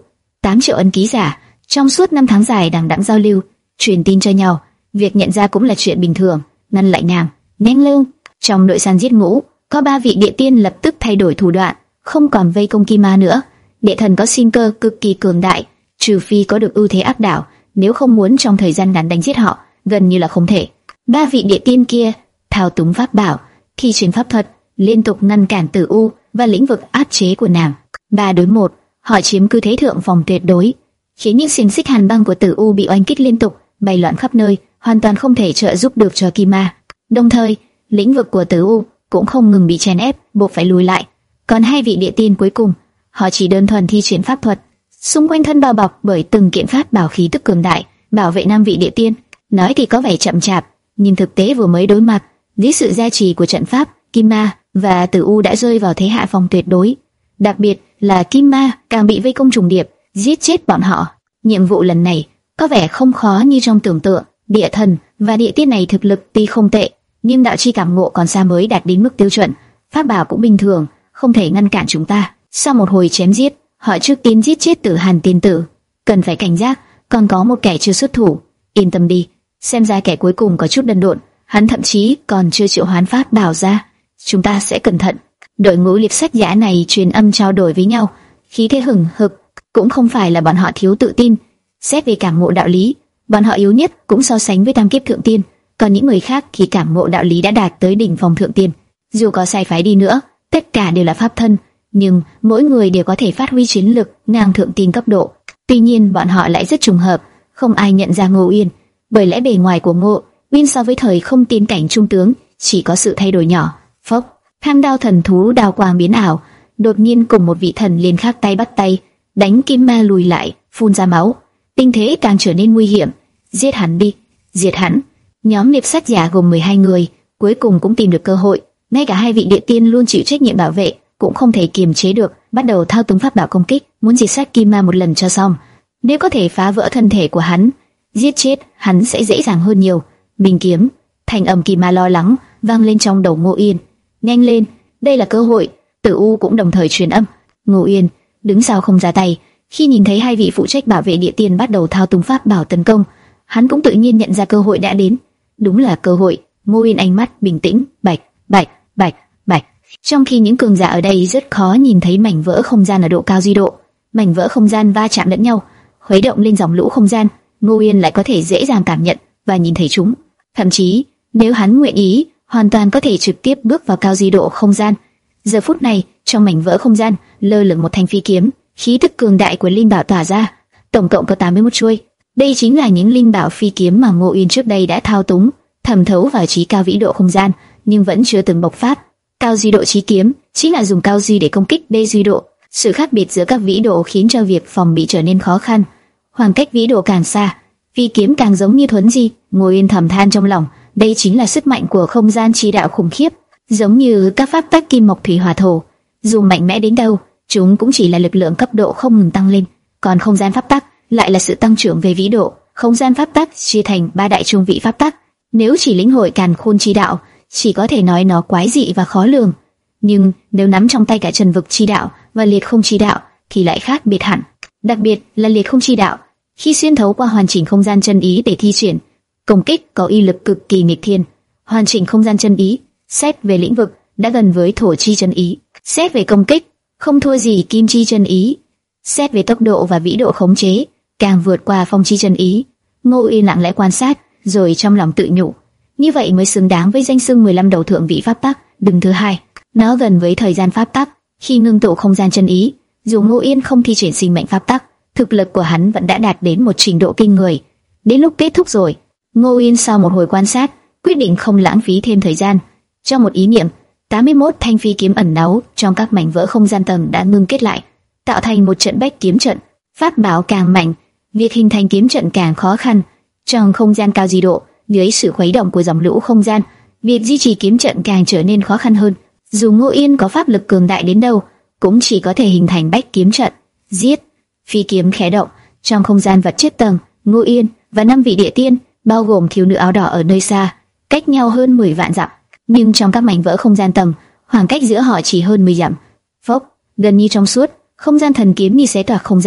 tám triệu ấn ký giả. Trong suốt năm tháng dài đằng đẵng giao lưu, truyền tin cho nhau, việc nhận ra cũng là chuyện bình thường. Ngăn lại nàng, nhanh lên. Trong đội săn giết ngũ, có ba vị địa tiên lập tức thay đổi thủ đoạn, không còn vây công Kim Ma nữa. Địa thần có sinh cơ cực kỳ cường đại, trừ phi có được ưu thế áp đảo, nếu không muốn trong thời gian ngắn đánh giết họ, gần như là không thể. Ba vị địa tiên kia thao túng pháp bảo, thi triển pháp thuật, liên tục ngăn cản Tử U và lĩnh vực áp chế của nàng. Ba đối một, họ chiếm cứ thế thượng phòng tuyệt đối, khiến những xiềng xích hàn băng của Tử U bị oanh kích liên tục, bay loạn khắp nơi, hoàn toàn không thể trợ giúp được cho Kim Ma. Đồng thời, lĩnh vực của Tử U cũng không ngừng bị chèn ép, buộc phải lùi lại. Còn hai vị địa tiên cuối cùng, họ chỉ đơn thuần thi triển pháp thuật, xung quanh thân bao bọc bởi từng kiện pháp bảo khí tức cường đại, bảo vệ năm vị địa tiên. Nói thì có vẻ chậm chạp, nhưng thực tế vừa mới đối mặt dưới sự gia trì của trận pháp, Kim Ma và Tử U đã rơi vào thế hạ phong tuyệt đối. Đặc biệt là Kim Ma càng bị vây công trùng điệp, giết chết bọn họ. Nhiệm vụ lần này có vẻ không khó như trong tưởng tượng. Địa thần và địa tiên này thực lực tuy không tệ, nhưng đạo chi cảm ngộ còn xa mới đạt đến mức tiêu chuẩn. Pháp bảo cũng bình thường, không thể ngăn cản chúng ta. Sau một hồi chém giết, họ trước tiên giết chết Tử Hàn tiên tử. Cần phải cảnh giác, còn có một kẻ chưa xuất thủ. Yên tâm đi, xem ra kẻ cuối cùng có chút đần độn, hắn thậm chí còn chưa triệu hoán pháp bảo ra. Chúng ta sẽ cẩn thận. Đội ngũ liệp sách giả này truyền âm trao đổi với nhau, khí thế hừng hực. Cũng không phải là bọn họ thiếu tự tin. Xét về cảm ngộ đạo lý, bọn họ yếu nhất cũng so sánh với tam kiếp thượng tiên, còn những người khác thì cảm ngộ đạo lý đã đạt tới đỉnh phong thượng tiên. Dù có sai phái đi nữa, tất cả đều là pháp thân, nhưng mỗi người đều có thể phát huy chiến lực ngang thượng tiên cấp độ. Tuy nhiên bọn họ lại rất trùng hợp, không ai nhận ra Ngô Uyên, bởi lẽ bề ngoài của Ngô Uyên so với thời không tiên cảnh trung tướng chỉ có sự thay đổi nhỏ. Phốc, tham đao thần thú đao quang biến ảo, đột nhiên cùng một vị thần liền khác tay bắt tay, đánh Kim Ma lùi lại, phun ra máu. Tình thế càng trở nên nguy hiểm. Giết hắn đi, diệt hắn. Nhóm liệp sát giả gồm mười hai người, cuối cùng cũng tìm được cơ hội. Ngay cả hai vị địa tiên luôn chịu trách nhiệm bảo vệ cũng không thể kiềm chế được, bắt đầu thao túng pháp bảo công kích, muốn diệt sát Kim Ma một lần cho xong. Nếu có thể phá vỡ thân thể của hắn, giết chết hắn sẽ dễ dàng hơn nhiều. Minh kiếm, thanh âm Kim Ma lo lắng vang lên trong đầu Ngô Uyên. Nhanh lên, đây là cơ hội. Tử U cũng đồng thời truyền âm. Ngô Uyên, đứng sau không ra tay. Khi nhìn thấy hai vị phụ trách bảo vệ địa tiên bắt đầu thao túng pháp bảo tấn công, hắn cũng tự nhiên nhận ra cơ hội đã đến. Đúng là cơ hội. Ngô Uyên ánh mắt bình tĩnh, bạch, bạch, bạch, bạch. Trong khi những cường giả ở đây rất khó nhìn thấy mảnh vỡ không gian ở độ cao duy độ, mảnh vỡ không gian va chạm lẫn nhau, khuấy động lên dòng lũ không gian, Ngô Uyên lại có thể dễ dàng cảm nhận và nhìn thấy chúng. Thậm chí, nếu hắn nguyện ý, hoàn toàn có thể trực tiếp bước vào cao duy độ không gian. Giờ phút này, trong mảnh vỡ không gian lơ lửng một thanh phi kiếm, khí tức cường đại của linh bảo tỏa ra, tổng cộng có tám mươi mốt chuôi. Đây chính là những linh bảo phi kiếm mà Ngô Uyên trước đây đã thao túng, thẩm thấu vào trí cao vĩ độ không gian, nhưng vẫn chưa từng bộc phát. Cao duy độ chí kiếm chính là dùng cao duy để công kích đê duy độ. Sự khác biệt giữa các vĩ độ khiến cho việc phòng bị trở nên khó khăn. Khoảng cách vĩ độ càng xa, phi kiếm càng giống như thuấn di. Ngô Uyên thầm than trong lòng, đây chính là sức mạnh của không gian chi đạo khủng khiếp, giống như các pháp tắc kim mộc thủy hỏa thổ. Dù mạnh mẽ đến đâu, chúng cũng chỉ là lực lượng cấp độ không ngừng tăng lên. Còn không gian pháp tắc lại là sự tăng trưởng về vĩ độ. Không gian pháp tắc chia thành ba đại trung vị pháp tắc. Nếu chỉ lĩnh hội càn khôn chi đạo, chỉ có thể nói nó quái dị và khó lường. Nhưng nếu nắm trong tay cả trần vực chi đạo và liệt không chi đạo thì lại khác biệt hẳn. Đặc biệt là liệt không chi đạo, khi xuyên thấu qua hoàn chỉnh không gian chân ý để thi triển công kích có uy lực cực kỳ nghịch thiên. Hoàn chỉnh không gian chân ý, xét về lĩnh vực đã gần với thổ chi chân ý, xét về công kích không thua gì kim chi chân ý, xét về tốc độ và vĩ độ khống chế càng vượt qua phong chi chân ý. Ngô Uyên lặng lẽ quan sát, rồi trong lòng tự nhủ, như vậy mới xứng đáng với danh xưng mười lăm đầu thượng vị pháp tắc đứng thứ hai. Nó gần với thời gian pháp tắc. Khi ngưng tụ không gian chân ý, dù Ngô Uyên không thi triển sinh mệnh pháp tắc, thực lực của hắn vẫn đã đạt đến một trình độ kinh người. Đến lúc kết thúc rồi, Ngô Uyên sau một hồi quan sát, quyết định không lãng phí thêm thời gian. Trong một ý niệm, tám mươi mốt thanh phi kiếm ẩn náu trong các mảnh vỡ không gian tầng đã ngưng kết lại, tạo thành một trận bách kiếm trận. Pháp bảo càng mạnh, việc hình thành kiếm trận càng khó khăn. Trong không gian cao di độ, dưới sự khuấy động của dòng lũ không gian, việc duy trì kiếm trận càng trở nên khó khăn hơn. Dù Ngô Uyên có pháp lực cường đại đến đâu, cũng chỉ có thể hình thành bách kiếm trận. Giết! Phi kiếm khẽ động, trong không gian vật chất tầng, Ngô Uyên và năm vị địa tiên, bao gồm thiếu nữ áo đỏ ở nơi xa, cách nhau hơn mười vạn dặm. Nhưng trong các mảnh vỡ không gian tầng, khoảng cách giữa họ chỉ hơn mười dặm. Phốc! Gần như trong suốt, không gian thần kiếm như xé toạc không gian,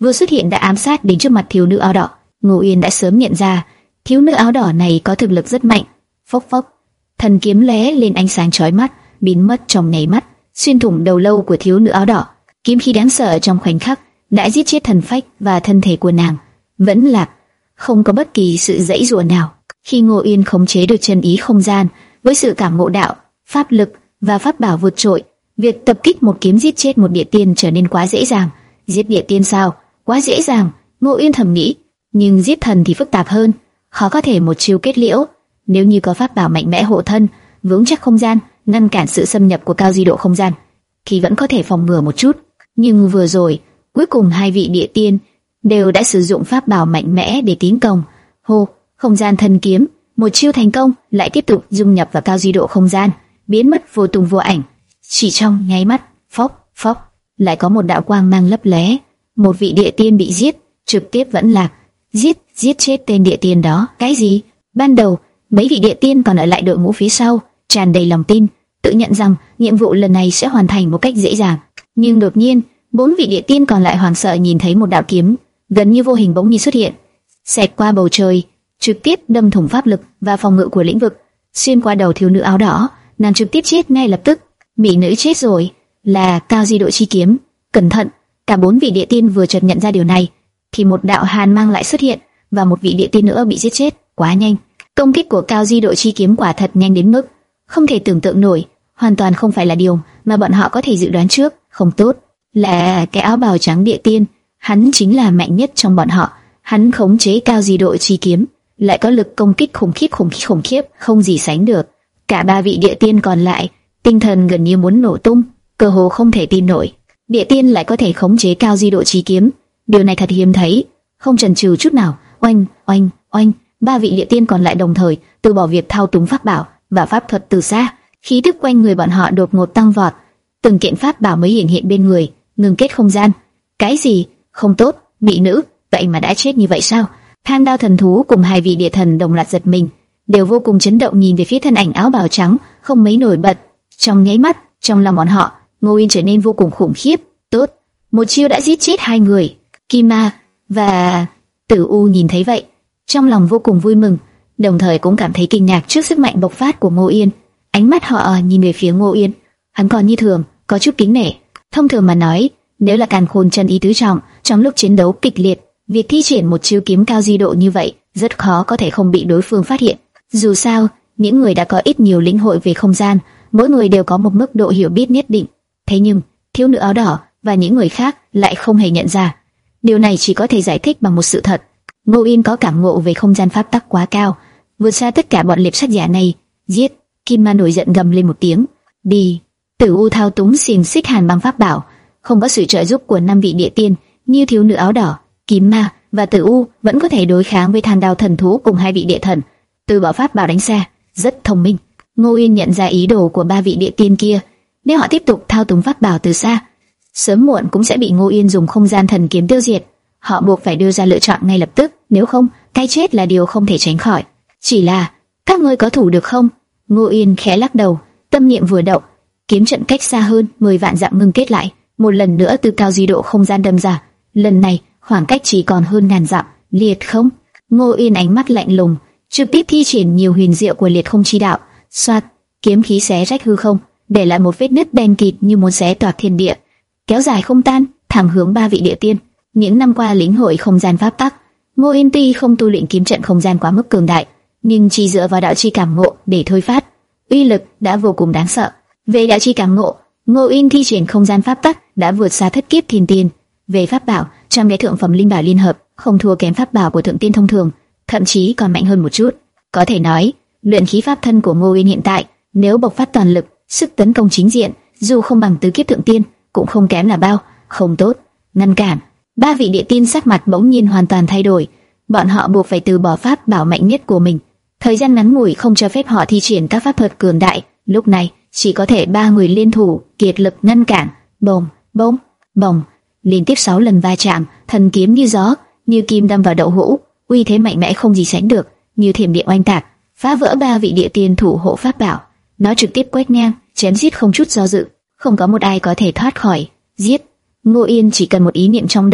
vừa xuất hiện đã ám sát đến trước mặt thiếu nữ áo đỏ. Ngô Uyên đã sớm nhận ra thiếu nữ áo đỏ này có thực lực rất mạnh. Phốc phốc, thần kiếm lóe lên ánh sáng chói mắt, biến mất trong nháy mắt, xuyên thủng đầu lâu của thiếu nữ áo đỏ. Kiếm khí đáng sợ trong khoảnh khắc đã giết chết thần phách và thân thể của nàng. Vẫn lạc, không có bất kỳ sự dãy dụa nào. Khi Ngô Uyên khống chế được chân ý không gian, với sự cảm ngộ đạo, pháp lực và pháp bảo vượt trội, việc tập kích một kiếm giết chết một địa tiên trở nên quá dễ dàng. Giết địa tiên sao? Quá dễ dàng, Ngô Uyên thầm nghĩ. Nhưng giết thần thì phức tạp hơn, khó có thể một chiêu kết liễu. Nếu như có pháp bảo mạnh mẽ hộ thân, vững chắc không gian, ngăn cản sự xâm nhập của cao di độ không gian, thì vẫn có thể phòng ngừa một chút. Nhưng vừa rồi, cuối cùng hai vị địa tiên đều đã sử dụng pháp bảo mạnh mẽ để tiến công. Hô, không gian thần kiếm, một chiêu thành công, lại tiếp tục dung nhập vào cao di độ không gian, biến mất vô tung vô ảnh. Chỉ trong nháy mắt, phốc phốc, lại có một đạo quang mang lấp lóe. Một vị địa tiên bị giết, trực tiếp vẫn lạc. Giết, giết chết tên địa tiên đó. Cái gì? Ban đầu, mấy vị địa tiên còn ở lại đội ngũ phía sau, tràn đầy lòng tin, tự nhận rằng nhiệm vụ lần này sẽ hoàn thành một cách dễ dàng. Nhưng đột nhiên, bốn vị địa tiên còn lại hoảng sợ nhìn thấy một đạo kiếm gần như vô hình bỗng nhiên xuất hiện, xẹt qua bầu trời, trực tiếp đâm thủng pháp lực và phòng ngự của lĩnh vực, xuyên qua đầu thiếu nữ áo đỏ. Nàng trực tiếp chết ngay lập tức. Mỹ nữ chết rồi, là cao di độ chi kiếm. Cẩn thận! Cả bốn vị địa tiên vừa chợt nhận ra điều này, thì một đạo hàn mang lại xuất hiện và một vị địa tiên nữa bị giết chết. Quá nhanh! Công kích của cao di độ chi kiếm quả thật nhanh đến mức không thể tưởng tượng nổi, hoàn toàn không phải là điều mà bọn họ có thể dự đoán trước. Không tốt, là cái áo bào trắng địa tiên, hắn chính là mạnh nhất trong bọn họ. Hắn khống chế cao di độ chi kiếm, lại có lực công kích khủng khiếp khủng khiếp khủng khiếp không gì sánh được. Cả ba vị địa tiên còn lại, tinh thần gần như muốn nổ tung, cơ hồ không thể tin nổi. Địa tiên lại có thể khống chế cao di độ chi kiếm, điều này thật hiếm thấy. Không chần chừ chút nào, oanh oanh oanh, ba vị địa tiên còn lại đồng thời từ bỏ việc thao túng pháp bảo và pháp thuật từ xa. Khí tức quanh người bọn họ đột ngột tăng vọt, từng kiện pháp bảo mới hiện hiện bên người, ngừng kết không gian. Cái gì? Không tốt, mỹ nữ, vậy mà đã chết như vậy sao? Than đao thần thú cùng hai vị địa thần đồng loạt giật mình, đều vô cùng chấn động nhìn về phía thân ảnh áo bào trắng không mấy nổi bật. Trong nháy mắt, trong lòng bọn họ, Ngô Uyên trở nên vô cùng khủng khiếp. Tốt, một chiêu đã giết chết hai người. Kim Ma và Tử U nhìn thấy vậy, trong lòng vô cùng vui mừng, đồng thời cũng cảm thấy kinh ngạc trước sức mạnh bộc phát của Ngô Uyên. Ánh mắt họ nhìn về phía Ngô Uyên, hắn còn như thường, có chút kính nể. Thông thường mà nói, nếu là càn khôn chân ý tứ trọng, trong lúc chiến đấu kịch liệt, việc thi triển một chiêu kiếm cao di độ như vậy rất khó có thể không bị đối phương phát hiện. Dù sao, những người đã có ít nhiều lĩnh hội về không gian, mỗi người đều có một mức độ hiểu biết nhất định. Thế nhưng, thiếu nữ áo đỏ và những người khác lại không hề nhận ra. Điều này chỉ có thể giải thích bằng một sự thật: Ngô Uyên có cảm ngộ về không gian pháp tắc quá cao, vượt xa tất cả bọn liệp sát giả này. Giết! Kim Ma nổi giận gầm lên một tiếng. Đi! Tử U thao túng xiềng xích hàn băng pháp bảo, không có sự trợ giúp của năm vị địa tiên như thiếu nữ áo đỏ, Kim Ma và Tử U vẫn có thể đối kháng với than đao thần thú cùng hai vị địa thần. Từ bỏ pháp bảo đánh xa, rất thông minh. Ngô Uyên nhận ra ý đồ của ba vị địa tiên kia, nếu họ tiếp tục thao túng pháp bảo từ xa, sớm muộn cũng sẽ bị Ngô Uyên dùng không gian thần kiếm tiêu diệt. Họ buộc phải đưa ra lựa chọn ngay lập tức, nếu không, cái chết là điều không thể tránh khỏi. Chỉ là, các ngươi có thủ được không? Ngô Uyên khẽ lắc đầu, tâm niệm vừa động, kiếm trận cách xa hơn mười vạn dặm ngưng kết lại, một lần nữa từ cao di độ không gian đâm ra. Lần này, khoảng cách chỉ còn hơn ngàn dặm. Liệt không? Ngô Uyên ánh mắt lạnh lùng, trực tiếp thi triển nhiều huyền diệu của liệt không chi đạo. Xoạt, kiếm khí xé rách hư không, để lại một vết nứt đen kịt như muốn xé toạc thiên địa, kéo dài không tan, thẳng hướng ba vị địa tiên. Những năm qua lĩnh hội không gian pháp tắc, Ngô Uyên tuy không tu luyện kiếm trận không gian quá mức cường đại, nhưng chỉ dựa vào đạo chi cảm ngộ để thôi phát, uy lực đã vô cùng đáng sợ. Về đạo chi cảm ngộ, Ngô Uyên thi triển không gian pháp tắc đã vượt xa thất kiếp thiên tiên. Về pháp bảo, trong cái thượng phẩm linh bảo liên hợp, không thua kém pháp bảo của thượng tiên thông thường, thậm chí còn mạnh hơn một chút. Có thể nói, luyện khí pháp thân của Ngô Uyên hiện tại, nếu bộc phát toàn lực, sức tấn công chính diện, dù không bằng tứ kiếp thượng tiên, cũng không kém là bao. Không tốt, ngăn cản. Ba vị địa tiên sắc mặt bỗng nhiên hoàn toàn thay đổi, bọn họ buộc phải từ bỏ pháp bảo mạnh nhất của mình. Thời gian ngắn ngủi không cho phép họ thi triển các pháp thuật cường đại, lúc này chỉ có thể ba người liên thủ kiệt lực ngăn cản. Bồng, bông, bồng, liên tiếp sáu lần va chạm, thần kiếm như gió, như kim đâm vào đậu hũ, uy thế mạnh mẽ không gì sánh được, như thiểm điện oanh tạc, phá vỡ ba vị địa tiên thủ hộ pháp bảo. Nó trực tiếp quét ngang, chém giết không chút do dự, không có một ai có thể thoát khỏi. Giết! Ngô Yên chỉ cần một ý niệm trong đầu,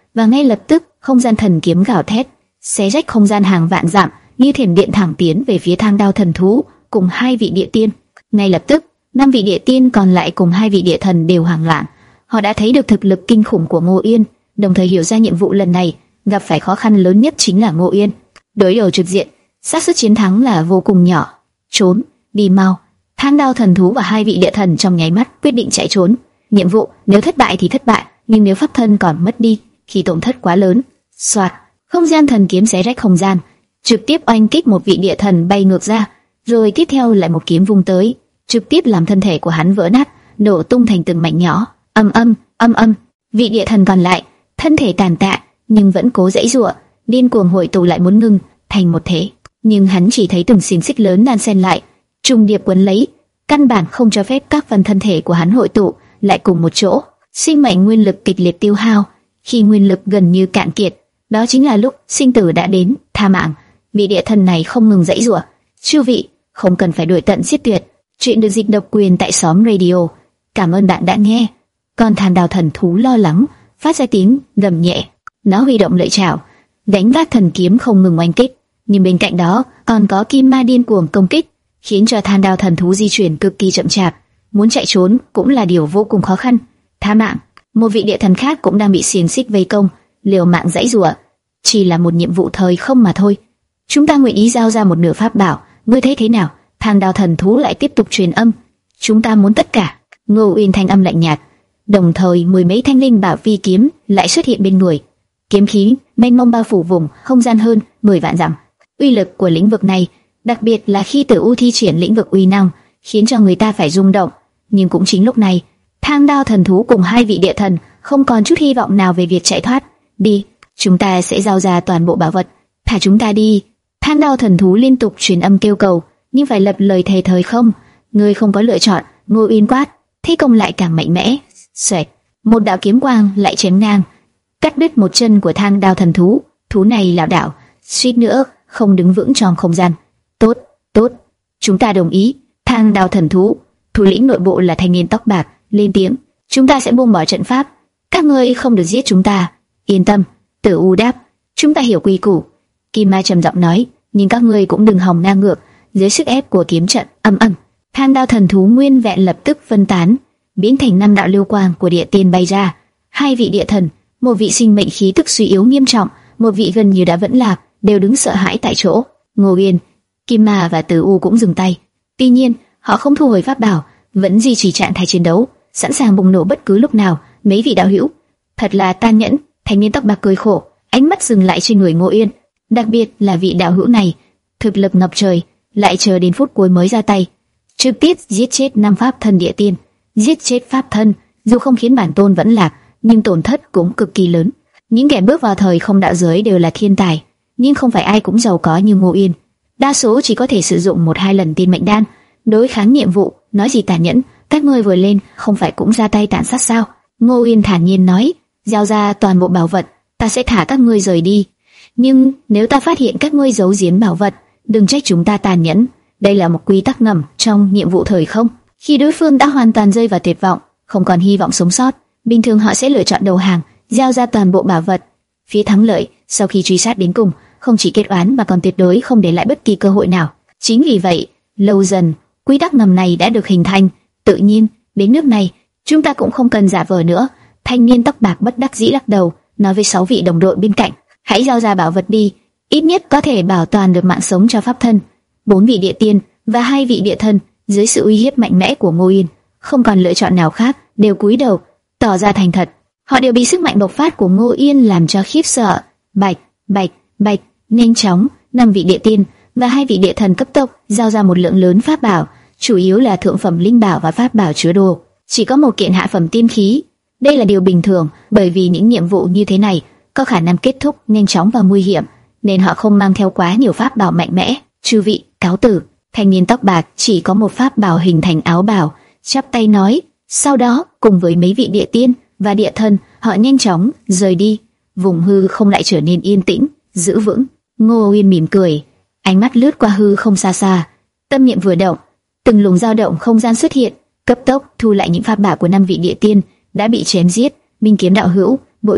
và ngay lập tức không gian thần kiếm gào thét, xé rách không gian hàng vạn dặm, như thiểm điện thẳng tiến về phía Thang Đao thần thú cùng hai vị địa tiên. Ngay lập tức, năm vị địa tiên còn lại cùng hai vị địa thần đều hoảng loạn. Họ đã thấy được thực lực kinh khủng của Ngô Yên, đồng thời hiểu ra nhiệm vụ lần này gặp phải khó khăn lớn nhất chính là Ngô Yên. Đối đầu trực diện, xác suất chiến thắng là vô cùng nhỏ. Trốn, đi mau. Thang Đao thần thú và hai vị địa thần trong nháy mắt quyết định chạy trốn. Nhiệm vụ nếu thất bại thì thất bại, nhưng nếu pháp thân còn mất đi thì tổn thất quá lớn. Soạt, không gian thần kiếm xé rách không gian, trực tiếp oanh kích một vị địa thần bay ngược ra, rồi tiếp theo lại một kiếm vung tới, trực tiếp làm thân thể của hắn vỡ nát, nổ tung thành từng mảnh nhỏ. Âm âm, âm âm. Vị địa thần còn lại, thân thể tàn tạ nhưng vẫn cố giãy giụa, điên cuồng hội tụ lại muốn ngưng thành một thể, nhưng hắn chỉ thấy từng xiềng xích lớn đan xen lại, trùng điệp quấn lấy, căn bản không cho phép các phần thân thể của hắn hội tụ lại cùng một chỗ. Sinh mệnh nguyên lực kịch liệt tiêu hao, khi nguyên lực gần như cạn kiệt, đó chính là lúc sinh tử đã đến. Tha mạng. Vị địa thần này không ngừng giãy giụa. Chư vị, không cần phải đuổi tận giết tuyệt. Chuyện được dịch độc quyền tại xóm radio. Cảm ơn bạn đã nghe. Còn Thang Đao thần thú lo lắng, phát ra tiếng gầm nhẹ. Nó huy động lợi chảo, đánh vác thần kiếm không ngừng oanh kích, nhưng bên cạnh đó còn có kim ma điên cuồng công kích, khiến cho Thang Đao thần thú di chuyển cực kỳ chậm chạp. Muốn chạy trốn cũng là điều vô cùng khó khăn. Tha mạng. Một vị địa thần khác cũng đang bị xiềng xích vây công, liều mạng giãy giụa. Chỉ là một nhiệm vụ thời không mà thôi. Chúng ta nguyện ý giao ra một nửa pháp bảo, ngươi thấy thế nào? Thang Đao thần thú lại tiếp tục truyền âm. Chúng ta muốn tất cả. Ngô Uyên thanh âm lạnh nhạt. Đồng thời mười mấy thanh linh bảo phi kiếm lại xuất hiện bên người. Kiếm khí mênh mông bao phủ vùng không gian hơn mười vạn dặm. Uy lực của lĩnh vực này, đặc biệt là khi Tử U thi triển lĩnh vực uy năng, khiến cho người ta phải rung động. Nhưng cũng chính lúc này, Thang Đao thần thú cùng hai vị địa thần không còn chút hy vọng nào về việc chạy thoát. Đi, chúng ta sẽ giao ra toàn bộ bảo vật, thả chúng ta đi. Thang Đao thần thú liên tục truyền âm kêu cầu, nhưng phải lập lời thề thời không. Ngươi không có lựa chọn. Ngô Uyên quát, thế công lại càng mạnh mẽ. Xoẹt, một đạo kiếm quang lại chém ngang, cắt đứt một chân của Thang Đao thần thú. Thú này lảo đảo, suýt nữa không đứng vững trong không gian. Tốt, tốt, chúng ta đồng ý. Thang Đao thần thú, thủ lĩnh nội bộ là thanh niên tóc bạc, lên tiếng. Chúng ta sẽ buông bỏ trận pháp. Các ngươi không được giết chúng ta. Yên tâm. Tử U đáp. Chúng ta hiểu quy củ. Kim Ma trầm giọng nói. Nhưng các ngươi cũng đừng hòng ngang ngược dưới sức ép của kiếm trận. Âm âm. Thang Đao thần thú nguyên vẹn lập tức phân tán, biến thành năm đạo lưu quang của địa tiên bay ra. Hai vị địa thần, một vị sinh mệnh khí tức suy yếu nghiêm trọng, một vị gần như đã vẫn lạc, đều đứng sợ hãi tại chỗ. Ngô Uyên, Kim Ma và Tử U cũng dừng tay. Tuy nhiên, họ không thu hồi pháp bảo, vẫn duy trì trạng thái chiến đấu, sẵn sàng bùng nổ bất cứ lúc nào. Mấy vị đạo hữu, thật là tàn nhẫn. Thanh niên tóc bạc cười khổ, ánh mắt dừng lại trên người Ngô Uyên. Đặc biệt là vị đạo hữu này, thực lực ngập trời, lại chờ đến phút cuối mới ra tay, trực tiếp giết chết năm pháp thân địa tiên. Giết chết pháp thân, dù không khiến bản tôn vẫn lạc, nhưng tổn thất cũng cực kỳ lớn. Những kẻ bước vào thời không đạo giới đều là thiên tài, nhưng không phải ai cũng giàu có như Ngô Uyên. Đa số chỉ có thể sử dụng một hai lần tiên mệnh đan đối kháng nhiệm vụ. Nói gì tàn nhẫn, các ngươi vừa lên không phải cũng ra tay tàn sát sao? Ngô Uyên thản nhiên nói, giao ra toàn bộ bảo vật, ta sẽ thả các ngươi rời đi. Nhưng nếu ta phát hiện các ngươi giấu giếm bảo vật, đừng trách chúng ta tàn nhẫn. Đây là một quy tắc ngầm trong nhiệm vụ thời không. Khi đối phương đã hoàn toàn rơi vào tuyệt vọng, không còn hy vọng sống sót, bình thường họ sẽ lựa chọn đầu hàng, giao ra toàn bộ bảo vật. Phía thắng lợi, sau khi truy sát đến cùng, không chỉ kết oán mà còn tuyệt đối không để lại bất kỳ cơ hội nào. Chính vì vậy, lâu dần, quy tắc ngầm này đã được hình thành. Tự nhiên, đến nước này, chúng ta cũng không cần giả vờ nữa. Thanh niên tóc bạc bất đắc dĩ lắc đầu, nói với sáu vị đồng đội bên cạnh, hãy giao ra bảo vật đi, ít nhất có thể bảo toàn được mạng sống cho pháp thân. Bốn vị địa tiên và hai vị địa thần, dưới sự uy hiếp mạnh mẽ của Ngô Uyên, không còn lựa chọn nào khác, đều cúi đầu, tỏ ra thành thật. Họ đều bị sức mạnh bộc phát của Ngô Uyên làm cho khiếp sợ. Bạch, bạch, bạch, nhanh chóng, năm vị địa tiên và hai vị địa thần cấp tốc giao ra một lượng lớn pháp bảo, chủ yếu là thượng phẩm linh bảo và pháp bảo chứa đồ. Chỉ có một kiện hạ phẩm tiên khí. Đây là điều bình thường, bởi vì những nhiệm vụ như thế này có khả năng kết thúc nhanh chóng và nguy hiểm, nên họ không mang theo quá nhiều pháp bảo mạnh mẽ. Chư vị, cáo tử. Thanh niên tóc bạc chỉ có một pháp bảo hình thành áo bào, chắp tay nói. Sau đó, cùng với mấy vị địa tiên và địa thần, họ nhanh chóng rời đi. Vùng hư không lại trở nên yên tĩnh, giữ vững. Ngô Uyên mỉm cười, ánh mắt lướt qua hư không xa xa, tâm niệm vừa động, từng luồng dao động không gian xuất hiện, cấp tốc thu lại những pháp bảo của năm vị địa tiên đã bị chém giết. Minh kiếm đạo hữu, bội phục.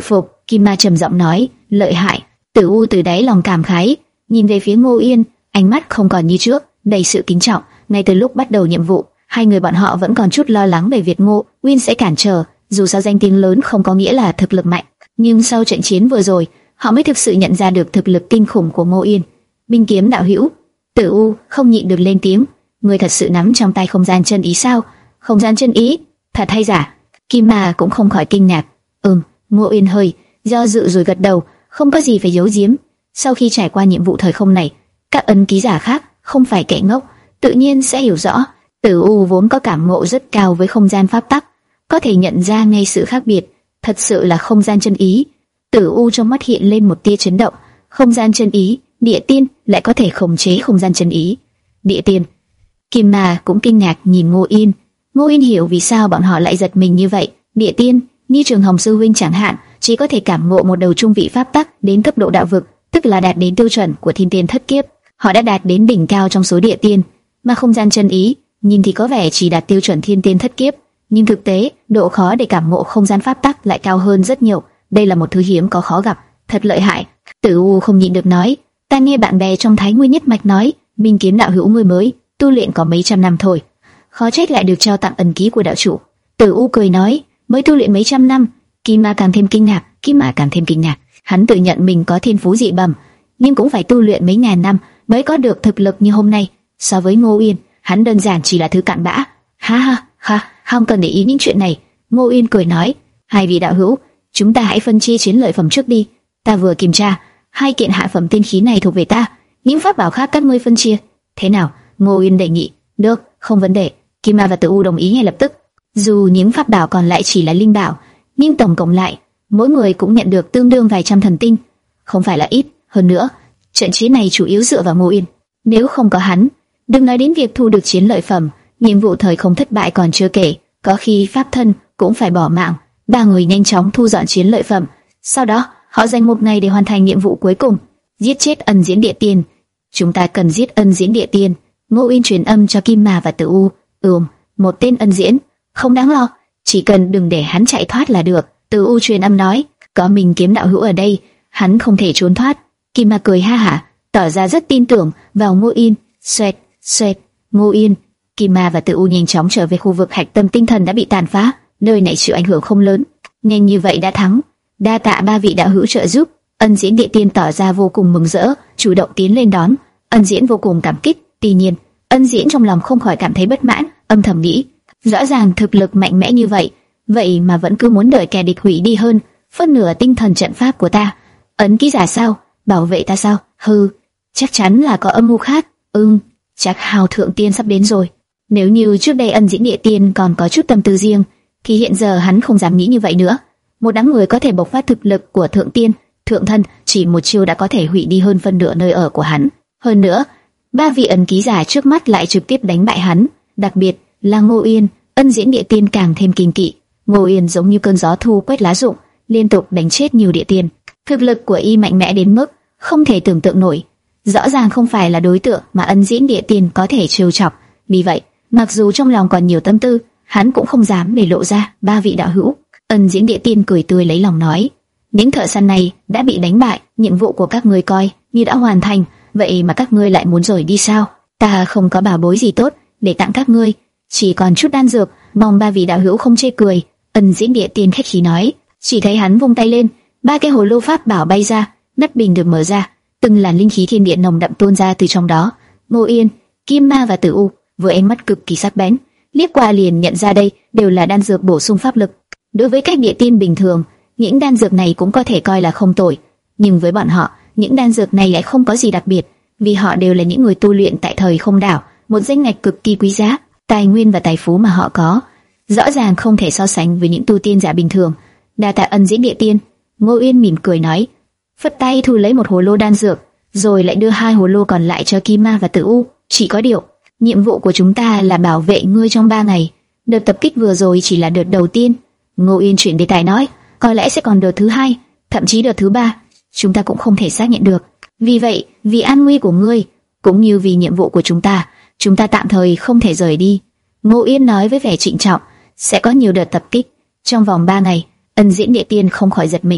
Kim Ma trầm giọng nói, lợi hại. Tử U từ đáy lòng cảm khái, nhìn về phía Ngô Yên, ánh mắt không còn như trước, đầy sự kính trọng. Ngay từ lúc bắt đầu nhiệm vụ, hai người bọn họ vẫn còn chút lo lắng về việc Ngô Uyên sẽ cản trở, dù sao danh tiếng lớn không có nghĩa là thực lực mạnh. Nhưng sau trận chiến vừa rồi, họ mới thực sự nhận ra được thực lực kinh khủng của Ngô Uyên. Binh kiếm đạo hữu. Tử U không nhịn được lên tiếng, ngươi thật sự nắm trong tay không gian chân ý sao? Không gian chân ý, thật hay giả? Kim Ma cũng không khỏi kinh ngạc. Ừm, Ngô Uyên hơi do dự rồi gật đầu, không có gì phải giấu giếm. Sau khi trải qua nhiệm vụ thời không này, các ấn ký giả khác không phải kẻ ngốc, tự nhiên sẽ hiểu rõ. Tử U vốn có cảm ngộ rất cao với không gian pháp tắc, có thể nhận ra ngay sự khác biệt. Thật sự là không gian chân ý. Tử U trong mắt hiện lên một tia chấn động. Không gian chân ý, địa tiên lại có thể khống chế không gian chân ý. Địa tiên. Kim Ma cũng kinh ngạc nhìn Ngô Yên. Ngô Yên hiểu vì sao bọn họ lại giật mình như vậy. Địa tiên, như Trường Hồng sư huynh chẳng hạn, chỉ có thể cảm ngộ một đầu trung vị pháp tắc đến cấp độ đạo vực, tức là đạt đến tiêu chuẩn của thiên tiên thất kiếp. Họ đã đạt đến đỉnh cao trong số địa tiên. Mà không gian chân ý, nhìn thì có vẻ chỉ đạt tiêu chuẩn thiên tiên thất kiếp, nhưng thực tế, độ khó để cảm ngộ không gian pháp tắc lại cao hơn rất nhiều. Đây là một thứ hiếm có khó gặp, thật lợi hại. Tử U không nhịn được nói, ta nghe bạn bè trong Thái Nguyên Nhất Mạch nói, Minh Kiếm đạo hữu ngươi mới tu luyện có mấy trăm năm thôi, khó trách lại được trao tặng ấn ký của đạo chủ. Tử U cười nói, mới tu luyện mấy trăm năm. Kim Ma càng thêm kinh ngạc, Kim Ma càng thêm kinh ngạc. Hắn tự nhận mình có thiên phú dị bẩm, nhưng cũng phải tu luyện mấy ngàn năm mới có được thực lực như hôm nay. So với Ngô Uyên, hắn đơn giản chỉ là thứ cặn bã. Ha ha ha, không cần để ý những chuyện này. Ngô Uyên cười nói, hai vị đạo hữu, chúng ta hãy phân chia chiến lợi phẩm trước đi. Ta vừa kiểm tra, hai kiện hạ phẩm tiên khí này thuộc về ta, những pháp bảo khác các ngươi phân chia. Thế nào? Ngô Uyên đề nghị. Được, không vấn đề. Kim Ma và Tử U đồng ý ngay lập tức. Dù những pháp bảo còn lại chỉ là linh bảo, nhưng tổng cộng lại, mỗi người cũng nhận được tương đương vài trăm thần tinh, không phải là ít. Hơn nữa, trận chiến này chủ yếu dựa vào Ngô Uyên. Nếu không có hắn, đừng nói đến việc thu được chiến lợi phẩm, nhiệm vụ thời không thất bại còn chưa kể, có khi pháp thân cũng phải bỏ mạng. Ba người nhanh chóng thu dọn chiến lợi phẩm, sau đó họ dành một ngày để hoàn thành nhiệm vụ cuối cùng, giết chết ân diễn địa tiên. Chúng ta cần giết ân diễn địa tiên. Ngô Uyên truyền âm cho Kim Ma và Tử U. Ừm, một tên ân diễn, không đáng lo, chỉ cần đừng để hắn chạy thoát là được. Tử U truyền âm nói, có mình kiếm đạo hữu ở đây, hắn không thể trốn thoát. Kim Ma cười ha hả, tỏ ra rất tin tưởng vào Ngô Uyên. Xoẹt, xoẹt, Ngô Uyên, Kim Ma và Tử U nhanh chóng trở về khu vực hạch tâm tinh thần đã bị tàn phá. Nơi này chịu ảnh hưởng không lớn, nhanh như vậy đã thắng. Đa tạ ba vị đạo hữu trợ giúp. Ân diễn địa tiên tỏ ra vô cùng mừng rỡ, chủ động tiến lên đón. Ân diễn vô cùng cảm kích. Tuy nhiên, Ân diễn trong lòng không khỏi cảm thấy bất mãn, âm thầm nghĩ, rõ ràng thực lực mạnh mẽ như vậy, vậy mà vẫn cứ muốn đợi kẻ địch hủy đi hơn phân nửa tinh thần trận pháp của ta. Ấn ký giả sao? Bảo vệ ta sao? Hừ, chắc chắn là có âm mưu khác. Ừm, chắc hào thượng tiên sắp đến rồi. Nếu như trước đây Ân diễn địa tiên còn có chút tâm tư riêng, thì hiện giờ hắn không dám nghĩ như vậy nữa. Một đám người có thể bộc phát thực lực của thượng tiên, thượng thân, chỉ một chiêu đã có thể hủy đi hơn phân nửa nơi ở của hắn. Hơn nữa, ba vị ấn ký giả trước mắt lại trực tiếp đánh bại hắn, đặc biệt là Ngô Uyên. Ân diễn địa tiên càng thêm kinh kỵ. Ngô Uyên giống như cơn gió thu quét lá rụng, liên tục đánh chết nhiều địa tiên. Thực lực của y mạnh mẽ đến mức không thể tưởng tượng nổi, rõ ràng không phải là đối tượng mà Ân diễn địa tiên có thể trêu chọc. Vì vậy, mặc dù trong lòng còn nhiều tâm tư, hắn cũng không dám để lộ ra. Ba vị đạo hữu, Ân diễn địa tiên cười tươi lấy lòng nói, những thợ săn này đã bị đánh bại, nhiệm vụ của các ngươi coi như đã hoàn thành. Vậy mà các ngươi lại muốn rời đi sao? Ta không có bảo bối gì tốt để tặng các ngươi, chỉ còn chút đan dược, mong ba vị đạo hữu không chê cười. Ân diễn địa tiên khách khí nói. Chỉ thấy hắn vung tay lên, ba cái hồ lô pháp bảo bay ra, nắp bình được mở ra, từng làn linh khí thiên địa nồng đậm tuôn ra từ trong đó. Ngô Uyên, Kim Ma và Tử U với ánh mắt cực kỳ sắc bén, liếc qua liền nhận ra đây đều là đan dược bổ sung pháp lực. Đối với các địa tiên bình thường, những đan dược này cũng có thể coi là không tồi, nhưng với bọn họ, những đan dược này lại không có gì đặc biệt, vì họ đều là những người tu luyện tại thời không đảo, một danh ngạch cực kỳ quý giá, tài nguyên và tài phú mà họ có, rõ ràng không thể so sánh với những tu tiên giả bình thường. Đa tạ Ân diễn địa tiên. Ngô Uyên mỉm cười nói, phất tay thu lấy một hồ lô đan dược, rồi lại đưa hai hồ lô còn lại cho Kim Ma và Tử U. Chỉ có điều, nhiệm vụ của chúng ta là bảo vệ ngươi trong ba ngày. Đợt tập kích vừa rồi chỉ là đợt đầu tiên. Ngô Uyên chuyển đề tài nói, có lẽ sẽ còn đợt thứ hai, thậm chí đợt thứ ba, chúng ta cũng không thể xác nhận được. Vì vậy, vì an nguy của ngươi, cũng như vì nhiệm vụ của chúng ta, chúng ta tạm thời không thể rời đi. Ngô Uyên nói với vẻ trịnh trọng, sẽ có nhiều đợt tập kích trong vòng ba ngày. Ân diễn địa tiên không khỏi giật mình,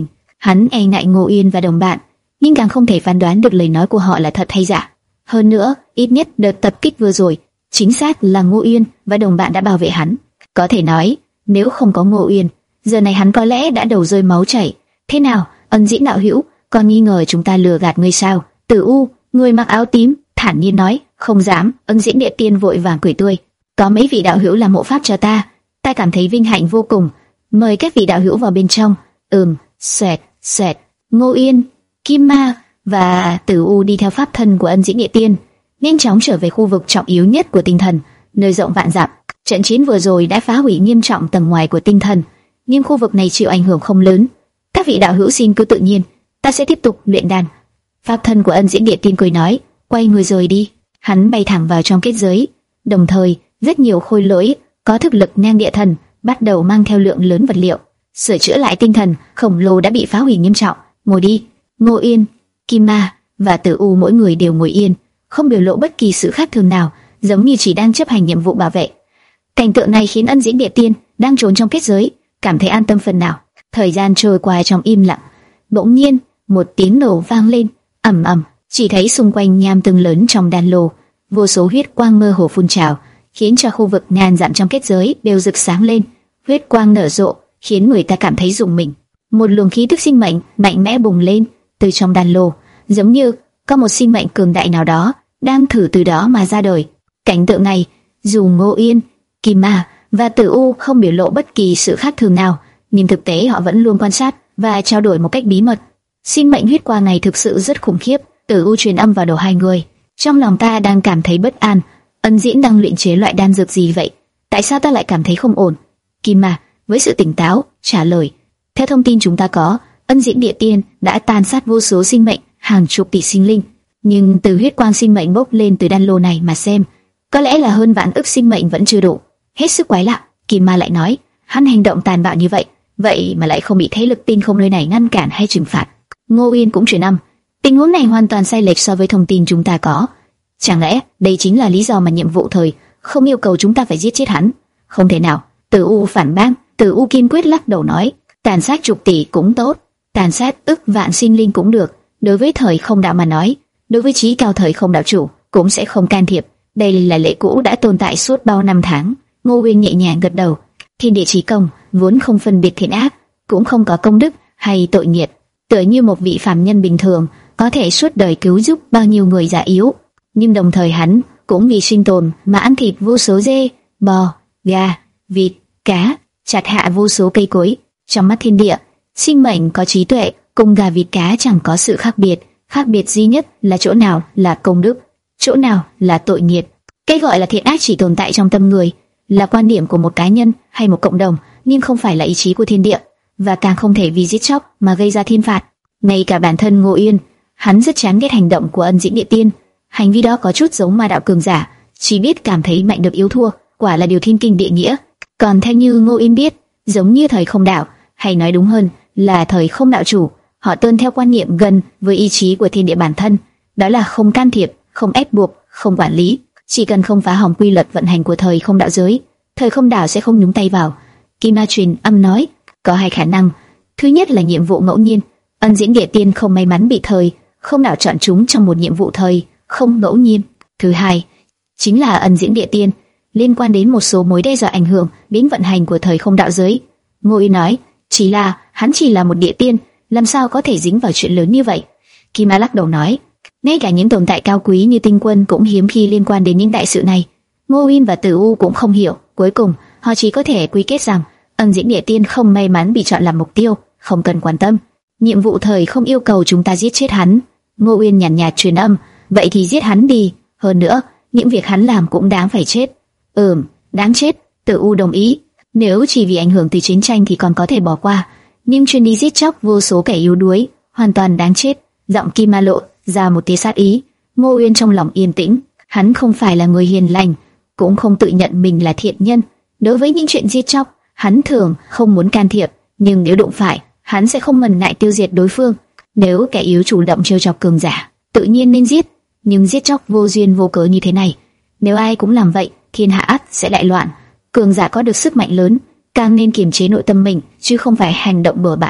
Hắn e ngại Ngô Uyên và đồng bạn, nhưng càng không thể phán đoán được lời nói của họ là thật hay giả. Hơn nữa, ít nhất đợt tập kích vừa rồi, chính xác là Ngô Uyên và đồng bạn đã bảo vệ hắn. Có thể nói, nếu không có Ngô Uyên, giờ này hắn có lẽ đã đầu rơi máu chảy. Thế nào, Ân Diễn đạo hữu, còn nghi ngờ chúng ta lừa gạt ngươi sao? Tử U, người mặc áo tím, thản nhiên nói. Không dám. Ân Diễn Địa Tiên vội vàng cười tươi. Có mấy vị đạo hữu làm hộ pháp cho ta, ta cảm thấy vinh hạnh vô cùng. Mời các vị đạo hữu vào bên trong. Ừm, xoẹt, xoẹt. Ngô Uyên, Kim Ma và Tử U đi theo pháp thân của Ân Diễn Địa Tiên, nhanh chóng trở về khu vực trọng yếu nhất của tinh thần, nơi rộng vạn dặm. Trận chiến vừa rồi đã phá hủy nghiêm trọng tầng ngoài của tinh thần, nhưng khu vực này chịu ảnh hưởng không lớn. Các vị đạo hữu xin cứ tự nhiên, ta sẽ tiếp tục luyện đan. Pháp thân của Ân Diễn Địa Tiên cười nói, quay người rời đi. Hắn bay thẳng vào trong kết giới, đồng thời rất nhiều khôi lỗi có thực lực ngang địa thần bắt đầu mang theo lượng lớn vật liệu sửa chữa lại tinh thần khổng lồ đã bị phá hủy nghiêm trọng. Ngồi đi. Ngô Yên, Kim Ma và Tử U mỗi người đều ngồi yên, không biểu lộ bất kỳ sự khác thường nào, giống như chỉ đang chấp hành nhiệm vụ bảo vệ. Cảnh tượng này khiến Ân Diễn Địa Tiên đang trốn trong kết giới cảm thấy an tâm phần nào. Thời gian trôi qua trong im lặng. Bỗng nhiên, một tiếng nổ vang lên, ầm ầm. Chỉ thấy xung quanh nham tương lớn trong đan lô, vô số huyết quang mơ hồ phun trào, khiến cho khu vực ngàn dặm trong kết giới đều rực sáng lên. Huyết quang nở rộ, khiến người ta cảm thấy rùng mình. Một luồng khí tức sinh mệnh mạnh mẽ bùng lên từ trong đan lô, giống như có một sinh mệnh cường đại nào đó đang thử từ đó mà ra đời. Cảnh tượng này, dù Ngô Yên, Kim Ma và Tử U không biểu lộ bất kỳ sự khác thường nào, nhưng thực tế họ vẫn luôn quan sát và trao đổi một cách bí mật. Sinh mệnh huyết quang này thực sự rất khủng khiếp. Tử U truyền âm vào đầu hai người. Trong lòng ta đang cảm thấy bất an. Ân Diễn đang luyện chế loại đan dược gì vậy? Tại sao ta lại cảm thấy không ổn? Kim Ma với sự tỉnh táo trả lời. Theo thông tin chúng ta có, Ân Diễn Địa Tiên đã tàn sát vô số sinh mệnh, hàng chục tỷ sinh linh. Nhưng từ huyết quang sinh mệnh bốc lên từ đan lô này mà xem, có lẽ là hơn vạn ức sinh mệnh vẫn chưa đủ. Hết sức quái lạ. Kim Ma lại nói, hắn hành động tàn bạo như vậy, vậy mà lại không bị thế lực tinh không nơi này ngăn cản hay trừng phạt. Ngô Uyên cũng truyền âm. Tình huống này hoàn toàn sai lệch so với thông tin chúng ta có. Chẳng lẽ đây chính là lý do mà nhiệm vụ thời không yêu cầu chúng ta phải giết chết hắn? Không thể nào. Tử U phản bác. Tử U kiên quyết lắc đầu nói, tàn sát chục tỷ cũng tốt, tàn sát ức vạn sinh linh cũng được. Đối với thời không đạo mà nói, đối với chí cao thời không đạo chủ cũng sẽ không can thiệp. Đây là lệ cũ đã tồn tại suốt bao năm tháng. Ngô Uyên nhẹ nhàng gật đầu. Thiên địa chí công vốn không phân biệt thiện ác, cũng không có công đức hay tội nghiệp, tựa như một vị phàm nhân bình thường có thể suốt đời cứu giúp bao nhiêu người già yếu, nhưng đồng thời hắn cũng vì sinh tồn mà ăn thịt vô số dê, bò, gà, vịt, cá, chặt hạ vô số cây cối. Trong mắt thiên địa, sinh mệnh có trí tuệ cùng gà vịt cá chẳng có sự khác biệt, khác biệt duy nhất là chỗ nào là công đức, chỗ nào là tội nghiệp. Cái gọi là thiện ác chỉ tồn tại trong tâm người, là quan điểm của một cá nhân hay một cộng đồng, nhưng không phải là ý chí của thiên địa, và càng không thể vì giết chóc mà gây ra thiên phạt. Ngay cả bản thân Ngô Yên, hắn rất chán ghét hành động của Ân Diễn Địa Tiên. Hành vi đó có chút giống ma đạo cường giả, chỉ biết cảm thấy mạnh được yếu thua, quả là điều thiên kinh địa nghĩa. Còn theo như Ngô Yên biết, giống như thời không đạo, hay nói đúng hơn là thời không đạo chủ, họ tuân theo quan niệm gần với ý chí của thiên địa bản thân, đó là không can thiệp, không ép buộc, không quản lý. Chỉ cần không phá hỏng quy luật vận hành của thời không đạo giới, thời không đạo sẽ không nhúng tay vào. Kim Ma truyền âm nói, có hai khả năng. Thứ nhất là nhiệm vụ ngẫu nhiên, Ân Diễn Địa Tiên không may mắn bị thời không đạo chọn chúng trong một nhiệm vụ thời không ngẫu nhiên. Thứ hai, chính là Ân Diễn Địa Tiên liên quan đến một số mối đe dọa ảnh hưởng đến vận hành của thời không đạo giới. Ngô Y nói, chỉ là hắn chỉ là một địa tiên, làm sao có thể dính vào chuyện lớn như vậy? Kim Ma lắc đầu nói, ngay cả những tồn tại cao quý như Tinh Quân cũng hiếm khi liên quan đến những đại sự này. Ngô Uyên và Tử U cũng không hiểu. Cuối cùng, họ chỉ có thể quy kết rằng Ân Diễn Địa Tiên không may mắn bị chọn làm mục tiêu, không cần quan tâm. Nhiệm vụ thời không yêu cầu chúng ta giết chết hắn. Ngô Uyên nhàn nhạt, nhạt truyền âm, vậy thì giết hắn đi. Hơn nữa, những việc hắn làm cũng đáng phải chết. Ừm, đáng chết. Tử U đồng ý. Nếu chỉ vì ảnh hưởng từ chiến tranh thì còn có thể bỏ qua, nhưng chuyên đi giết chóc vô số kẻ yếu đuối, hoàn toàn đáng chết. Giọng Kim Ma lộ ra một tia sát ý. Ngô Uyên trong lòng yên tĩnh, hắn không phải là người hiền lành, cũng không tự nhận mình là thiện nhân. Đối với những chuyện giết chóc, hắn thường không muốn can thiệp, nhưng nếu đụng phải, hắn sẽ không ngần ngại tiêu diệt đối phương. Nếu kẻ yếu chủ động trêu chọc cường giả, tự nhiên nên giết, nhưng giết chóc vô duyên vô cớ như thế này, nếu ai cũng làm vậy, thiên hạ ắt sẽ đại loạn. Cường giả có được sức mạnh lớn, càng nên kiềm chế nội tâm mình, chứ không phải hành động bừa bãi.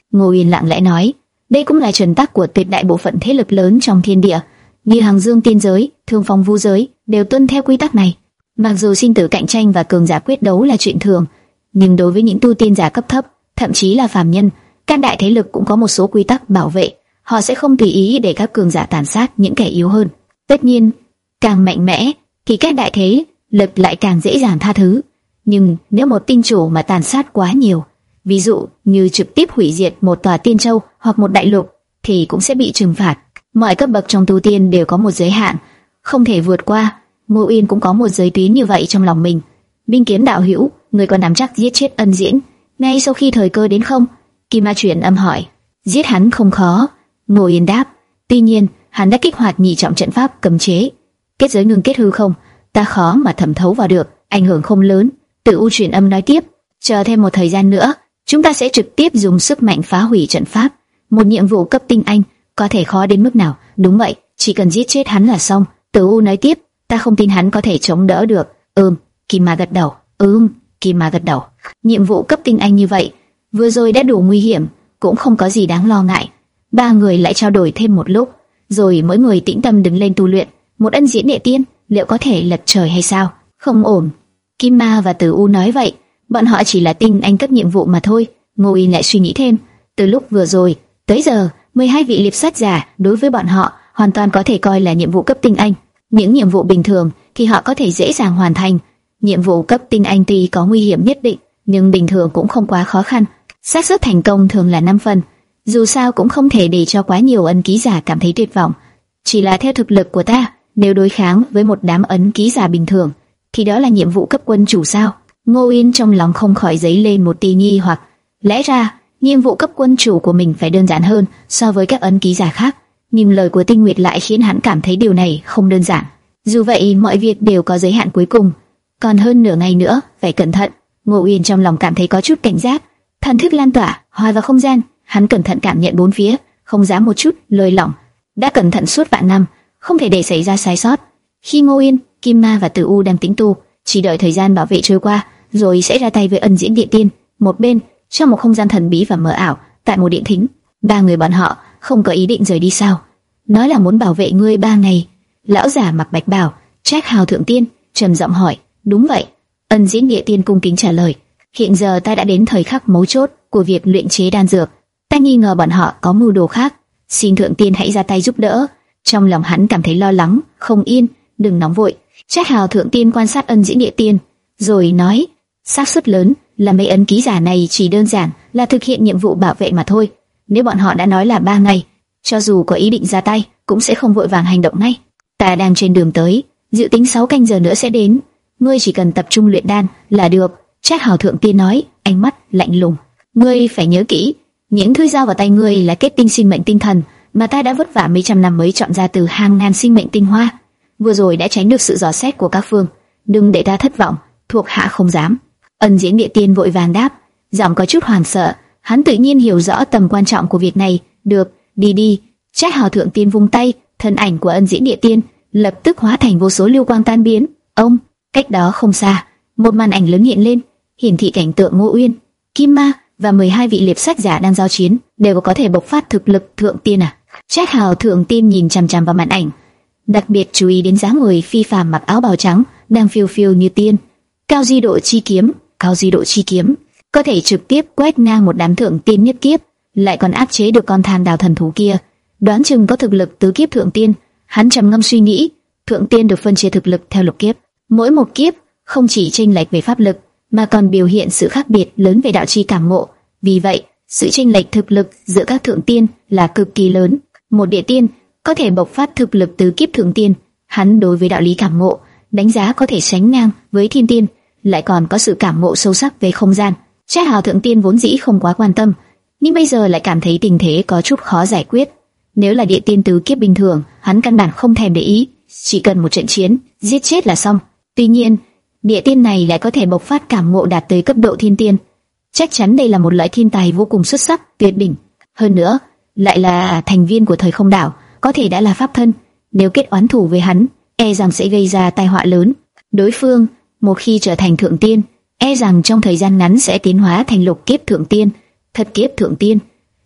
Ngô Uyên lặng lẽ nói, đây cũng là chuẩn tắc của tuyệt đại bộ phận thế lực lớn trong thiên địa, như Hằng Dương tiên giới, Thương Phong vu giới đều tuân theo quy tắc này. Mặc dù sinh tử cạnh tranh và cường giả quyết đấu là chuyện thường, nhưng đối với những tu tiên giả cấp thấp, thậm chí là phàm nhân, các đại thế lực cũng có một số quy tắc bảo vệ. Họ sẽ không tùy ý để các cường giả tàn sát những kẻ yếu hơn. Tất nhiên, càng mạnh mẽ thì các đại thế lực lại càng dễ dàng tha thứ. Nhưng nếu một tinh chủ mà tàn sát quá nhiều, ví dụ như trực tiếp hủy diệt một tòa tiên châu hoặc một đại lục, thì cũng sẽ bị trừng phạt. Mọi cấp bậc trong tu tiên đều có một giới hạn, không thể vượt qua. Ngô Uyên cũng có một giới tuyến như vậy trong lòng mình. Binh Kiếm đạo hữu, người có nắm chắc giết chết Ân Diễn ngay sau khi thời cơ đến không? Kim Ma truyền âm hỏi. Giết hắn không khó, Ngô Uyên đáp. Tuy nhiên, hắn đã kích hoạt nhị trọng trận pháp cấm chế, kết giới ngưng kết hư không, ta khó mà thẩm thấu vào được, ảnh hưởng không lớn. Tử U truyền âm nói tiếp, chờ thêm một thời gian nữa, chúng ta sẽ trực tiếp dùng sức mạnh phá hủy trận pháp. Một nhiệm vụ cấp tinh anh có thể khó đến mức nào? Đúng vậy, chỉ cần giết chết hắn là xong. Tử U nói tiếp, ta không tin hắn có thể chống đỡ được. Ừm, Kim Ma gật đầu. Ừm, Kim Ma gật đầu. Nhiệm vụ cấp tinh anh như vậy, vừa rồi đã đủ nguy hiểm, cũng không có gì đáng lo ngại. Ba người lại trao đổi thêm một lúc, rồi mỗi người tĩnh tâm đứng lên tu luyện. Một Ân Diễn địa tiên, liệu có thể lật trời hay sao? Không ổn. Kim Ma và Tử U nói vậy, bọn họ chỉ là tinh anh cấp nhiệm vụ mà thôi. Ngô Uyên lại suy nghĩ thêm, từ lúc vừa rồi tới giờ, mười hai vị liệp sát giả đối với bọn họ hoàn toàn có thể coi là nhiệm vụ cấp tinh anh. Những nhiệm vụ bình thường thì họ có thể dễ dàng hoàn thành. Nhiệm vụ cấp tinh anh tuy có nguy hiểm nhất định, nhưng bình thường cũng không quá khó khăn. Xác suất thành công thường là năm phần. Dù sao cũng không thể để cho quá nhiều ấn ký giả cảm thấy tuyệt vọng. Chỉ là theo thực lực của ta, nếu đối kháng với một đám ấn ký giả bình thường, thì đó là nhiệm vụ cấp quân chủ sao? Ngô Uyên trong lòng không khỏi dấy lên một tia nghi hoặc. Lẽ ra, nhiệm vụ cấp quân chủ của mình phải đơn giản hơn so với các ấn ký giả khác. Nhưng lời của Tinh Nguyệt lại khiến hắn cảm thấy điều này không đơn giản. Dù vậy, mọi việc đều có giới hạn cuối cùng. Còn hơn nửa ngày nữa, phải cẩn thận. Ngô Uyên trong lòng cảm thấy có chút cảnh giác. Thần thức lan tỏa, hòa vào không gian. Hắn cẩn thận cảm nhận bốn phía, không dám một chút lơi lỏng. Đã cẩn thận suốt vạn năm, không thể để xảy ra sai sót. Khi Ngô Uyên, Kim Ma và Tử U đang tĩnh tu, chỉ đợi thời gian bảo vệ trôi qua, rồi sẽ ra tay với Ân Diễn địa tiên. Một bên, trong một không gian thần bí và mờ ảo, tại một điện thính, ba người bọn họ không có ý định rời đi sao? Nói là muốn bảo vệ ngươi ba ngày. Lão giả mặc bạch bào, Trác Hào thượng tiên, trầm giọng hỏi. Đúng vậy. Ân Diễn địa tiên cung kính trả lời. Hiện giờ ta đã đến thời khắc mấu chốt của việc luyện chế đan dược. Ta nghi ngờ bọn họ có mưu đồ khác. Xin thượng tiên hãy ra tay giúp đỡ. Trong lòng hắn cảm thấy lo lắng, không yên. Đừng nóng vội. Trác Hào thượng tiên quan sát Ân Diễn địa tiên, rồi nói: xác suất lớn là mấy ấn ký giả này chỉ đơn giản là thực hiện nhiệm vụ bảo vệ mà thôi. Nếu bọn họ đã nói là ba ngày, cho dù có ý định ra tay, cũng sẽ không vội vàng hành động ngay. Ta đang trên đường tới, dự tính sáu canh giờ nữa sẽ đến. Ngươi chỉ cần tập trung luyện đan là được. Trác Hào thượng tiên nói, ánh mắt lạnh lùng. Ngươi phải nhớ kỹ, những thứ giao vào tay ngươi là kết tinh sinh mệnh tinh thần mà ta đã vất vả mấy trăm năm mới chọn ra từ hàng ngàn sinh mệnh tinh hoa. Vừa rồi đã tránh được sự dò xét của các phương, đừng để ta thất vọng. Thuộc hạ không dám. Ân Diễn địa tiên vội vàng đáp, giọng có chút hoảng sợ. Hắn tự nhiên hiểu rõ tầm quan trọng của việc này. Được, đi đi. Trác Hào thượng tiên vung tay, thân ảnh của Ân Diễn địa tiên lập tức hóa thành vô số lưu quang tan biến. Ông, cách đó không xa, một màn ảnh lớn hiện lên, hiển thị cảnh tượng Ngô Uyên, Kim Ma và mười hai vị liệp sát giả đang giao chiến, đều có thể bộc phát thực lực thượng tiên à? Trác Hào thượng tiên nhìn chằm chằm vào màn ảnh, đặc biệt chú ý đến dáng người phi phàm mặc áo bào trắng, đang phiêu phiêu như tiên. Cao di độ chi kiếm, cao di độ chi kiếm, có thể trực tiếp quét ngang một đám thượng tiên nhất kiếp, lại còn áp chế được con than đào thần thú kia, đoán chừng có thực lực tứ kiếp thượng tiên. Hắn trầm ngâm suy nghĩ, thượng tiên được phân chia thực lực theo lục kiếp, mỗi một kiếp không chỉ chênh lệch về pháp lực, mà còn biểu hiện sự khác biệt lớn về đạo chi cảm ngộ. Vì vậy, sự chênh lệch thực lực giữa các thượng tiên là cực kỳ lớn. Một địa tiên có thể bộc phát thực lực tứ kiếp thượng tiên, hắn đối với đạo lý cảm ngộ đánh giá có thể sánh ngang với thiên tiên, lại còn có sự cảm ngộ sâu sắc về không gian. Trác Hào thượng tiên vốn dĩ không quá quan tâm, nhưng bây giờ lại cảm thấy tình thế có chút khó giải quyết. Nếu là địa tiên tứ kiếp bình thường, hắn căn bản không thèm để ý, chỉ cần một trận chiến giết chết là xong. Tuy nhiên, địa tiên này lại có thể bộc phát cảm ngộ đạt tới cấp độ thiên tiên, chắc chắn đây là một loại thiên tài vô cùng xuất sắc, tuyệt đỉnh. Hơn nữa, lại là thành viên của thời không đảo, có thể đã là pháp thân. Nếu kết oán thù với hắn, e rằng sẽ gây ra tai họa lớn. Đối phương một khi trở thành thượng tiên, e rằng trong thời gian ngắn sẽ tiến hóa thành lục kiếp thượng tiên, thất kiếp thượng tiên.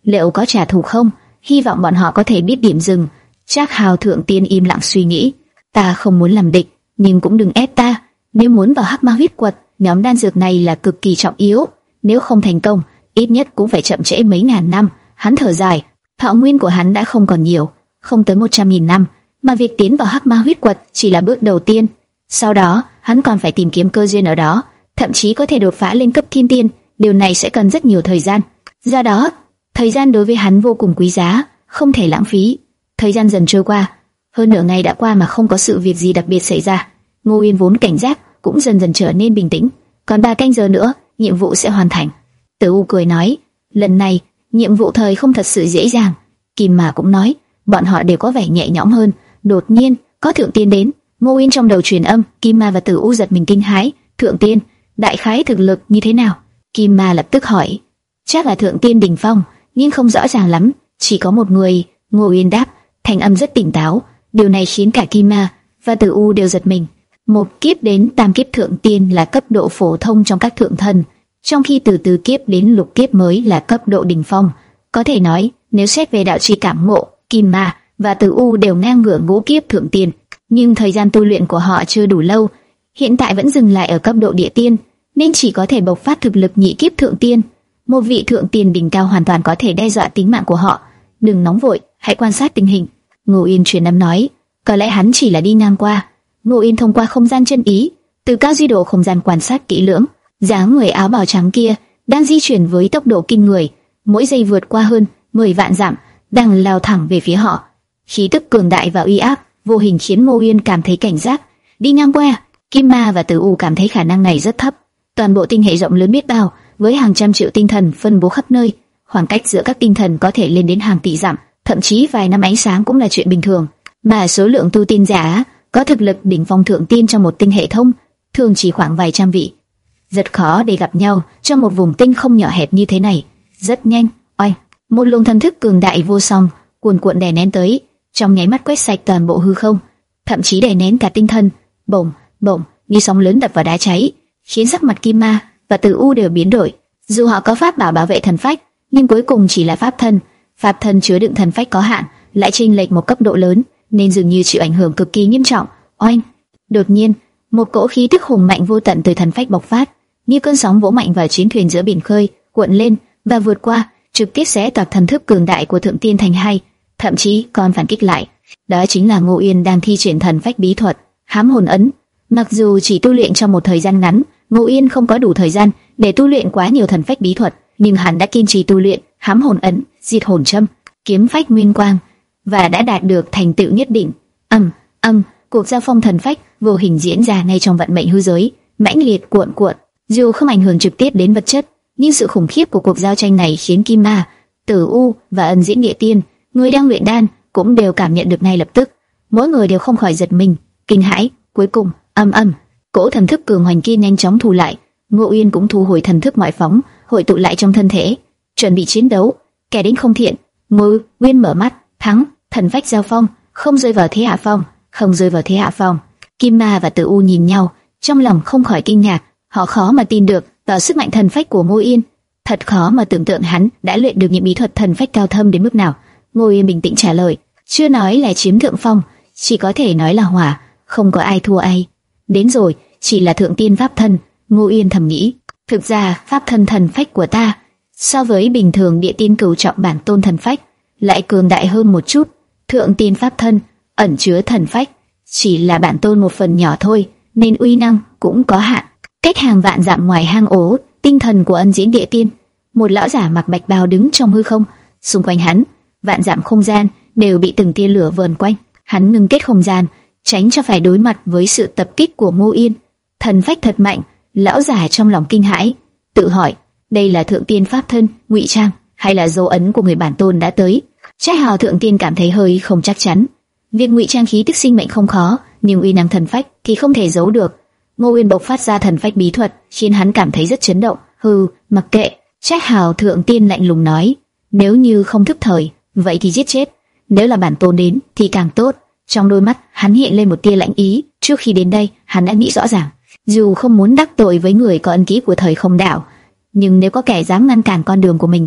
liệu có trả thù không? Hy vọng bọn họ có thể biết điểm dừng. Trác Hào thượng tiên im lặng suy nghĩ. Ta không muốn làm địch, nhưng cũng đừng ép ta. Nếu muốn vào Hắc Ma huyết quật, nhóm đan dược này là cực kỳ trọng yếu. Nếu không thành công, ít nhất cũng phải chậm trễ mấy ngàn năm. Hắn thở dài, thọ nguyên của hắn đã không còn nhiều, không tới một trăm nghìn năm, mà việc tiến vào Hắc Ma huyết quật chỉ là bước đầu tiên. Sau đó, hắn còn phải tìm kiếm cơ duyên ở đó, thậm chí có thể đột phá lên cấp thiên tiên. Điều này sẽ cần rất nhiều thời gian. Do đó, thời gian đối với hắn vô cùng quý giá, không thể lãng phí. Thời gian dần trôi qua, hơn nửa ngày đã qua mà không có sự việc gì đặc biệt xảy ra. Ngô Uyên vốn cảnh giác cũng dần dần trở nên bình tĩnh. Còn ba canh giờ nữa, nhiệm vụ sẽ hoàn thành. Tử U cười nói, lần này nhiệm vụ thời không thật sự dễ dàng. Kim Ma cũng nói, bọn họ đều có vẻ nhẹ nhõm hơn. Đột nhiên, có thượng tiên đến. Ngô Uyên trong đầu truyền âm, Kim Ma và Tử U giật mình kinh hãi. Thượng tiên, đại khái thực lực như thế nào? Kim Ma lập tức hỏi. Chắc là thượng tiên đỉnh phong, nhưng không rõ ràng lắm. Chỉ có một người. Ngô Uyên đáp, thanh âm rất tỉnh táo. Điều này khiến cả Kim Ma và Tử U đều giật mình. Một kiếp đến tam kiếp thượng tiên là cấp độ phổ thông trong các thượng thần, trong khi từ tứ kiếp đến lục kiếp mới là cấp độ đỉnh phong. Có thể nói, nếu xét về đạo chi cảm ngộ, Kim Ma và Tử U đều ngang ngửa ngũ kiếp thượng tiên, nhưng thời gian tu luyện của họ chưa đủ lâu, hiện tại vẫn dừng lại ở cấp độ địa tiên, nên chỉ có thể bộc phát thực lực nhị kiếp thượng tiên. Một vị thượng tiên đỉnh cao hoàn toàn có thể đe dọa tính mạng của họ. Đừng nóng vội, hãy quan sát tình hình. Ngô Yên truyền âm nói, có lẽ hắn chỉ là đi ngang qua. Ngô Yên thông qua không gian chân ý, từ cao duy độ không gian quan sát kỹ lưỡng, dáng người áo bào trắng kia đang di chuyển với tốc độ kinh người, mỗi giây vượt qua hơn mười vạn dặm, đang lao thẳng về phía họ. Khí tức cường đại và uy áp vô hình khiến Ngô Yên cảm thấy cảnh giác. Đi ngang qua, Kim Ma và Tử U cảm thấy khả năng này rất thấp. Toàn bộ tinh hệ rộng lớn biết bao, với hàng trăm triệu tinh thần phân bố khắp nơi, khoảng cách giữa các tinh thần có thể lên đến hàng tỷ dặm, thậm chí vài năm ánh sáng cũng là chuyện bình thường. Mà số lượng tu tiên giả có thực lực đỉnh phong thượng tiên trong một tinh hệ thông thường chỉ khoảng vài trăm vị. Rất khó để gặp nhau trong một vùng tinh không nhỏ hẹp như thế này. Rất nhanh, oanh, một luồng thần thức cường đại vô song cuồn cuộn đè nén tới, trong nháy mắt quét sạch toàn bộ hư không, thậm chí đè nén cả tinh thần. Bổng, bổng, như sóng lớn đập vào đá cháy, khiến sắc mặt Kim Ma và Tử U đều biến đổi. Dù họ có pháp bảo bảo vệ thần phách, nhưng cuối cùng chỉ là pháp thân. Pháp thân chứa đựng thần phách có hạn, lại chênh lệch một cấp độ lớn, nên dường như chịu ảnh hưởng cực kỳ nghiêm trọng. Oanh! Đột nhiên, một cỗ khí tức hùng mạnh vô tận từ thần phách bộc phát, như cơn sóng vỗ mạnh vào chiến thuyền giữa biển khơi, cuộn lên và vượt qua, trực tiếp xé toạc thần thức cường đại của thượng tiên thành hai, thậm chí còn phản kích lại. Đó chính là Ngô Yên đang thi triển thần phách bí thuật Hám Hồn Ấn. Mặc dù chỉ tu luyện trong một thời gian ngắn, Ngô Yên không có đủ thời gian để tu luyện quá nhiều thần phách bí thuật, nhưng hắn đã kiên trì tu luyện Hám Hồn Ấn, Diệt Hồn Châm, Kiếm Phách Nguyên Quang và đã đạt được thành tựu nhất định. Âm, âm, cuộc giao phong thần phách vô hình diễn ra ngay trong vận mệnh hư giới, mãnh liệt cuộn cuộn. Dù không ảnh hưởng trực tiếp đến vật chất, nhưng sự khủng khiếp của cuộc giao tranh này khiến Kim Ma, Tử U và Ân Diễn Địa Tiên, người đang luyện đan, cũng đều cảm nhận được ngay lập tức. Mỗi người đều không khỏi giật mình, kinh hãi. Cuối cùng, âm âm, cỗ thần thức cường hoành kia nhanh chóng thu lại. Ngô Uyên cũng thu hồi thần thức ngoại phóng, hội tụ lại trong thân thể, chuẩn bị chiến đấu. Kẻ đến không thiện. Ngô Uyên mở mắt, thắng. Thần phách giao phong, không rơi vào thế hạ phong, không rơi vào thế hạ phong. Kim Ma và Tử U nhìn nhau, trong lòng không khỏi kinh ngạc. Họ khó mà tin được vào sức mạnh thần phách của Ngô Yên. Thật khó mà tưởng tượng hắn đã luyện được những bí thuật thần phách cao thâm đến mức nào. Ngô Yên bình tĩnh trả lời, chưa nói là chiếm thượng phong, chỉ có thể nói là hòa, không có ai thua ai. Đến rồi, chỉ là thượng tiên pháp thân. Ngô Yên thầm nghĩ, thực ra pháp thân thần phách của ta so với bình thường địa tiên cửu trọng bản tôn thần phách lại cường đại hơn một chút. Thượng tiên pháp thân ẩn chứa thần phách chỉ là bản tôn một phần nhỏ thôi, nên uy năng cũng có hạn. Cách hàng vạn dặm ngoài hang ổ tinh thần của Ân Diễn Địa Tiên, một lão giả mặc bạch bào đứng trong hư không, xung quanh hắn vạn dặm không gian đều bị từng tia lửa vờn quanh. Hắn ngưng kết không gian, tránh cho phải đối mặt với sự tập kích của Ngô Yên. Thần phách thật mạnh, lão giả trong lòng kinh hãi, tự hỏi, đây là thượng tiên pháp thân ngụy trang hay là dấu ấn của người bản tôn đã tới? Trác Hào thượng tiên cảm thấy hơi không chắc chắn. Việc ngụy trang khí tức sinh mệnh không khó, nhưng uy năng thần phách thì không thể giấu được. Ngô Uyên bộc phát ra thần phách bí thuật, khiến hắn cảm thấy rất chấn động. Hừ, mặc kệ. Trác Hào thượng tiên lạnh lùng nói, nếu như không thức thời, vậy thì giết chết. Nếu là bản tôn đến thì càng tốt. Trong đôi mắt hắn hiện lên một tia lạnh ý. Trước khi đến đây, hắn đã nghĩ rõ ràng, dù không muốn đắc tội với người có ân ký của thời không đạo, nhưng nếu có kẻ dám ngăn cản con đường của mình,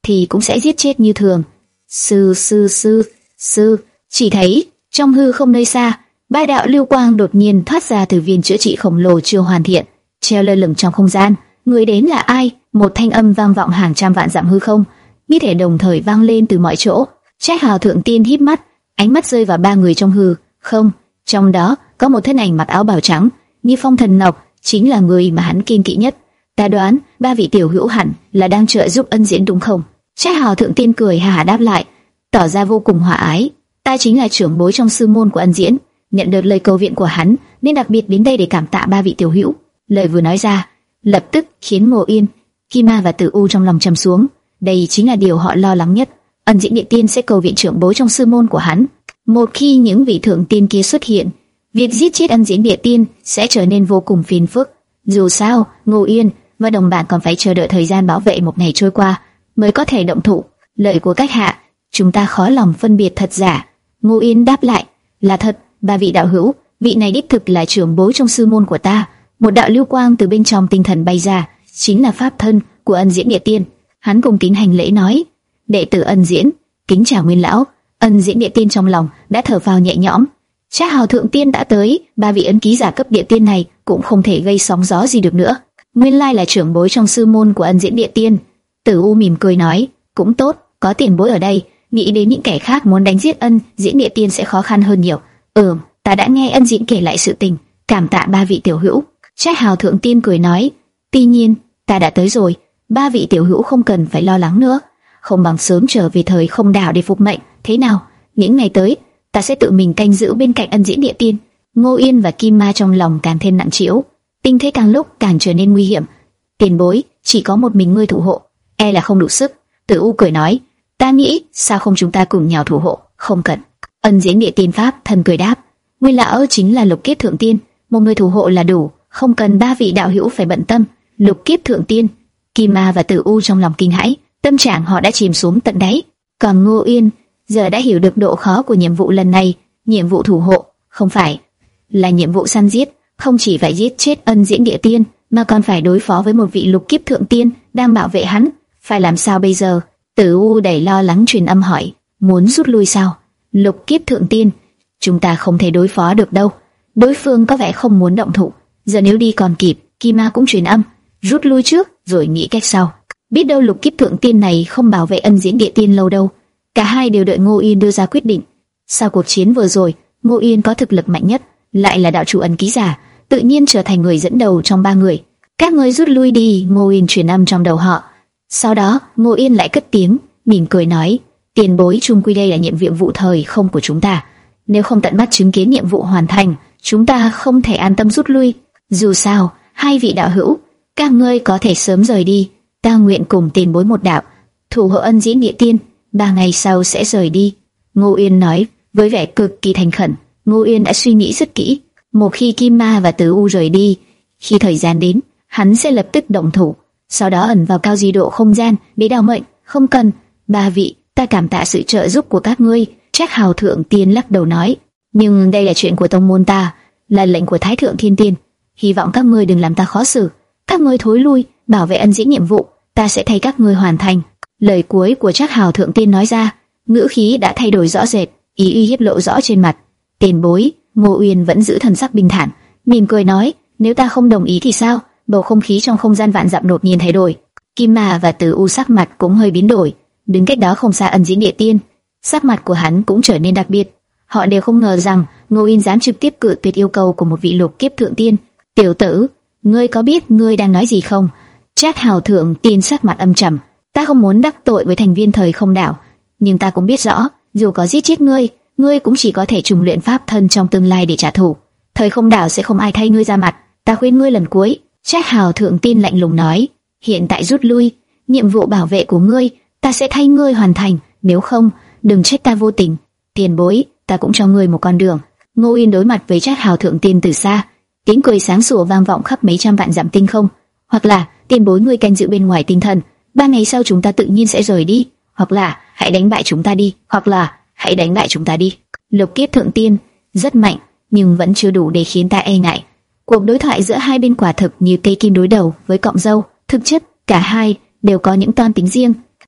thì cũng sẽ giết chết như thường. Sư sư sư sư, chỉ thấy trong hư không nơi xa, ba đạo lưu quang đột nhiên thoát ra từ viên chữa trị khổng lồ chưa hoàn thiện, treo lơ lửng trong không gian. Người đến là ai? Một thanh âm vang vọng hàng trăm vạn dặm hư không, như thể đồng thời vang lên từ mọi chỗ. Trác Hào thượng tiên híp mắt, ánh mắt rơi vào ba người trong hư không, trong đó có một thân ảnh mặc áo bào trắng, như phong thần ngọc, chính là người mà hắn kiêng kỵ nhất. Ta đoán ba vị tiểu hữu hẳn là đang trợ giúp Ân Diễn đúng không? Trác Hào thượng tiên cười hà hà đáp lại, tỏ ra vô cùng hòa ái. Ta chính là trưởng bối trong sư môn của Ân Diễn, nhận được lời cầu viện của hắn nên đặc biệt đến đây để cảm tạ ba vị tiểu hữu. Lời vừa nói ra, lập tức khiến Ngô Yên, Kim Ma và Tử U trong lòng trầm xuống. Đây chính là điều họ lo lắng nhất. Ân Diễn địa tiên sẽ cầu viện trưởng bối trong sư môn của hắn. Một khi những vị thượng tiên kia xuất hiện, việc giết chết Ân Diễn địa tiên sẽ trở nên vô cùng phiền phức. Dù sao, Ngô Yên và đồng bạn còn phải chờ đợi thời gian bảo vệ một ngày trôi qua mới có thể động thủ. Lời của các hạ, chúng ta khó lòng phân biệt thật giả. Ngô Yên đáp lại, là thật, ba vị đạo hữu, vị này đích thực là trưởng bối trong sư môn của ta. Một đạo lưu quang từ bên trong tinh thần bay ra, chính là pháp thân của Ân Diễn địa tiên. Hắn cùng kính hành lễ nói, đệ tử Ân Diễn kính chào nguyên lão. Ân Diễn địa tiên trong lòng đã thở phào nhẹ nhõm. Trác Hào thượng tiên đã tới, ba vị ấn ký giả cấp địa tiên này cũng không thể gây sóng gió gì được nữa. Nguyên lai là trưởng bối trong sư môn của Ân Diễn địa tiên. Tử U mỉm cười nói, cũng tốt, có tiền bối ở đây, nghĩ đến những kẻ khác muốn đánh giết Ân Diễn địa tiên sẽ khó khăn hơn nhiều. Ừm, ta đã nghe Ân Diễn kể lại sự tình, cảm tạ ba vị tiểu hữu. Trác Hào thượng tiên cười nói, tuy nhiên ta đã tới rồi, ba vị tiểu hữu không cần phải lo lắng nữa, không bằng sớm trở về thời không đảo để phục mệnh. Thế nào? Những ngày tới, ta sẽ tự mình canh giữ bên cạnh Ân Diễn địa tiên. Ngô Yên và Kim Ma trong lòng càng thêm nặng trĩu, tình thế càng lúc càng trở nên nguy hiểm. Tiền bối, chỉ có một mình ngươi thủ hộ, e là không đủ sức. Tử U cười nói, ta nghĩ sao không chúng ta cùng nhau thủ hộ? Không cần. Ân Diễn địa tiên pháp thân cười đáp, nguyên lão chính là lục kiếp thượng tiên, một người thủ hộ là đủ, không cần ba vị đạo hữu phải bận tâm. Lục kiếp thượng tiên. Kim Ma và Tử U trong lòng kinh hãi, tâm trạng họ đã chìm xuống tận đáy. Còn Ngô Yên giờ đã hiểu được độ khó của nhiệm vụ lần này. Nhiệm vụ thủ hộ không phải là nhiệm vụ săn giết, không chỉ phải giết chết Ân Diễn địa tiên, mà còn phải đối phó với một vị lục kiếp thượng tiên đang bảo vệ hắn. Phải làm sao bây giờ? Tử U đầy lo lắng truyền âm hỏi, muốn rút lui sao? Lục kiếp thượng tiên, chúng ta không thể đối phó được đâu. Đối phương có vẻ không muốn động thủ, giờ nếu đi còn kịp. Kim Ma cũng truyền âm, rút lui trước rồi nghĩ cách sau. Biết đâu lục kiếp thượng tiên này không bảo vệ Ân Diễn địa tiên lâu đâu. Cả hai đều đợi Ngô Yên đưa ra quyết định. Sau cuộc chiến vừa rồi, Ngô Yên có thực lực mạnh nhất, lại là đạo chủ ấn ký giả, tự nhiên trở thành người dẫn đầu trong ba người. Các ngươi rút lui đi, Ngô Yên truyền âm trong đầu họ. Sau đó, Ngô Yên lại cất tiếng, mỉm cười nói, tiền bối, chung quy đây là nhiệm vụ thời không của chúng ta. Nếu không tận mắt chứng kiến nhiệm vụ hoàn thành, chúng ta không thể an tâm rút lui. Dù sao, hai vị đạo hữu, các ngươi có thể sớm rời đi. Ta nguyện cùng tiền bối một đạo, thủ hộ Ân Diễn địa tiên, ba ngày sau sẽ rời đi. Ngô Yên nói với vẻ cực kỳ thành khẩn. Ngô Yên đã suy nghĩ rất kỹ. Một khi Kim Ma và Tử U rời đi, khi thời gian đến, hắn sẽ lập tức động thủ, sau đó ẩn vào cao di độ không gian để đào mệnh. Không cần, ba vị, ta cảm tạ sự trợ giúp của các ngươi. Trác Hào thượng tiên lắc đầu nói, nhưng đây là chuyện của tông môn ta, là lệnh của Thái thượng thiên tiên, hy vọng các ngươi đừng làm ta khó xử. Các ngươi thối lui, bảo vệ Ân Diễn nhiệm vụ, ta sẽ thay các ngươi hoàn thành. Lời cuối của Trác Hào thượng tiên nói ra, ngữ khí đã thay đổi rõ rệt, ý uy hiếp lộ rõ trên mặt. Tiền bối, Ngô Uyên vẫn giữ thần sắc bình thản, mỉm cười nói, nếu ta không đồng ý thì sao? Bầu không khí trong không gian vạn dặm đột nhiên thay đổi. Kim Ma và Tử U sắc mặt cũng hơi biến đổi, đứng cách đó không xa Ân Diễn địa tiên, sắc mặt của hắn cũng trở nên đặc biệt. Họ đều không ngờ rằng Ngô Uyên dám trực tiếp cự tuyệt yêu cầu của một vị lục kiếp thượng tiên. Tiểu tử, ngươi có biết ngươi đang nói gì không? Trác Hào thượng tiên sắc mặt âm trầm, ta không muốn đắc tội với thành viên thời không đảo, nhưng ta cũng biết rõ, dù có giết chết ngươi, ngươi cũng chỉ có thể trùng luyện pháp thân trong tương lai để trả thù. Thời không đảo sẽ không ai thay ngươi ra mặt, ta khuyên ngươi lần cuối. Trác Hào thượng tiên lạnh lùng nói, hiện tại rút lui, nhiệm vụ bảo vệ của ngươi, ta sẽ thay ngươi hoàn thành, nếu không, đừng trách ta vô tình. Tiền bối, ta cũng cho ngươi một con đường. Ngô Uyên đối mặt với Trác Hào thượng tiên từ xa, tiếng cười sáng sủa vang vọng khắp mấy trăm vạn dặm tinh không. Hoặc là tiền bối ngươi canh giữ bên ngoài tinh thần, ba ngày sau chúng ta tự nhiên sẽ rời đi. Hoặc là hãy đánh bại chúng ta đi. Hoặc là hãy đánh bại chúng ta đi. Lục kiếp thượng tiên rất mạnh, nhưng vẫn chưa đủ để khiến ta e ngại. Cuộc đối thoại giữa hai bên quả thực như cây kim đối đầu với cọng dâu. Thực chất cả hai đều có những toan tính riêng.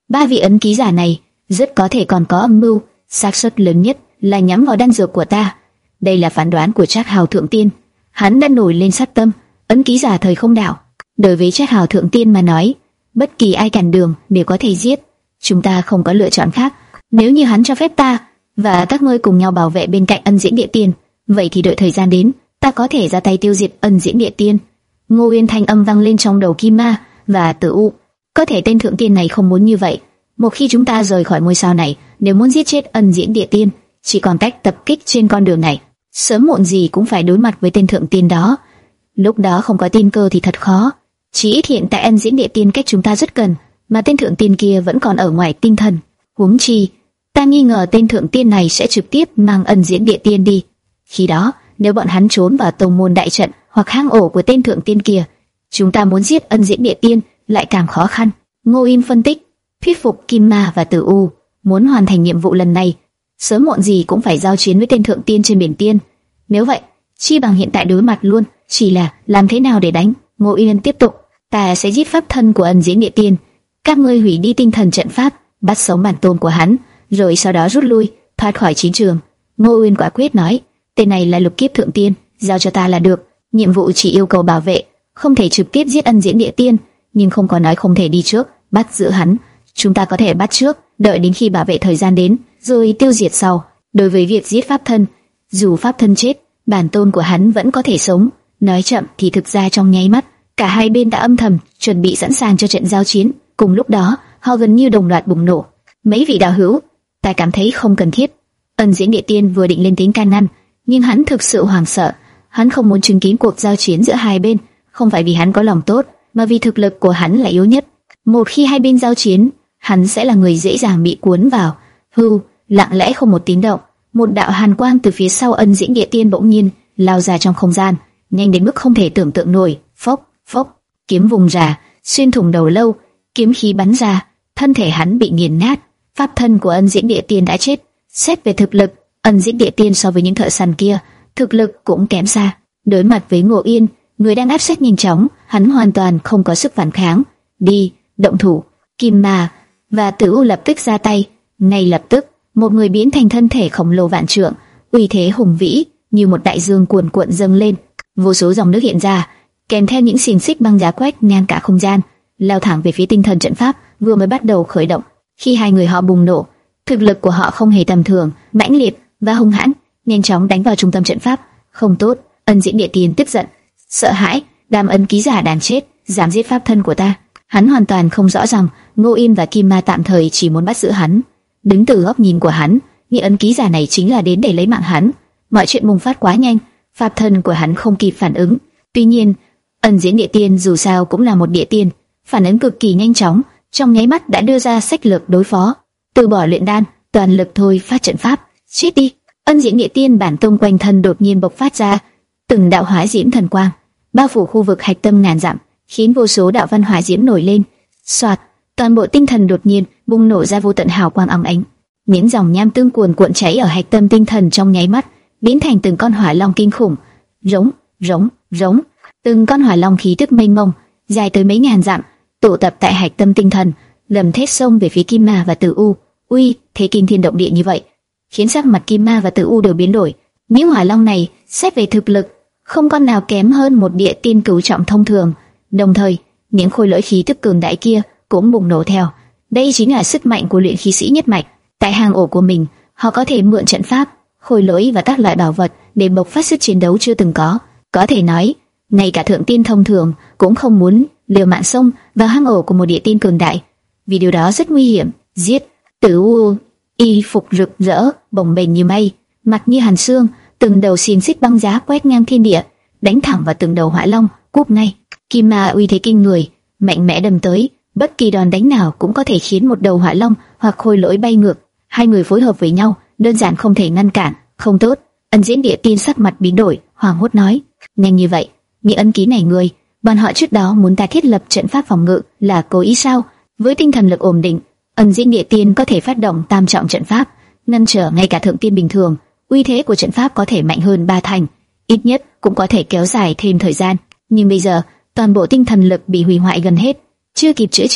Ba vị ấn ký giả này rất có thể còn có âm mưu, xác suất lớn nhất là nhắm vào đan dược của ta. Đây là phán đoán của Trác Hào Thượng Tiên. Hắn đã nổi lên sát tâm. Ấn ký giả thời không đạo. Đối với Trác Hào Thượng Tiên mà nói, bất kỳ ai cản đường đều có thể giết. Chúng ta không có lựa chọn khác. Nếu như hắn cho phép ta và các ngươi cùng nhau bảo vệ bên cạnh Ân Diễn Địa Tiên, vậy thì đợi thời gian đến, ta có thể ra tay tiêu diệt Ân Diễn Địa Tiên. Ngô Uyên thanh âm vang lên trong đầu Kim Ma và Tử U. Có thể tên thượng tiên này không muốn như vậy. Một khi chúng ta rời khỏi ngôi sao này, nếu muốn giết chết Ân Diễn Địa Tiên, chỉ còn cách tập kích trên con đường này. Sớm muộn gì cũng phải đối mặt với tên thượng tiên đó. Lúc đó không có tiên cơ thì thật khó. Chỉ ít hiện tại Ân Diễn Địa Tiên cách chúng ta rất gần, mà tên thượng tiên kia vẫn còn ở ngoài tinh thần. Huống chi, ta nghi ngờ tên thượng tiên này sẽ trực tiếp mang Ân Diễn Địa Tiên đi. Khi đó, nếu bọn hắn trốn vào tông môn đại trận hoặc hang ổ của tên thượng tiên kia, chúng ta muốn giết Ân Diễn Địa Tiên lại càng khó khăn. Ngô Im phân tích, thuyết phục Kim Ma và Tử U muốn hoàn thành nhiệm vụ lần này, sớm muộn gì cũng phải giao chiến với tên thượng tiên trên biển tiên. Nếu vậy, chi bằng hiện tại đối mặt luôn, chỉ là làm thế nào để đánh. Ngô Yên tiếp tục, ta sẽ giết pháp thân của Ân Diễn Địa Tiên, các ngươi hủy đi tinh thần trận pháp, bắt sống bản tôn của hắn, rồi sau đó rút lui, thoát khỏi chiến trường. Ngô Uyên quả quyết nói, tên này là lục kiếp thượng tiên, giao cho ta là được. Nhiệm vụ chỉ yêu cầu bảo vệ, không thể trực tiếp giết Ân Diễn Địa Tiên, nhưng không có nói không thể đi trước, bắt giữ hắn. Chúng ta có thể bắt trước, đợi đến khi bảo vệ thời gian đến, rồi tiêu diệt sau. Đối với việc giết pháp thân, dù pháp thân chết, bản tôn của hắn vẫn có thể sống. Nói chậm thì thực ra trong nháy mắt, cả hai bên đã âm thầm chuẩn bị sẵn sàng cho trận giao chiến. Cùng lúc đó, họ gần như đồng loạt bùng nổ. Mấy vị đạo hữu, ta cảm thấy không cần thiết. Ân Diễn Địa Tiên vừa định lên tiếng can ngăn, nhưng hắn thực sự hoảng sợ. Hắn không muốn chứng kiến cuộc giao chiến giữa hai bên, không phải vì hắn có lòng tốt, mà vì thực lực của hắn là yếu nhất. Một khi hai bên giao chiến, hắn sẽ là người dễ dàng bị cuốn vào. Hưu, lặng lẽ không một tiếng động, một đạo hàn quang từ phía sau Ân Diễn Địa Tiên bỗng nhiên lao ra trong không gian, nhanh đến mức không thể tưởng tượng nổi. Phốc, phốc, kiếm vùng ra, xuyên thủng đầu lâu, kiếm khí bắn ra, thân thể hắn bị nghiền nát. Pháp thân của Ân Diễn Địa Tiên đã chết. Xét về thực lực, Ân Diễn Địa Tiên so với những thợ săn kia, thực lực cũng kém xa. Đối mặt với Ngô Yên, người đang áp sát nhanh chóng, hắn hoàn toàn không có sức phản kháng. Đi, động thủ. Kim Ma và Tử U lập tức ra tay. Ngay lập tức, một người biến thành thân thể khổng lồ vạn trượng, uy thế hùng vĩ như một đại dương cuồn cuộn dâng lên. Vô số dòng nước hiện ra, kèm theo những xiềng xích băng giá quét ngang cả không gian, lao thẳng về phía tinh thần trận pháp vừa mới bắt đầu khởi động. Khi hai người họ bùng nổ, thực lực của họ không hề tầm thường, mãnh liệt và hung hãn, nhanh chóng đánh vào trung tâm trận pháp. Không tốt. Ân Diễn Địa Tiên tức giận, sợ hãi, đám ấn ký giả đáng chết, dám giết pháp thân của ta. Hắn hoàn toàn không rõ rằng Ngô Yên và Kim Ma tạm thời chỉ muốn bắt giữ hắn. Đứng từ góc nhìn của hắn, những ấn ký giả này chính là đến để lấy mạng hắn. Mọi chuyện bùng phát quá nhanh, pháp thân của hắn không kịp phản ứng. Tuy nhiên, Ân Diễn Địa Tiên dù sao cũng là một địa tiên, phản ứng cực kỳ nhanh chóng, trong nháy mắt đã đưa ra sách lược đối phó. Từ bỏ luyện đan, toàn lực thôi phát trận pháp. Chết đi! Ân Diễn Địa Tiên bản tông quanh thân đột nhiên bộc phát ra từng đạo hỏa diễm thần quang, bao phủ khu vực hạch tâm ngàn dặm, khiến vô số đạo văn hỏa diễm nổi lên. Soạt, toàn bộ tinh thần đột nhiên bùng nổ ra vô tận hào quang óng ánh. Những dòng nham tương cuồn cuộn cháy ở hạch tâm tinh thần trong nháy mắt biến thành từng con hỏa long kinh khủng. Rống, rống, rống, từng con hỏa long khí tức mênh mông, dài tới mấy ngàn dặm, tụ tập tại hạch tâm tinh thần, lầm thét xông về phía Kim Ma và Tử U. Uy, thế kinh thiên động địa như vậy, khiến sắc mặt Kim Ma và Tử U đều biến đổi. Những hỏa long này xét về thực lực, không con nào kém hơn một địa tiên cửu trọng thông thường. Đồng thời, những khối lỗi khí tức cường đại kia cũng bùng nổ theo. Đây chính là sức mạnh của luyện khí sĩ nhất mạch. Tại hang ổ của mình, họ có thể mượn trận pháp, khối lỗi và các loại bảo vật để bộc phát sức chiến đấu chưa từng có. Có thể nói, ngay cả thượng tiên thông thường cũng không muốn liều mạng xông vào hang ổ của một địa tiên cường đại, vì điều đó rất nguy hiểm. Giết! Tử U y phục rực rỡ, bồng bềnh như mây, mặt như hàn xương, từng đầu xiềng xích băng giá quét ngang thiên địa, đánh thẳng vào từng đầu hỏa long, cúp ngay. Kim Ma uy thế kinh người, mạnh mẽ đâm tới, bất kỳ đòn đánh nào cũng có thể khiến một đầu hỏa long hoặc khôi lỗi bay ngược. Hai người phối hợp với nhau, đơn giản không thể ngăn cản. Không tốt! Ân Diễn Địa Tiên sắc mặt biến đổi, hoảng hốt nói: nhanh như vậy, những ấn ký này người, bọn họ trước đó muốn ta thiết lập trận pháp phòng ngự là cố ý sao? Với tinh thần lực ổn định, Ân Diễn Địa Tiên có thể phát động tam trọng trận pháp, ngăn trở ngay cả thượng tiên bình thường. Uy thế của trận pháp có thể mạnh hơn ba thành, ít nhất cũng có thể kéo dài thêm thời gian. Nhưng bây giờ, toàn bộ tinh thần lực bị hủy hoại gần hết, chưa kịp chữa trị,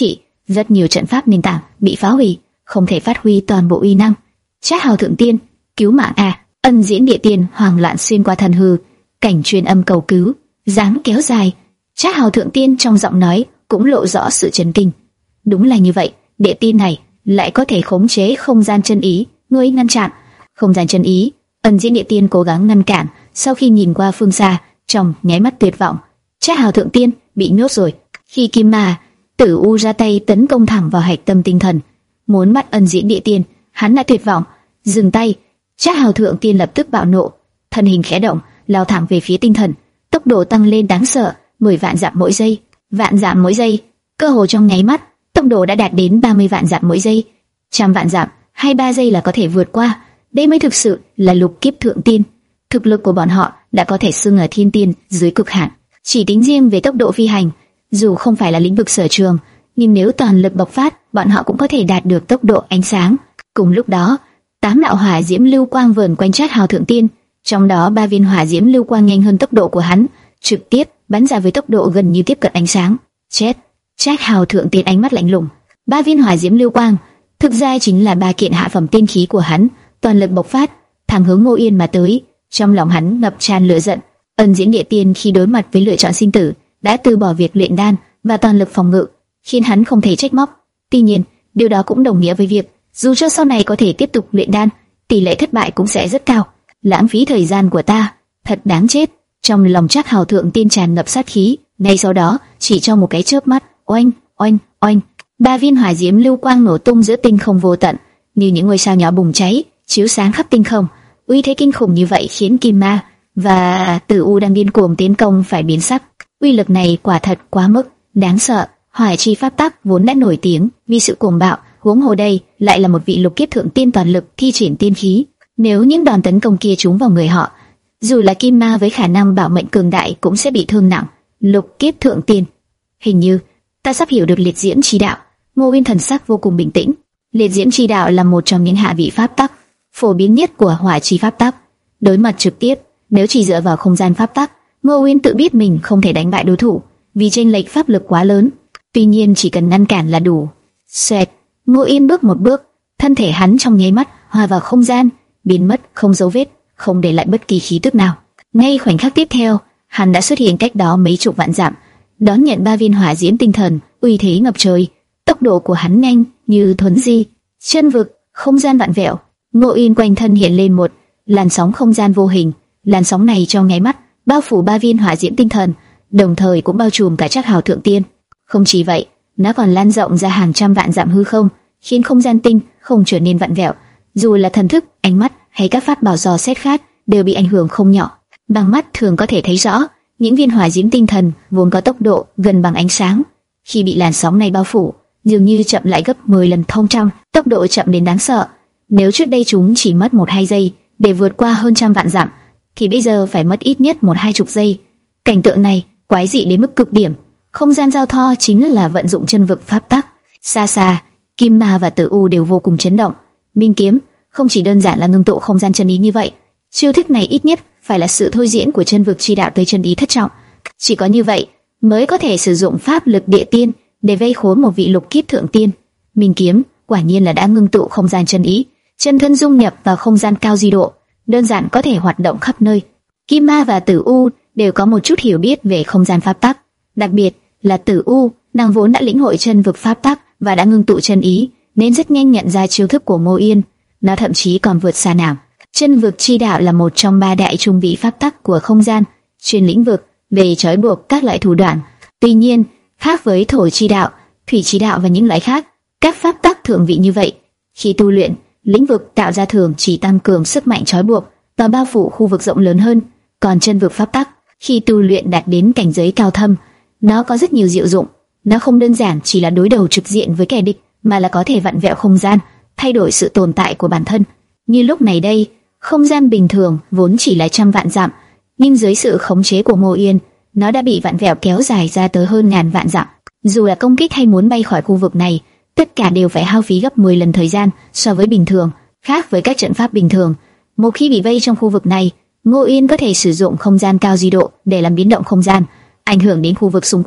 rất nhiều trận pháp nền tảng bị phá hủy, không thể phát huy toàn bộ uy năng. Trác Hào thượng tiên, cứu mạng a! Ân Diễn Địa Tiên hoảng loạn xuyên qua thần hư, cảnh truyền âm cầu cứu, dáng kéo dài. Trác Hào thượng tiên trong giọng nói cũng lộ rõ sự chấn kinh. Đúng là như vậy, địa tiên này lại có thể khống chế không gian chân ý, ngươi ngăn chặn không gian chân ý. Ân Diễn Địa Tiên cố gắng ngăn cản, sau khi nhìn qua phương xa, trong nháy mắt tuyệt vọng. Trác Hào thượng tiên bị nhốt rồi. Khi Kim Ma Tử U ra tay tấn công thẳng vào hạch tâm tinh thần, muốn bắt Ân Diễn Địa Tiên, hắn đã tuyệt vọng, dừng tay. Trác Hào thượng tiên lập tức bạo nộ, thân hình khẽ động, lao thẳng về phía tinh thần, tốc độ tăng lên đáng sợ, mười vạn dặm mỗi giây, vạn dặm mỗi giây, cơ hồ trong nháy mắt, tốc độ đã đạt đến ba mươi vạn dặm mỗi giây, trăm vạn dặm, hai ba giây là có thể vượt qua. Đây mới thực sự là lục kiếp thượng tiên. Thực lực của bọn họ đã có thể xưng ở thiên tiên dưới cực hạn. Chỉ tính riêng về tốc độ phi hành, dù không phải là lĩnh vực sở trường, nhưng nếu toàn lực bộc phát, bọn họ cũng có thể đạt được tốc độ ánh sáng. Cùng lúc đó, tám đạo hỏa diễm lưu quang vờn quanh Trác Hào thượng tiên, trong đó ba viên hỏa diễm lưu quang nhanh hơn tốc độ của hắn, trực tiếp bắn ra với tốc độ gần như tiếp cận ánh sáng. Chết! Trác Hào thượng tiên ánh mắt lạnh lùng. Ba viên hỏa diễm lưu quang thực ra chính là ba kiện hạ phẩm tiên khí của hắn, toàn lực bộc phát, thẳng hướng Ngô Yên mà tới. Trong lòng hắn ngập tràn lửa giận. Ân Diễn Địa Tiên khi đối mặt với lựa chọn sinh tử đã từ bỏ việc luyện đan và toàn lực phòng ngự, khiến hắn không thể trách móc. Tuy nhiên, điều đó cũng đồng nghĩa với việc dù cho sau này có thể tiếp tục luyện đan, tỷ lệ thất bại cũng sẽ rất cao. Lãng phí thời gian của ta, thật đáng chết. Trong lòng Trác Hào thượng tiên tràn ngập sát khí. Ngay sau đó, chỉ trong một cái chớp mắt, oanh, oanh, oanh, ba viên hỏa diễm lưu quang nổ tung giữa tinh không vô tận, như những ngôi sao nhỏ bùng cháy, chiếu sáng khắp tinh không. Uy thế kinh khủng như vậy khiến Kim Ma và Tử U đang điên cuồng tiến công phải biến sắc. Uy lực này quả thật quá mức đáng sợ. Hỏa chi pháp tắc vốn đã nổi tiếng vì sự cuồng bạo, huống hồ đây lại là một vị lục kiếp thượng tiên toàn lực thi triển tiên khí. Nếu những đòn tấn công kia trúng vào người họ, dù là Kim Ma với khả năng bảo mệnh cường đại cũng sẽ bị thương nặng. Lục kiếp thượng tiên, hình như ta sắp hiểu được liệt diễm chi đạo. Ngô Uyên thần sắc vô cùng bình tĩnh. Liệt diễm chi đạo là một trong những hạ vị pháp tắc phổ biến nhất của hỏa chi pháp tắc. Đối mặt trực tiếp, nếu chỉ dựa vào không gian pháp tắc, Ngô Uyên tự biết mình không thể đánh bại đối thủ vì chênh lệch pháp lực quá lớn. Tuy nhiên chỉ cần ngăn cản là đủ. Xoẹt, Ngô Uyên bước một bước, thân thể hắn trong nháy mắt hòa vào không gian, biến mất không dấu vết, không để lại bất kỳ khí tức nào. Ngay khoảnh khắc tiếp theo, hắn đã xuất hiện cách đó mấy chục vạn dặm, đón nhận ba viên hỏa diễm tinh thần, uy thế ngập trời. Tốc độ của hắn nhanh như thuấn di, chân vực, không gian vặn vẹo. Ngô Uyên quanh thân hiện lên một làn sóng không gian vô hình, làn sóng này trong nháy mắt bao phủ ba viên hỏa diễm tinh thần, đồng thời cũng bao trùm cả Trác Hào thượng tiên. Không chỉ vậy, nó còn lan rộng ra hàng trăm vạn dặm hư không, khiến không gian tinh không trở nên vặn vẹo. Dù là thần thức, ánh mắt hay các pháp bảo dò xét khác đều bị ảnh hưởng không nhỏ. Bằng mắt thường có thể thấy rõ, những viên hỏa diễm tinh thần vốn có tốc độ gần bằng ánh sáng, khi bị làn sóng này bao phủ, dường như chậm lại gấp mười lần thông trăm, tốc độ chậm đến đáng sợ. Nếu trước đây chúng chỉ mất một hai giây để vượt qua hơn trăm vạn dặm, thì bây giờ phải mất ít nhất một hai chục giây. Cảnh tượng này quái dị đến mức cực điểm. Không gian giao thoa chính là vận dụng chân vực pháp tắc. Xa xa, Kim Ma và Tử U đều vô cùng chấn động. Minh kiếm không chỉ đơn giản là ngưng tụ không gian chân ý như vậy, chiêu thức này ít nhất phải là sự thôi diễn của chân vực chi đạo tới chân ý thất trọng. Chỉ có như vậy mới có thể sử dụng pháp lực địa tiên để vây khốn một vị lục kiếp thượng tiên. Minh kiếm quả nhiên là đã ngưng tụ không gian chân ý, chân thân dung nhập vào không gian cao di độ, đơn giản có thể hoạt động khắp nơi. Kim Ma và Tử U đều có một chút hiểu biết về không gian pháp tắc, đặc biệt là Tử U, nàng vốn đã lĩnh hội chân vực pháp tắc và đã ngưng tụ chân ý, nên rất nhanh nhận ra chiêu thức của Ngô Yên. Nó thậm chí còn vượt xa nàng. Chân vực chi đạo là một trong ba đại trung vị pháp tắc của không gian, chuyên lĩnh vực về trói buộc các loại thủ đoạn. Tuy nhiên, khác với thổ chi đạo, thủy chi đạo và những loại khác, các pháp tắc thượng vị như vậy, khi tu luyện, lĩnh vực tạo ra thường chỉ tăng cường sức mạnh trói buộc và bao phủ khu vực rộng lớn hơn. Còn chân vực pháp tắc, khi tu luyện đạt đến cảnh giới cao thâm, nó có rất nhiều diệu dụng. Nó không đơn giản chỉ là đối đầu trực diện với kẻ địch, mà là có thể vặn vẹo không gian, thay đổi sự tồn tại của bản thân. Như lúc này đây, không gian bình thường vốn chỉ là trăm vạn dặm, nhưng dưới sự khống chế của Ngô Yên, nó đã bị vặn vẹo kéo dài ra tới hơn ngàn vạn dặm. Dù là công kích hay muốn bay khỏi khu vực này, tất cả đều phải hao phí gấp mười lần thời gian so với bình thường. Khác với các trận pháp bình thường, một khi bị vây trong khu vực này, Ngô Yên có thể sử dụng không gian cao di độ để làm biến động không gian, ảnh hưởng đến khu vực xung quanh.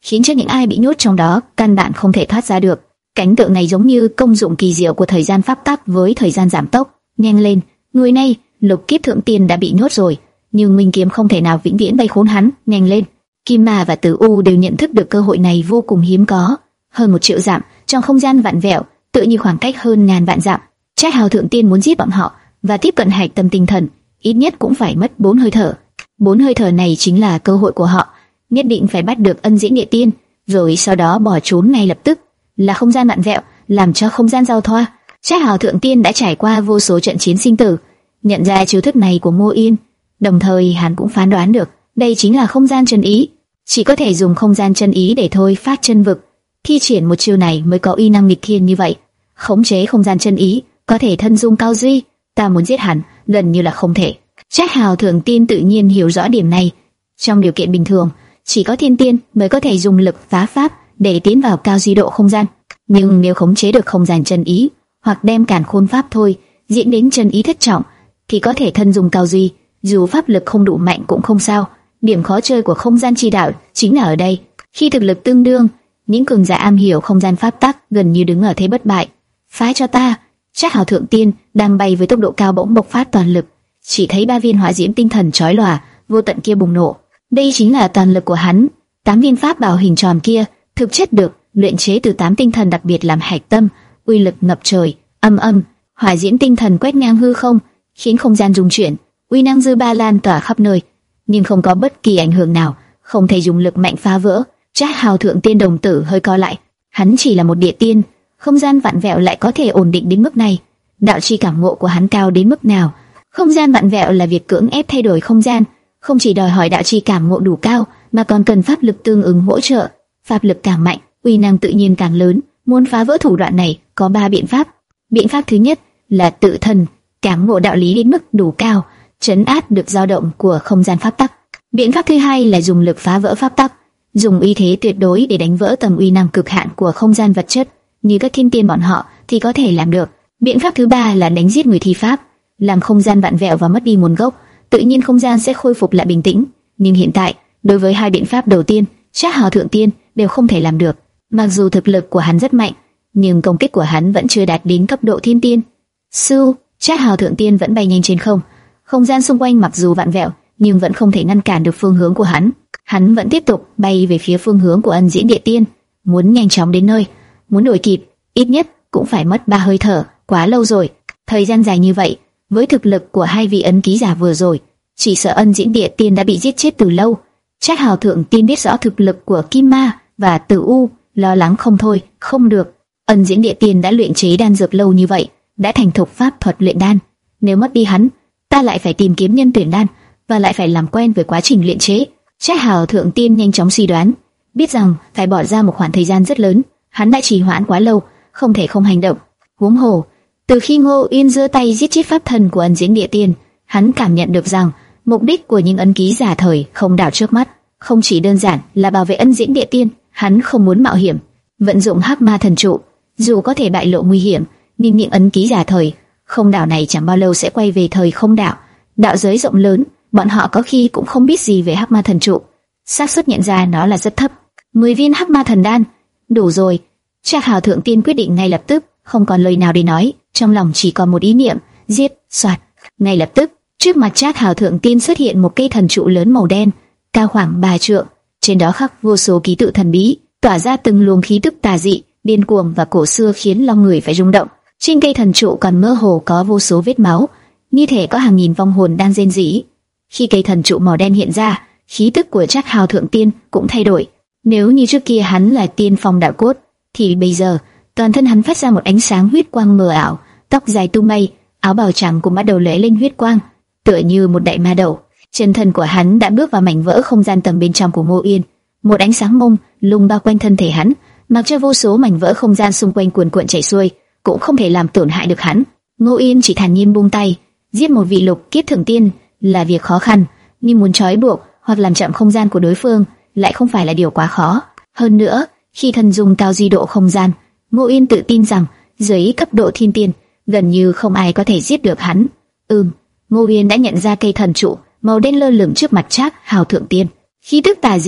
khiến cho những ai bị nhốt trong đó căn bản không thể thoát ra được. Cảnh tượng này giống như công dụng kỳ diệu của thời gian pháp tắc với thời gian giảm tốc. Nhanh lên, người này, lục kiếp thượng tiên đã bị nhốt rồi, nhưng Minh Kiếm không thể nào vĩnh viễn vây khốn hắn. Nhanh lên. Kim Ma và Tử U đều nhận thức được cơ hội này vô cùng hiếm có. Hơn một triệu dặm trong không gian vặn vẹo, tự như khoảng cách hơn ngàn vạn dặm. Trác Hào thượng tiên muốn giết bọn họ và tiếp cận hạch tâm tinh thần, ít nhất cũng phải mất bốn hơi thở. Bốn hơi thở này chính là cơ hội của họ. Nhất định phải bắt được Ân Diễn Địa Tiên, rồi sau đó bỏ trốn ngay lập tức. Là không gian vặn vẹo, làm cho không gian giao thoa. Trác Hào thượng tiên đã trải qua vô số trận chiến sinh tử, nhận ra chiêu thức này của Ngô Yên, đồng thời hắn cũng phán đoán được đây chính là không gian chân ý. Chỉ có thể dùng không gian chân ý để thôi phát chân vực, thi triển một chiêu này mới có uy năng nghịch thiên như vậy. Khống chế không gian chân ý, có thể thân dung cao duy, ta muốn giết hắn gần như là không thể. Trác Hào thượng tiên tự nhiên hiểu rõ điểm này. Trong điều kiện bình thường, chỉ có thiên tiên mới có thể dùng lực phá pháp để tiến vào cao duy độ không gian. Nhưng nếu khống chế được không gian chân ý, hoặc đem càn khôn pháp thôi diễn đến chân ý thất trọng, thì có thể thân dùng cao duy. Dù pháp lực không đủ mạnh cũng không sao. Điểm khó chơi của không gian chi đạo chính là ở đây. Khi thực lực tương đương, những cường giả am hiểu không gian pháp tắc gần như đứng ở thế bất bại. Phái cho ta! Trác Hào thượng tiên đang bay với tốc độ cao bỗng bộc phát toàn lực, chỉ thấy ba viên hỏa diễm tinh thần chói lòa vô tận kia bùng nổ. Đây chính là toàn lực của hắn. Tám viên pháp bảo hình tròn kia thực chất được luyện chế từ tám tinh thần đặc biệt làm hạch tâm, uy lực ngập trời. Âm âm, hỏa diễm tinh thần quét ngang hư không, khiến không gian rung chuyển, uy năng dư ba lan tỏa khắp nơi, nhưng không có bất kỳ ảnh hưởng nào, không thể dùng lực mạnh phá vỡ. Trác Hào thượng tiên đồng tử hơi co lại, hắn chỉ là một địa tiên, không gian vặn vẹo lại có thể ổn định đến mức này. Đạo chi cảm ngộ của hắn cao đến mức nào? Không gian vặn vẹo là việc cưỡng ép thay đổi không gian, không chỉ đòi hỏi đạo chi cảm ngộ đủ cao, mà còn cần pháp lực tương ứng hỗ trợ. Pháp lực càng mạnh, uy năng tự nhiên càng lớn. Muốn phá vỡ thủ đoạn này, có ba biện pháp. Biện pháp thứ nhất là tự thân cảm ngộ đạo lý đến mức đủ cao, trấn áp được dao động của không gian pháp tắc. Biện pháp thứ hai là dùng lực phá vỡ pháp tắc, dùng uy thế tuyệt đối để đánh vỡ tầm uy năng cực hạn của không gian vật chất, như các thiên tiên bọn họ thì có thể làm được. Biện pháp thứ ba là đánh giết người thi pháp, làm không gian vặn vẹo và mất đi nguồn gốc, tự nhiên không gian sẽ khôi phục lại bình tĩnh. Nhưng hiện tại, đối với hai biện pháp đầu tiên, Trác Hào thượng tiên đều không thể làm được. Mặc dù thực lực của hắn rất mạnh, nhưng công kích của hắn vẫn chưa đạt đến cấp độ thiên tiên. Sư, Trác Hào thượng tiên vẫn bay nhanh trên không, không gian xung quanh mặc dù vặn vẹo, nhưng vẫn không thể ngăn cản được phương hướng của hắn. Hắn vẫn tiếp tục bay về phía phương hướng của Ân Diễn Địa Tiên, muốn nhanh chóng đến nơi, muốn đuổi kịp, ít nhất cũng phải mất ba hơi thở, quá lâu rồi. Thời gian dài như vậy, với thực lực của hai vị ấn ký giả vừa rồi, chỉ sợ Ân Diễn Địa Tiên đã bị giết chết từ lâu. Trác Hào thượng tiên biết rõ thực lực của Kim Ma và Tử U, lo lắng không thôi. Không được, Ân Diễn Địa Tiên đã luyện chế đan dược lâu như vậy, đã thành thục pháp thuật luyện đan. Nếu mất đi hắn, ta lại phải tìm kiếm nhân tuyển đan và lại phải làm quen với quá trình luyện chế. Trác Hào thượng tiên nhanh chóng suy đoán, biết rằng phải bỏ ra một khoảng thời gian rất lớn. Hắn đã trì hoãn quá lâu, không thể không hành động. Huống hồ, từ khi Ngô Yên giơ tay giết chết pháp thần của Ân Diễn Địa Tiên, hắn cảm nhận được rằng mục đích của những ấn ký giả thời không đảo trước mắt không chỉ đơn giản là bảo vệ Ân Diễn Địa Tiên. Hắn không muốn mạo hiểm vận dụng Hắc Ma thần trụ, dù có thể bại lộ nguy hiểm, nhưng những ấn ký giả thời không đảo này chẳng bao lâu sẽ quay về thời không đảo. Đạo giới rộng lớn, bọn họ có khi cũng không biết gì về Hắc Ma thần trụ, xác suất nhận ra nó là rất thấp. Mười viên Hắc Ma thần đan, đủ rồi. Trác Hào thượng tiên quyết định ngay lập tức, không còn lời nào để nói, trong lòng chỉ còn một ý niệm: giết. Soạt. Ngay lập tức, trước mặt Trác Hào thượng tiên xuất hiện một cây thần trụ lớn màu đen, cao khoảng ba trượng, trên đó khắc vô số ký tự thần bí, tỏa ra từng luồng khí tức tà dị, điên cuồng và cổ xưa khiến lòng người phải rung động. Trên cây thần trụ còn mơ hồ có vô số vết máu, như thể có hàng nghìn vong hồn đang rên rỉ. Khi cây thần trụ màu đen hiện ra, khí tức của Trác Hào thượng tiên cũng thay đổi. Nếu như trước kia hắn là tiên phong đạo cốt, thì bây giờ toàn thân hắn phát ra một ánh sáng huyết quang mờ ảo, tóc dài tung mây, áo bào trắng cũng bắt đầu lóe lên huyết quang, tựa như một đại ma đầu. Chân thân của hắn đã bước vào mảnh vỡ không gian tầng bên trong của Ngô Yên, một ánh sáng mông lung bao quanh thân thể hắn, mặc cho vô số mảnh vỡ không gian xung quanh cuồn cuộn chảy xuôi, cũng không thể làm tổn hại được hắn. Ngô Yên chỉ thản nhiên buông tay, giết một vị lục kiếp thượng tiên là việc khó khăn, nhưng muốn trói buộc hoặc làm chậm không gian của đối phương lại không phải là điều quá khó. Hơn nữa, khi thần dùng cao di độ không gian, Ngô Yên tự tin rằng dưới cấp độ thiên tiên gần như không ai có thể giết được hắn. Ừm, Ngô Yên đã nhận ra cây thần trụ màu đen lơ lửng trước mặt Trác Hào thượng tiên, khí tức tà dị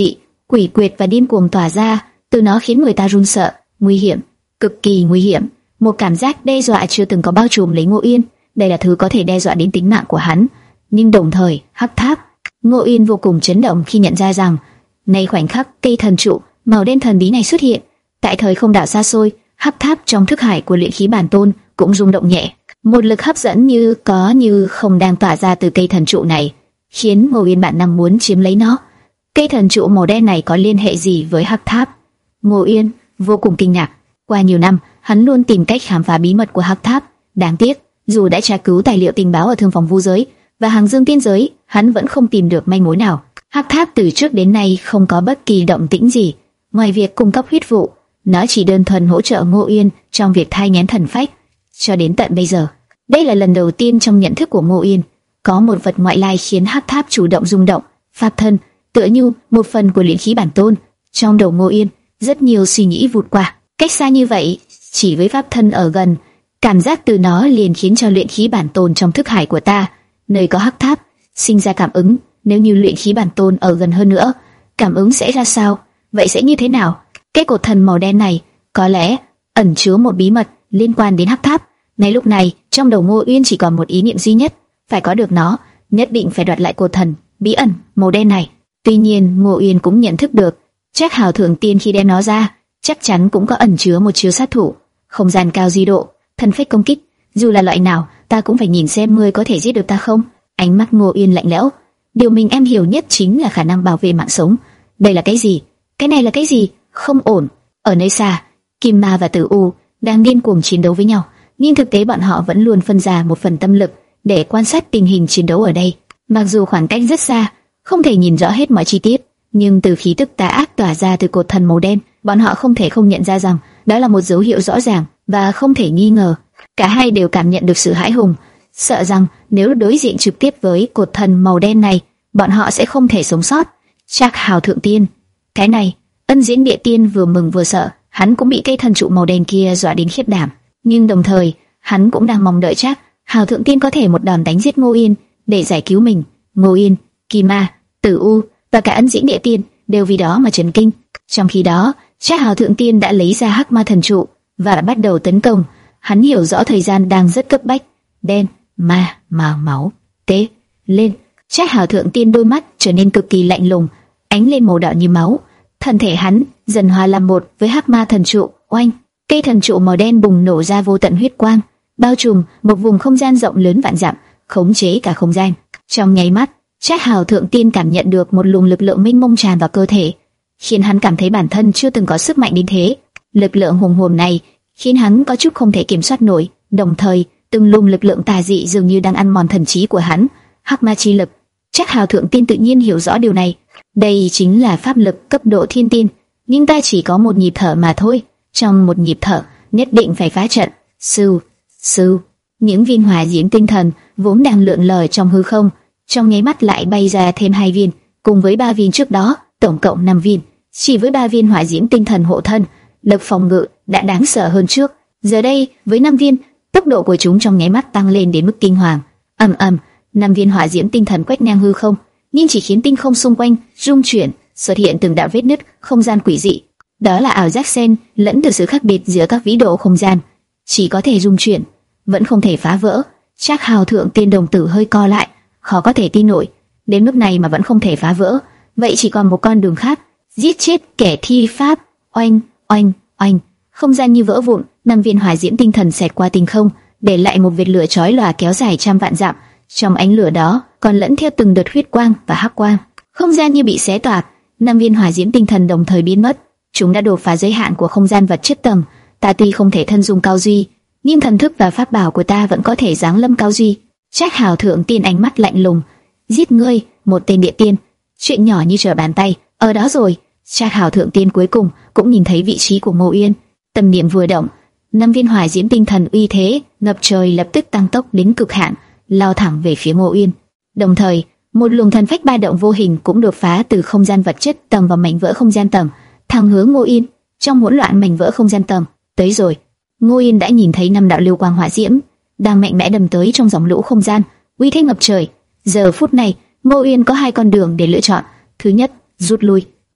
quỷ quyệt và điên cuồng tỏa ra, từ nó khiến người ta run sợ, nguy hiểm, cực kỳ nguy hiểm. Một cảm giác đe dọa chưa từng có bao trùm lấy Ngô Yên, đây là thứ có thể đe dọa đến tính mạng của hắn. Nhưng đồng thời, hắc tháp, Ngô Yên vô cùng chấn động khi nhận ra rằng, nay khoảnh khắc cây thần trụ màu đen thần bí này xuất hiện, tại thời không đảo xa xôi, hắc tháp trong thức hải của luyện khí bản tôn cũng rung động nhẹ. Một lực hấp dẫn như có như không đang tỏa ra từ cây thần trụ này, khiến Ngô Yên bản năng muốn chiếm lấy nó. Cây thần trụ màu đen này có liên hệ gì với hắc tháp? Ngô Yên vô cùng kinh ngạc. Qua nhiều năm, hắn luôn tìm cách khám phá bí mật của hắc tháp. Đáng tiếc, dù đã tra cứu tài liệu tình báo ở Thương Phòng Vu giới và Hàng Dương Tiên giới, hắn vẫn không tìm được manh mối nào. Hắc tháp từ trước đến nay không có bất kỳ động tĩnh gì, ngoài việc cung cấp huyết vụ, nó chỉ đơn thuần hỗ trợ Ngô Yên trong việc thai nghén thần phách. Cho đến tận bây giờ, đây là lần đầu tiên trong nhận thức của Ngô Yên có một vật ngoại lai khiến hắc tháp chủ động rung động. Pháp thân, tựa như một phần của luyện khí bản tôn. Trong đầu Ngô Yên, rất nhiều suy nghĩ vụt qua. Cách xa như vậy, chỉ với pháp thân ở gần, cảm giác từ nó liền khiến cho luyện khí bản tôn trong thức hải của ta, nơi có hắc tháp, sinh ra cảm ứng. Nếu như luyện khí bản tôn ở gần hơn nữa, cảm ứng sẽ ra sao? Vậy sẽ như thế nào? Cái cột thần màu đen này có lẽ ẩn chứa một bí mật liên quan đến hắc tháp. Ngay lúc này, trong đầu Ngô Uyên chỉ còn một ý niệm duy nhất, phải có được nó, nhất định phải đoạt lại cột thần bí ẩn màu đen này. Tuy nhiên, Ngô Uyên cũng nhận thức được, chắc Hào Thượng Tiên khi đem nó ra, chắc chắn cũng có ẩn chứa một chiêu sát thủ, không gian cao di độ, thần phách công kích. Dù là loại nào, ta cũng phải nhìn xem ngươi có thể giết được ta không. Ánh mắt Ngô Uyên lạnh lẽo. Điều mình em hiểu nhất chính là khả năng bảo vệ mạng sống. Đây là cái gì? Cái này là cái gì? Không ổn. Ở nơi xa, Kim Ma và Tử U đang điên cuồng chiến đấu với nhau, nhưng thực tế bọn họ vẫn luôn phân ra một phần tâm lực để quan sát tình hình chiến đấu ở đây. Mặc dù khoảng cách rất xa, không thể nhìn rõ hết mọi chi tiết, nhưng từ khí tức tà ác tỏa ra từ cột thần màu đen, bọn họ không thể không nhận ra rằng đó là một dấu hiệu rõ ràng và không thể nghi ngờ. Cả hai đều cảm nhận được sự hãi hùng, sợ rằng nếu đối diện trực tiếp với cột thần màu đen này, bọn họ sẽ không thể sống sót. Trác Hào Thượng Tiên, cái này, Ân Diễn Địa Tiên vừa mừng vừa sợ, hắn cũng bị cây thần trụ màu đen kia dọa đến khiếp đảm, nhưng đồng thời, hắn cũng đang mong đợi Trác Hào Thượng Tiên có thể một đòn đánh giết Ngô Yên để giải cứu mình. Ngô Yên, Kim Ma, Tử U và cả Ân Diễn Địa Tiên đều vì đó mà chấn kinh. Trong khi đó, Trác Hào Thượng Tiên đã lấy ra Hắc Ma Thần Trụ và bắt đầu tấn công. Hắn hiểu rõ thời gian đang rất cấp bách. Đen, ma, màu máu, tế, lên. Trác Hào Thượng Tiên đôi mắt trở nên cực kỳ lạnh lùng, ánh lên màu đỏ như máu. Thân thể hắn dần hòa làm một với Hắc Ma Thần Trụ. Oanh, cây thần trụ màu đen bùng nổ ra vô tận huyết quang, bao trùm một vùng không gian rộng lớn vạn dặm, khống chế cả không gian. Trong nháy mắt, Trác Hào Thượng Tiên cảm nhận được một luồng lực lượng mênh mông tràn vào cơ thể, khiến hắn cảm thấy bản thân chưa từng có sức mạnh đến thế. Lực lượng hùng hồn này khiến hắn có chút không thể kiểm soát nổi, đồng thời từng luồng lực lượng tà dị dường như đang ăn mòn thần trí của hắn. Hắc ma chi lực. Trác Hào Thượng Tiên tự nhiên hiểu rõ điều này. Đây chính là pháp lực cấp độ thiên tiên, nhưng ta chỉ có một nhịp thở mà thôi. Trong một nhịp thở, nhất định phải phá trận. Sưu, sưu. Những viên hỏa diễm tinh thần vốn đang lượn lờ trong hư không, trong nháy mắt lại bay ra thêm hai viên, cùng với ba viên trước đó, tổng cộng năm viên. Chỉ với ba viên hỏa diễm tinh thần hộ thân, lực phòng ngự đã đáng sợ hơn trước. Giờ đây, với năm viên, tốc độ của chúng trong nháy mắt tăng lên đến mức kinh hoàng. Ầm ầm, năm viên hỏa diễm tinh thần quét ngang hư không, nhưng chỉ khiến tinh không xung quanh rung chuyển, xuất hiện từng đạo vết nứt không gian quỷ dị. Đó là ảo giác xen lẫn từ sự khác biệt giữa các vĩ độ không gian, chỉ có thể rung chuyển, vẫn không thể phá vỡ. Trác Hào Thượng Tiên đồng tử hơi co lại, khó có thể tin nổi, đến mức này mà vẫn không thể phá vỡ, vậy chỉ còn một con đường khác, giết chết kẻ thi pháp. Oanh, oanh, oanh, không gian như vỡ vụn, năm viên hỏa diễm tinh thần xẹt qua tinh không, để lại một vệt lửa chói lòa kéo dài trăm vạn dặm. Trong ánh lửa đó còn lẫn theo từng đợt huyết quang và hắc quang, không gian như bị xé toạc. Năm viên hỏa diễm tinh thần đồng thời biến mất, chúng đã đột phá giới hạn của không gian vật chất tầng. Ta tuy không thể thân dung cao duy, nhưng thần thức và pháp bảo của ta vẫn có thể giáng lâm cao duy. Trác Hào Thượng Tiên ánh mắt lạnh lùng, giết ngươi, một tên địa tiên, chuyện nhỏ như trở bàn tay. Ở đó rồi, Trác Hào Thượng Tiên cuối cùng cũng nhìn thấy vị trí của Ngô Uyên. Tâm niệm vừa động, năm viên hỏa diễm tinh thần uy thế ngập trời lập tức tăng tốc đến cực hạn, lao thẳng về phía Ngô Uyên. Đồng thời, một luồng thần phách ba động vô hình cũng đột phá từ không gian vật chất tầng vào mảnh vỡ không gian tầng, thẳng hướng Ngô Uyên. Trong hỗn loạn mảnh vỡ không gian tầng, tới rồi. Ngô Uyên đã nhìn thấy năm đạo lưu quang hỏa diễm đang mạnh mẽ đâm tới trong dòng lũ không gian, uy thế ngập trời. Giờ phút này, Ngô Uyên có hai con đường để lựa chọn. Thứ nhất, rút lui.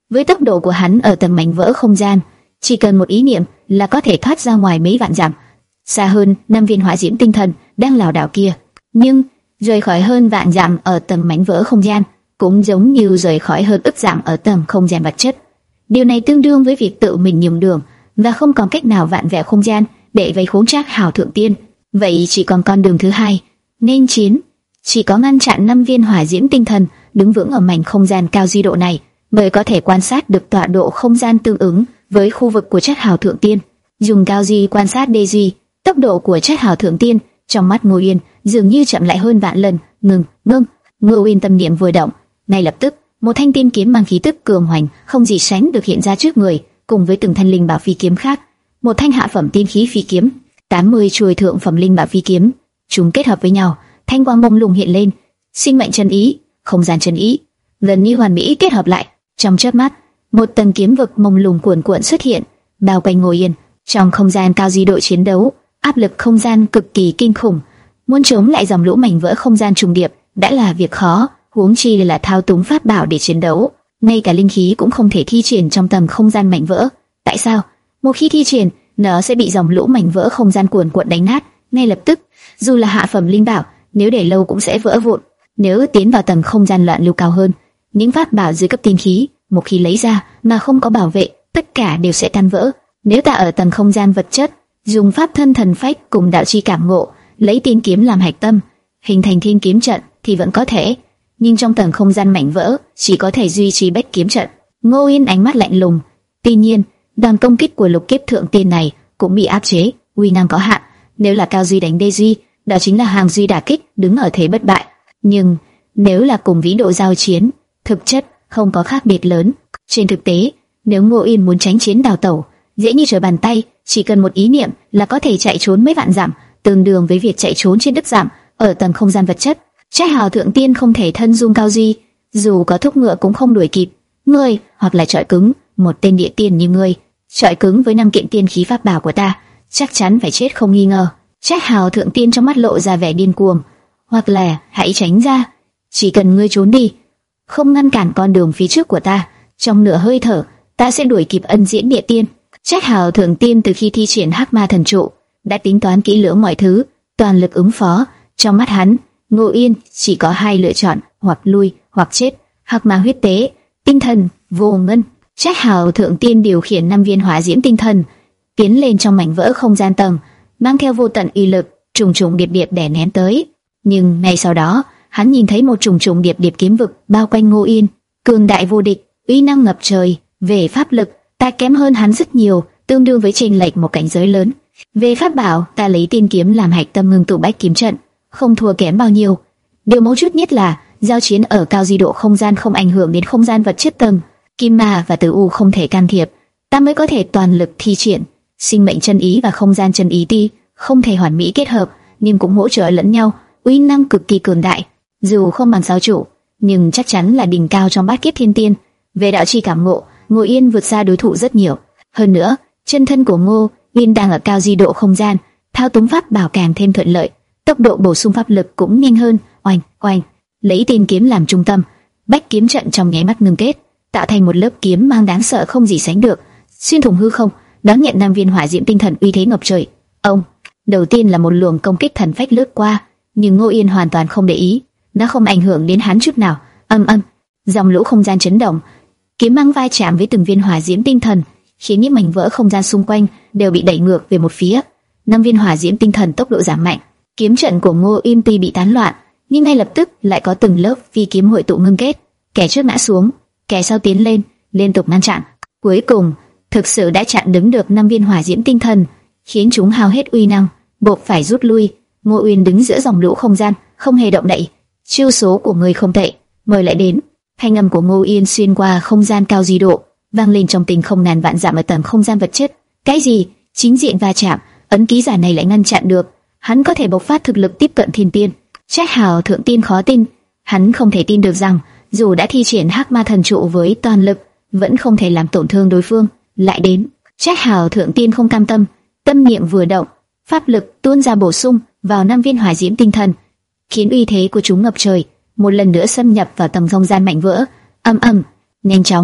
Với tốc độ của hắn ở tầng mảnh vỡ không gian, chỉ cần một ý niệm là có thể thoát ra ngoài mấy vạn dặm. Xa hơn, năm viên hỏa diễm tinh thần đang lảo đảo kia, nhưng rời khỏi hơn vạn dặm ở tầng mảnh vỡ không gian cũng giống như rời khỏi hơn ức dặm ở tầng không gian vật chất. Điều này tương đương với việc tự mình nhường đường và không còn cách nào vạn vẹo không gian để vây khốn Trác Hào thượng tiên. Vậy chỉ còn con đường thứ hai, nên chiến. Chỉ có ngăn chặn năm viên hỏa diễm tinh thần đứng vững ở mảnh không gian cao di độ này mới có thể quan sát được tọa độ không gian tương ứng với khu vực của Trác Hào thượng tiên. Dùng cao di quan sát đê duy, tốc độ của Trác Hào thượng tiên trong mắt Ngô Uyên dường như chậm lại hơn vạn lần. Ngừng, ngưng. Ngô Uyên tâm niệm vừa động, ngay lập tức một thanh tiên kiếm mang khí tức cường hoành không gì sánh được hiện ra trước người, cùng với từng thanh linh bảo phi kiếm khác. Một thanh hạ phẩm tiên khí phi kiếm, tám mươi chuôi thượng phẩm linh bảo phi kiếm, chúng kết hợp với nhau, thanh quang mông lung hiện lên, sinh mệnh chân ý, không gian chân ý, gần như hoàn mỹ kết hợp lại. Trong chớp mắt, một tầng kiếm vực mông lung cuồn cuộn xuất hiện, bao quanh Ngô Uyên. Trong không gian cao di độ chiến đấu, áp lực không gian cực kỳ kinh khủng, muốn chống lại dòng lũ mảnh vỡ không gian trùng điệp đã là việc khó, huống chi là thao túng pháp bảo để chiến đấu. Ngay cả linh khí cũng không thể thi triển trong tầng không gian mảnh vỡ. Tại sao? Một khi thi triển, nó sẽ bị dòng lũ mảnh vỡ không gian cuồn cuộn đánh nát ngay lập tức. Dù là hạ phẩm linh bảo, nếu để lâu cũng sẽ vỡ vụn. Nếu tiến vào tầng không gian loạn lưu cao hơn, những pháp bảo dưới cấp tiên khí, một khi lấy ra mà không có bảo vệ, tất cả đều sẽ tan vỡ. Nếu ta ở tầng không gian vật chất, dùng pháp thân thần phách cùng đạo chi cảm ngộ, lấy tiên kiếm làm hạch tâm, hình thành thiên kiếm trận thì vẫn có thể, nhưng trong tầng không gian mảnh vỡ chỉ có thể duy trì bách kiếm trận. Ngô Yên ánh mắt lạnh lùng. Tuy nhiên, đòn công kích của lục kiếp thượng tiên này cũng bị áp chế, uy năng có hạn. Nếu là cao duy đánh đê duy, đó chính là hàng duy đả kích, đứng ở thế bất bại. Nhưng nếu là cùng vĩ độ giao chiến, thực chất không có khác biệt lớn. Trên thực tế, nếu Ngô Yên muốn tránh chiến đào tẩu, dễ như trở bàn tay, chỉ cần một ý niệm là có thể chạy trốn mấy vạn dặm, tương đương với việc chạy trốn trên đất dặm ở tầng không gian vật chất. Trác Hào thượng tiên không thể thân dung cao duy, dù có thúc ngựa cũng không đuổi kịp. Ngươi hoặc là trọi cứng, một tên địa tiên như ngươi, trọi cứng với năm kiện tiên khí pháp bảo của ta, chắc chắn phải chết không nghi ngờ. Trác Hào thượng tiên trong mắt lộ ra vẻ điên cuồng. Hoặc là hãy tránh ra, chỉ cần ngươi trốn đi, không ngăn cản con đường phía trước của ta, trong nửa hơi thở ta sẽ đuổi kịp ân diễn địa tiên. Trác Hào thượng tiên từ khi thi triển Hắc Ma thần trụ đã tính toán kỹ lưỡng mọi thứ, toàn lực ứng phó. Trong mắt hắn, Ngô Yên chỉ có hai lựa chọn, hoặc lui hoặc chết. Hắc Ma huyết tế, tinh thần vô ngân. Trác Hào thượng tiên điều khiển năm viên hỏa diễm tinh thần tiến lên trong mảnh vỡ không gian tầng, mang theo vô tận uy lực, trùng trùng điệp điệp đè nén tới. Nhưng ngay sau đó, hắn nhìn thấy một trùng trùng điệp điệp kiếm vực bao quanh Ngô Yên, cường đại vô địch, uy năng ngập trời. Về pháp lực, ta kém hơn hắn rất nhiều, tương đương với chênh lệch một cảnh giới lớn. Về pháp bảo, ta lấy tiên kiếm làm hạch tâm ngưng tụ bách kiếm trận, không thua kém bao nhiêu. Điều mấu chốt nhất là giao chiến ở cao di độ không gian không ảnh hưởng đến không gian vật chất tầng, kim ma và tử u không thể can thiệp, ta mới có thể toàn lực thi triển. Sinh mệnh chân ý và không gian chân ý ti không thể hoàn mỹ kết hợp, nhưng cũng hỗ trợ lẫn nhau, uy năng cực kỳ cường đại. Dù không bằng giáo chủ, nhưng chắc chắn là đỉnh cao trong bát kiếp thiên tiên. Về đạo chi cảm ngộ, Ngô Yên vượt xa đối thủ rất nhiều. Hơn nữa, chân thân của Ngô Yên đang ở cao di độ không gian, thao túng pháp bảo càng thêm thuận lợi, tốc độ bổ sung pháp lực cũng nhanh hơn. Oanh, oanh, lấy tiên kiếm làm trung tâm, bách kiếm trận trong nháy mắt ngưng kết, tạo thành một lớp kiếm mang đáng sợ không gì sánh được, xuyên thủng hư không, đón nhận năm viên hỏa diễm tinh thần uy thế ngập trời. Ông, đầu tiên là một luồng công kích thần phách lướt qua, nhưng Ngô Yên hoàn toàn không để ý, nó không ảnh hưởng đến hắn chút nào. Âm âm, dòng lũ không gian chấn động, kiếm mang vai chạm với từng viên hỏa diễm tinh thần, khiến những mảnh vỡ không gian xung quanh đều bị đẩy ngược về một phía. Năm viên hỏa diễm tinh thần tốc độ giảm mạnh, kiếm trận của Ngô Yên tuy bị tán loạn, nhưng ngay lập tức lại có từng lớp phi kiếm hội tụ ngưng kết, kẻ trước ngã xuống, kẻ sau tiến lên, liên tục ngăn chặn. Cuối cùng, thực sự đã chặn đứng được năm viên hỏa diễm tinh thần, khiến chúng hao hết uy năng, buộc phải rút lui. Ngô Uyên đứng giữa dòng lũ không gian, không hề động đậy. Chiêu số của người không tệ, mời lại đến. Thanh âm của Ngô Uyên xuyên qua không gian cao di độ, vang lên trong tình không ngàn vạn dặm ở tầng không gian vật chất. Cái gì? Chính diện va chạm, ấn ký giả này lại ngăn chặn được. Hắn có thể bộc phát thực lực tiếp cận thiên tiên. Trác Hào thượng tiên khó tin, hắn không thể tin được rằng dù đã thi triển Hắc Ma thần trụ với toàn lực, vẫn không thể làm tổn thương đối phương. Lại đến, Trác Hào thượng tiên không cam tâm, tâm niệm vừa động, pháp lực tuôn ra bổ sung vào năm viên hỏa diễm tinh thần, khiến uy thế của chúng ngập trời, một lần nữa xâm nhập vào tầng không gian mảnh vỡ. Âm ầm, nhanh chóng,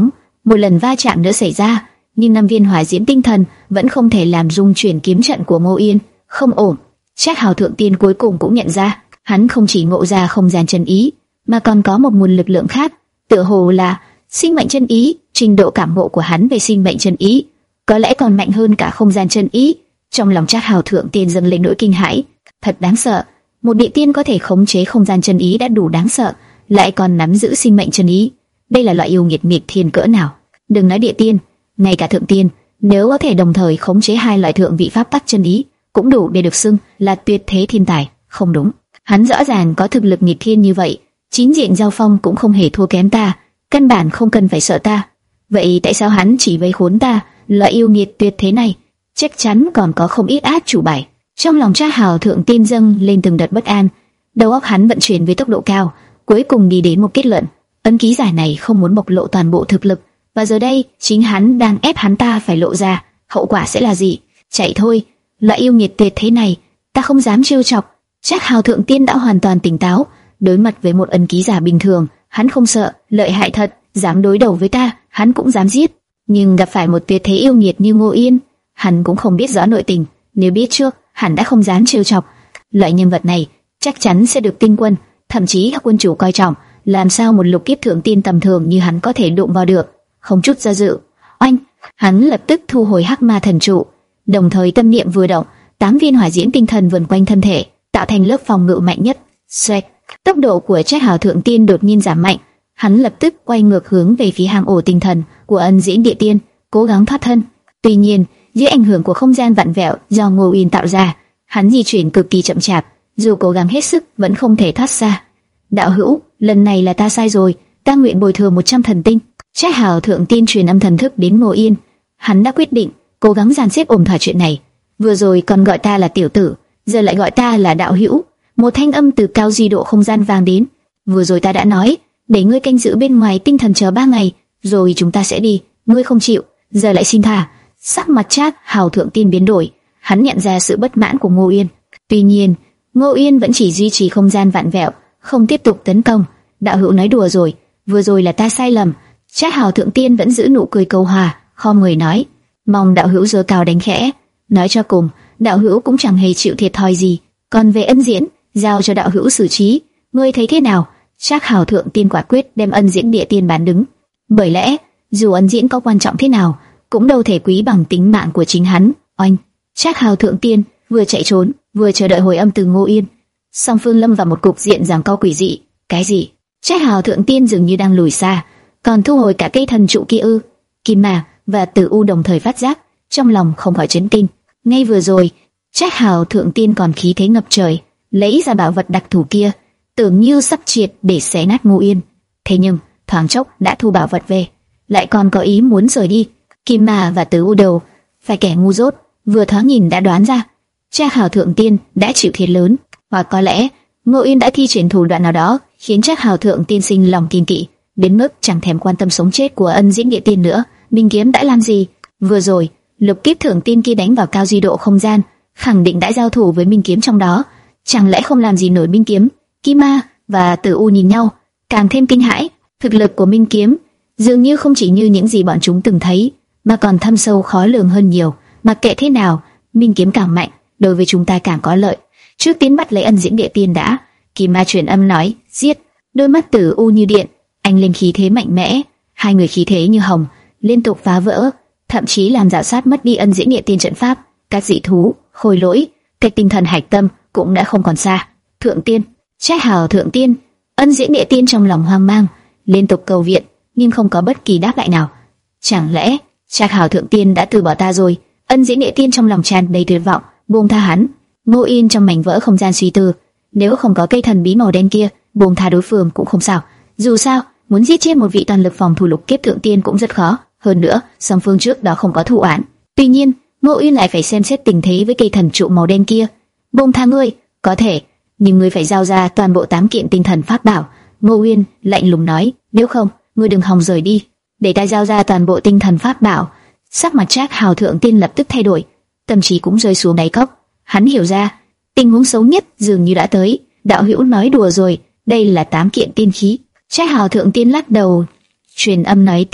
Một lần va chạm nữa xảy ra, nhưng năm viên hỏa diễm tinh thần vẫn không thể làm rung chuyển kiếm trận của Ngô Yên. Không ổn. Trác Hào thượng tiên cuối cùng cũng nhận ra, hắn không chỉ ngộ ra không gian chân ý, mà còn có một nguồn lực lượng khác, tựa hồ là sinh mệnh chân ý. Trình độ cảm ngộ của hắn về sinh mệnh chân ý có lẽ còn mạnh hơn cả không gian chân ý. Trong lòng Trác Hào thượng tiên dâng lên nỗi kinh hãi, thật đáng sợ. Một địa tiên có thể khống chế không gian chân ý đã đủ đáng sợ, lại còn nắm giữ sinh mệnh chân ý. Đây là loại yêu nghiệt nghịch thiên cỡ nào? Đừng nói địa tiên, ngay cả thượng tiên, nếu có thể đồng thời khống chế hai loại thượng vị pháp tắc chân ý, cũng đủ để được xưng là tuyệt thế thiên tài. Không đúng, hắn rõ ràng có thực lực nghịch thiên như vậy, chính diện giao phong cũng không hề thua kém ta, căn bản không cần phải sợ ta. Vậy tại sao hắn chỉ vây khốn ta? Loại yêu nghiệt tuyệt thế này chắc chắn còn có không ít át chủ bài. Trong lòng Trác Hào thượng tiên dâng lên từng đợt bất an, đầu óc hắn vận chuyển với tốc độ cao, cuối cùng đi đến một kết luận: ấn ký giả này không muốn bộc lộ toàn bộ thực lực, và giờ đây chính hắn đang ép hắn ta phải lộ ra. Hậu quả sẽ là gì? Chạy thôi, loại yêu nghiệt tuyệt thế này ta không dám trêu chọc. Trác Hào thượng tiên đã hoàn toàn tỉnh táo, đối mặt với một ấn ký giả bình thường, hắn không sợ, lợi hại thật, dám đối đầu với ta, hắn cũng dám giết. Nhưng gặp phải một tuyệt thế yêu nghiệt như Ngô Yên, hắn cũng không biết rõ nội tình, nếu biết trước, hắn đã không dám trêu chọc. Loại nhân vật này chắc chắn sẽ được tinh quân, thậm chí các quân chủ coi trọng, làm sao một lục kiếp thượng tiên tầm thường như hắn có thể đụng vào được? Không chút do dự, oanh, hắn lập tức thu hồi hắc ma thần trụ, đồng thời tâm niệm vừa động, tám viên hỏa diễm tinh thần vần quanh thân thể, tạo thành lớp phòng ngự mạnh nhất. Xoẹt, tốc độ của Trác Hào thượng tiên đột nhiên giảm mạnh, hắn lập tức quay ngược hướng về phía hang ổ tinh thần của Ân Diễn Địa Tiên, cố gắng thoát thân. Tuy nhiên, dưới ảnh hưởng của không gian vặn vẹo do Ngô Yên tạo ra, hắn di chuyển cực kỳ chậm chạp, dù cố gắng hết sức vẫn không thể thoát ra. Đạo hữu, lần này là ta sai rồi, ta nguyện bồi thường một trăm thần tinh. Trác Hào thượng tiên truyền âm thần thức đến Ngô Yên, hắn đã quyết định cố gắng dàn xếp ổn thỏa chuyện này. Vừa rồi còn gọi ta là tiểu tử, giờ lại gọi ta là đạo hữu. Một thanh âm từ cao di độ không gian vang đến. Vừa rồi ta đã nói, để ngươi canh giữ bên ngoài tinh thần chờ ba ngày, rồi chúng ta sẽ đi. Ngươi không chịu, giờ lại xin tha. Sắc mặt Trác Hào thượng tiên biến đổi, hắn nhận ra sự bất mãn của Ngô Yên. Tuy nhiên, Ngô Yên vẫn chỉ duy trì không gian vặn vẹo, không tiếp tục tấn công. Đạo hữu nói đùa rồi, vừa rồi là ta sai lầm. Trác Hào thượng tiên vẫn giữ nụ cười cầu hòa, khom người nói, mong đạo hữu giơ cao đánh khẽ. Nói cho cùng, đạo hữu cũng chẳng hề chịu thiệt thòi gì, còn về Ân Diễn, giao cho đạo hữu xử trí. Ngươi thấy thế nào? Trác Hào thượng tiên quả quyết đem Ân Diễn Địa Tiên bán đứng. Bởi lẽ, dù Ân Diễn có quan trọng thế nào, cũng đâu thể quý bằng tính mạng của chính hắn. Oanh! Trác Hào thượng tiên vừa chạy trốn, vừa chờ đợi hồi âm từ Ngô Yên. Song phương lâm vào một cục diện giằng co quỷ dị. Cái gì? Trác Hào thượng tiên dường như đang lùi xa, còn thu hồi cả cây thần trụ kia ư? Kim Ma và Tử U đồng thời phát giác, trong lòng không khỏi chấn kinh. Ngay vừa rồi, Trác Hào thượng tiên còn khí thế ngập trời, lấy ra bảo vật đặc thù kia, tưởng như sắp triệt để xé nát Ngô Yên. Thế nhưng thoáng chốc đã thu bảo vật về, lại còn có ý muốn rời đi. Kim Ma và Tử U đầu phải kẻ ngu dốt, vừa thoáng nhìn đã đoán ra Trác Hào thượng tiên đã chịu thiệt lớn, hoặc có lẽ Ngô Yên đã thi triển thủ đoạn nào đó khiến Trác Hào thượng tiên sinh lòng kiên kỵ, đến mức chẳng thèm quan tâm sống chết của Ân Diễn Địa Tiên nữa. Minh kiếm đã làm gì? Vừa rồi lục kiếp thượng tiên kia đánh vào cao duy độ không gian, khẳng định đã giao thủ với minh kiếm trong đó, chẳng lẽ không làm gì nổi minh kiếm? Kim Ma và Tử U nhìn nhau, càng thêm kinh hãi. Thực lực của minh kiếm dường như không chỉ như những gì bọn chúng từng thấy, mà còn thâm sâu khó lường hơn nhiều. Mặc kệ thế nào, minh kiếm càng mạnh, đối với chúng ta càng có lợi. Trước tiến bắt lấy Ân Diễn Địa Tiên đã. Kim Ma truyền âm nói, giết. Đôi mắt Tử U như điện, anh lên khí thế mạnh mẽ, hai người khí thế như hồng, liên tục phá vỡ, thậm chí làm rào sát mất đi Ân Diễn Địa Tiên trận pháp. Các dị thú, khôi lỗi, cách tinh thần hạch tâm cũng đã không còn xa. Thượng tiên, Trác Hào thượng tiên, Ân Diễn Địa Tiên trong lòng hoang mang, liên tục cầu viện, nhưng không có bất kỳ đáp lại nào. Chẳng lẽ Trác Hào thượng tiên đã từ bỏ ta rồi? Ân Diễn Địa Tiên trong lòng tràn đầy tuyệt vọng, buông tha hắn. Ngô Yên trong mảnh vỡ không gian suy tư, nếu không có cây thần bí màu đen kia, buông tha đối phương cũng không sao. Dù sao, muốn giết chết một vị toàn lực phòng thủ lục kiếp thượng tiên cũng rất khó. Hơn nữa, song phương trước đó không có thù oán. Tuy nhiên, Ngô Yên lại phải xem xét tình thế với cây thần trụ màu đen kia. Buông tha ngươi, có thể, nhưng ngươi phải giao ra toàn bộ tám kiện tinh thần pháp bảo. Ngô Yên lạnh lùng nói, nếu không, ngươi đừng hòng rời đi, để ta giao ra toàn bộ tinh thần pháp bảo. Sắc mặt Trác Hào thượng tiên lập tức thay đổi, tâm trí cũng rơi xuống đáy cốc. Hắn hiểu ra, tình huống xấu nhất dường như đã tới. Đạo hữu nói đùa rồi, đây là tám kiện tiên khí. Trác Hào thượng tiên lắc đầu, truyền âm nói tiếp,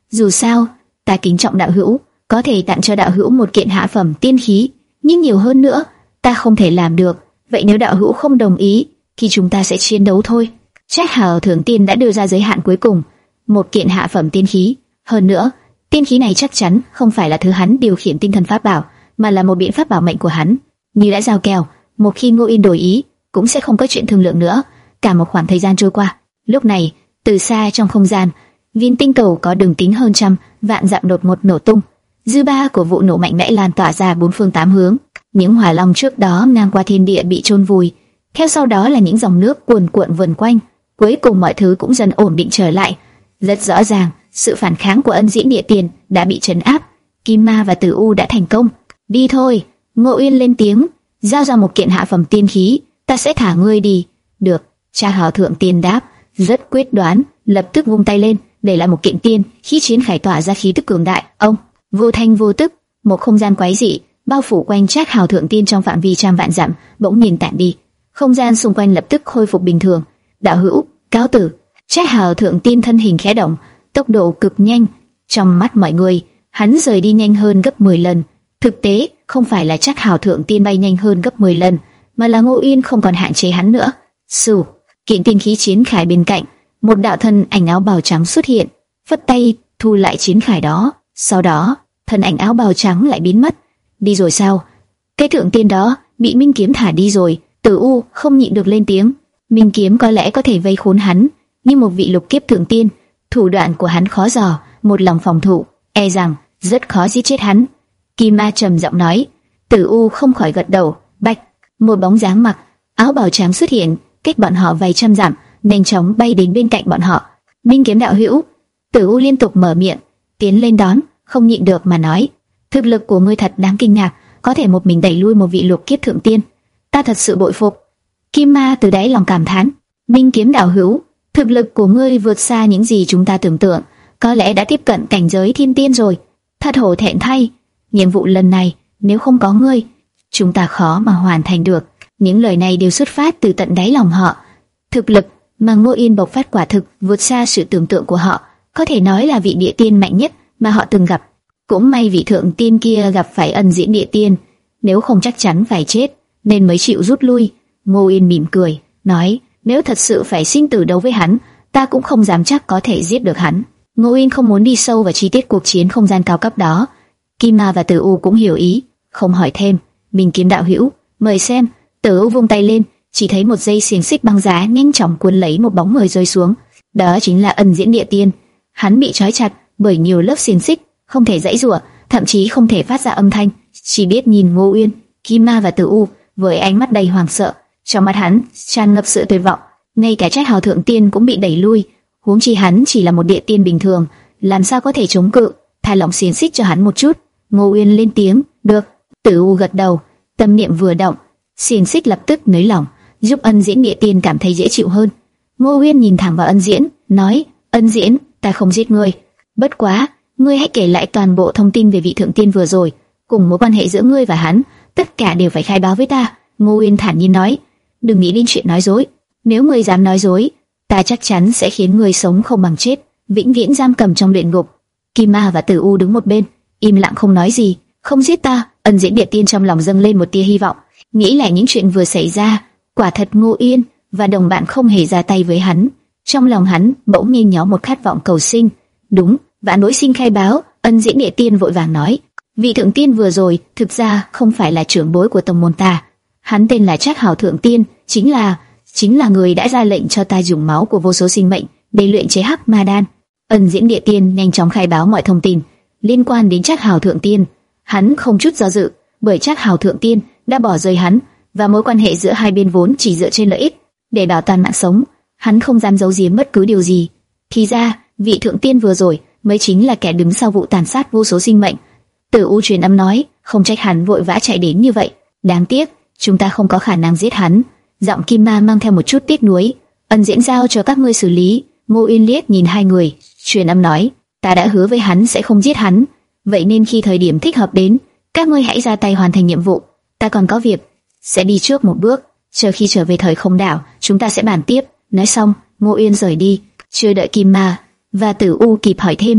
Dù sao, ta kính trọng đạo hữu, có thể tặng cho đạo hữu một kiện hạ phẩm tiên khí, nhưng nhiều hơn nữa, ta không thể làm được. Vậy nếu đạo hữu không đồng ý, thì chúng ta sẽ chiến đấu thôi. Trác Hào Thượng Tiên đã đưa ra giới hạn cuối cùng, một kiện hạ phẩm tiên khí. Hơn nữa, tiên khí này chắc chắn không phải là thứ hắn điều khiển tinh thần pháp bảo, mà là một biện pháp bảo mệnh của hắn. Như đã giao kèo, một khi Ngô Yên đổi ý, cũng sẽ không có chuyện thương lượng nữa. Cả một khoảng thời gian trôi qua, lúc này, từ xa trong không gian, viên tinh cầu có đường kính hơn trăm vạn dặm đột ngột nổ tung. Dư ba của vụ nổ mạnh mẽ lan tỏa ra bốn phương tám hướng. Những hỏa long trước đó ngang qua thiên địa bị chôn vùi, theo sau đó là những dòng nước cuồn cuộn vần quanh. Cuối cùng mọi thứ cũng dần ổn định trở lại. Rất rõ ràng, sự phản kháng của Ân Diễn Địa Tiên đã bị trấn áp. Kim Ma và Tử U đã thành công. Đi thôi, Ngô Uyên lên tiếng, giao ra một kiện hạ phẩm tiên khí, ta sẽ thả ngươi đi. Được, Trác Hào Thượng Tiên đáp, rất quyết đoán, lập tức vung tay lên, để lại một kiện tiên khí chiến khải tỏa ra khí tức cường đại. Ông, vô thanh vô tức, một không gian quái dị bao phủ quanh Trác Hào Thượng Tiên trong phạm vi trăm vạn dặm, bỗng nhiên tản đi. Không gian xung quanh lập tức khôi phục bình thường. Đạo hữu, cáo tử. Trác Hào Thượng Tiên thân hình khẽ động, tốc độ cực nhanh. Trong mắt mọi người, hắn rời đi nhanh hơn gấp mười lần. Thực tế, không phải là Trác Hào Thượng Tiên bay nhanh hơn gấp mười lần, mà là Ngô Uyên không còn hạn chế hắn nữa. Sù, kiện tiên khí chiến khải bên cạnh, một đạo thân ảnh áo bào trắng xuất hiện, phất tay thu lại chiến khải đó. Sau đó, thân ảnh áo bào trắng lại biến mất. Đi rồi sao? Cái thượng tiên đó bị Minh Kiếm thả đi rồi. Tử U không nhịn được lên tiếng. Minh Kiếm có lẽ có thể vây khốn hắn, nhưng một vị lục kiếp thượng tiên, thủ đoạn của hắn khó dò, một lòng phòng thủ, e rằng rất khó giết chết hắn. Kim Ma trầm giọng nói. Tử U không khỏi gật đầu. Bạch, một bóng dáng mặc áo bào trắng xuất hiện, cách bọn họ vài trăm dặm, nhanh chóng bay đến bên cạnh bọn họ. Minh Kiếm đạo hữu. Tử U liên tục mở miệng, tiến lên đón, không nhịn được mà nói, thực lực của ngươi thật đáng kinh ngạc, có thể một mình đẩy lui một vị lục kiếp thượng tiên, ta thật sự bội phục. Kim Ma từ đáy lòng cảm thán. Minh Kiếm đạo hữu, thực lực của ngươi vượt xa những gì chúng ta tưởng tượng, có lẽ đã tiếp cận cảnh giới thiên tiên rồi. Thật hổ thẹn thay, nhiệm vụ lần này nếu không có ngươi, chúng ta khó mà hoàn thành được. Những lời này đều xuất phát từ tận đáy lòng họ. Thực lực mà Ngô Yên bộc phát quả thực vượt xa sự tưởng tượng của họ, có thể nói là vị địa tiên mạnh nhất mà họ từng gặp. Cũng may vị thượng tiên kia gặp phải Ân Diễn Địa Tiên, nếu không chắc chắn phải chết, nên mới chịu rút lui. Ngô Yên mỉm cười, nói, nếu thật sự phải sinh tử đấu với hắn, ta cũng không dám chắc có thể giết được hắn. Ngô Yên không muốn đi sâu vào chi tiết cuộc chiến không gian cao cấp đó. Kim Ma và Tử U cũng hiểu ý, không hỏi thêm. Minh Kiếm đạo hữu, mời xem. Tử U vung tay lên, chỉ thấy một dây xiềng xích băng giá nhanh chóng cuốn lấy một bóng người rơi xuống. Đó chính là Ân Diễn Địa Tiên. Hắn bị trói chặt bởi nhiều lớp xiềng xích, không thể giãy giụa, thậm chí không thể phát ra âm thanh, chỉ biết nhìn Ngô Uyên, Kim Ma và Tử U với ánh mắt đầy hoảng sợ. Trong mắt hắn tràn ngập sự tuyệt vọng, ngay cả Trác Hào Thượng Tiên cũng bị đẩy lui, huống chi hắn chỉ là một địa tiên bình thường, làm sao có thể chống cự? Thả lỏng xiềng xích cho hắn một chút. Ngô Uyên lên tiếng, được. Tử U gật đầu, tâm niệm vừa động, xiềng xích lập tức nới lỏng, giúp Ân Diễn Địa Tiên cảm thấy dễ chịu hơn. Ngô Uyên nhìn thẳng vào Ân Diễn, nói, Ân Diễn, ta không giết ngươi, bất quá, ngươi hãy kể lại toàn bộ thông tin về vị thượng tiên vừa rồi, cùng mối quan hệ giữa ngươi và hắn, tất cả đều phải khai báo với ta. Ngô Uyên thản nhiên nói, đừng nghĩ đến chuyện nói dối, nếu ngươi dám nói dối, ta chắc chắn sẽ khiến ngươi sống không bằng chết, vĩnh viễn giam cầm trong luyện ngục. Kim Ma và Tử U đứng một bên, im lặng không nói gì. Không giết ta? Ân Diễn Địa Tiên trong lòng dâng lên một tia hy vọng, nghĩ lại những chuyện vừa xảy ra, quả thật Ngô Yên và đồng bạn không hề ra tay với hắn. Trong lòng hắn bỗng nhiên nhó một khát vọng cầu sinh. Đúng, vạn bối xin khai báo. Ân Diễn Địa Tiên vội vàng nói, vị thượng tiên vừa rồi thực ra không phải là trưởng bối của tông môn ta, hắn tên là Trác Hào Thượng Tiên, chính là chính là người đã ra lệnh cho ta dùng máu của vô số sinh mệnh để luyện chế Hắc Ma Đan. Ân Diễn Địa Tiên nhanh chóng khai báo mọi thông tin liên quan đến Trác Hào Thượng Tiên. Hắn không chút do dự, bởi Trác Hào Thượng Tiên đã bỏ rơi hắn, và mối quan hệ giữa hai bên vốn chỉ dựa trên lợi ích. Để bảo toàn mạng sống, hắn không dám giấu giếm bất cứ điều gì. Thì ra, vị thượng tiên vừa rồi mới chính là kẻ đứng sau vụ tàn sát vô số sinh mệnh. Tử U truyền âm nói, không trách hắn vội vã chạy đến như vậy. Đáng tiếc, chúng ta không có khả năng giết hắn. Giọng Kim Ma mang theo một chút tiếc nuối. Ân Diễn giao cho các ngươi xử lý. Ngô Uyên liếc nhìn hai người, truyền âm nói, ta đã hứa với hắn sẽ không giết hắn, vậy nên khi thời điểm thích hợp đến, các ngươi hãy ra tay hoàn thành nhiệm vụ. Ta còn có việc, sẽ đi trước một bước, chờ khi trở về thời không đảo, chúng ta sẽ bàn tiếp. Nói xong, Ngô Uyên rời đi. Chưa đợi Kim Ma và Tử U kịp hỏi thêm,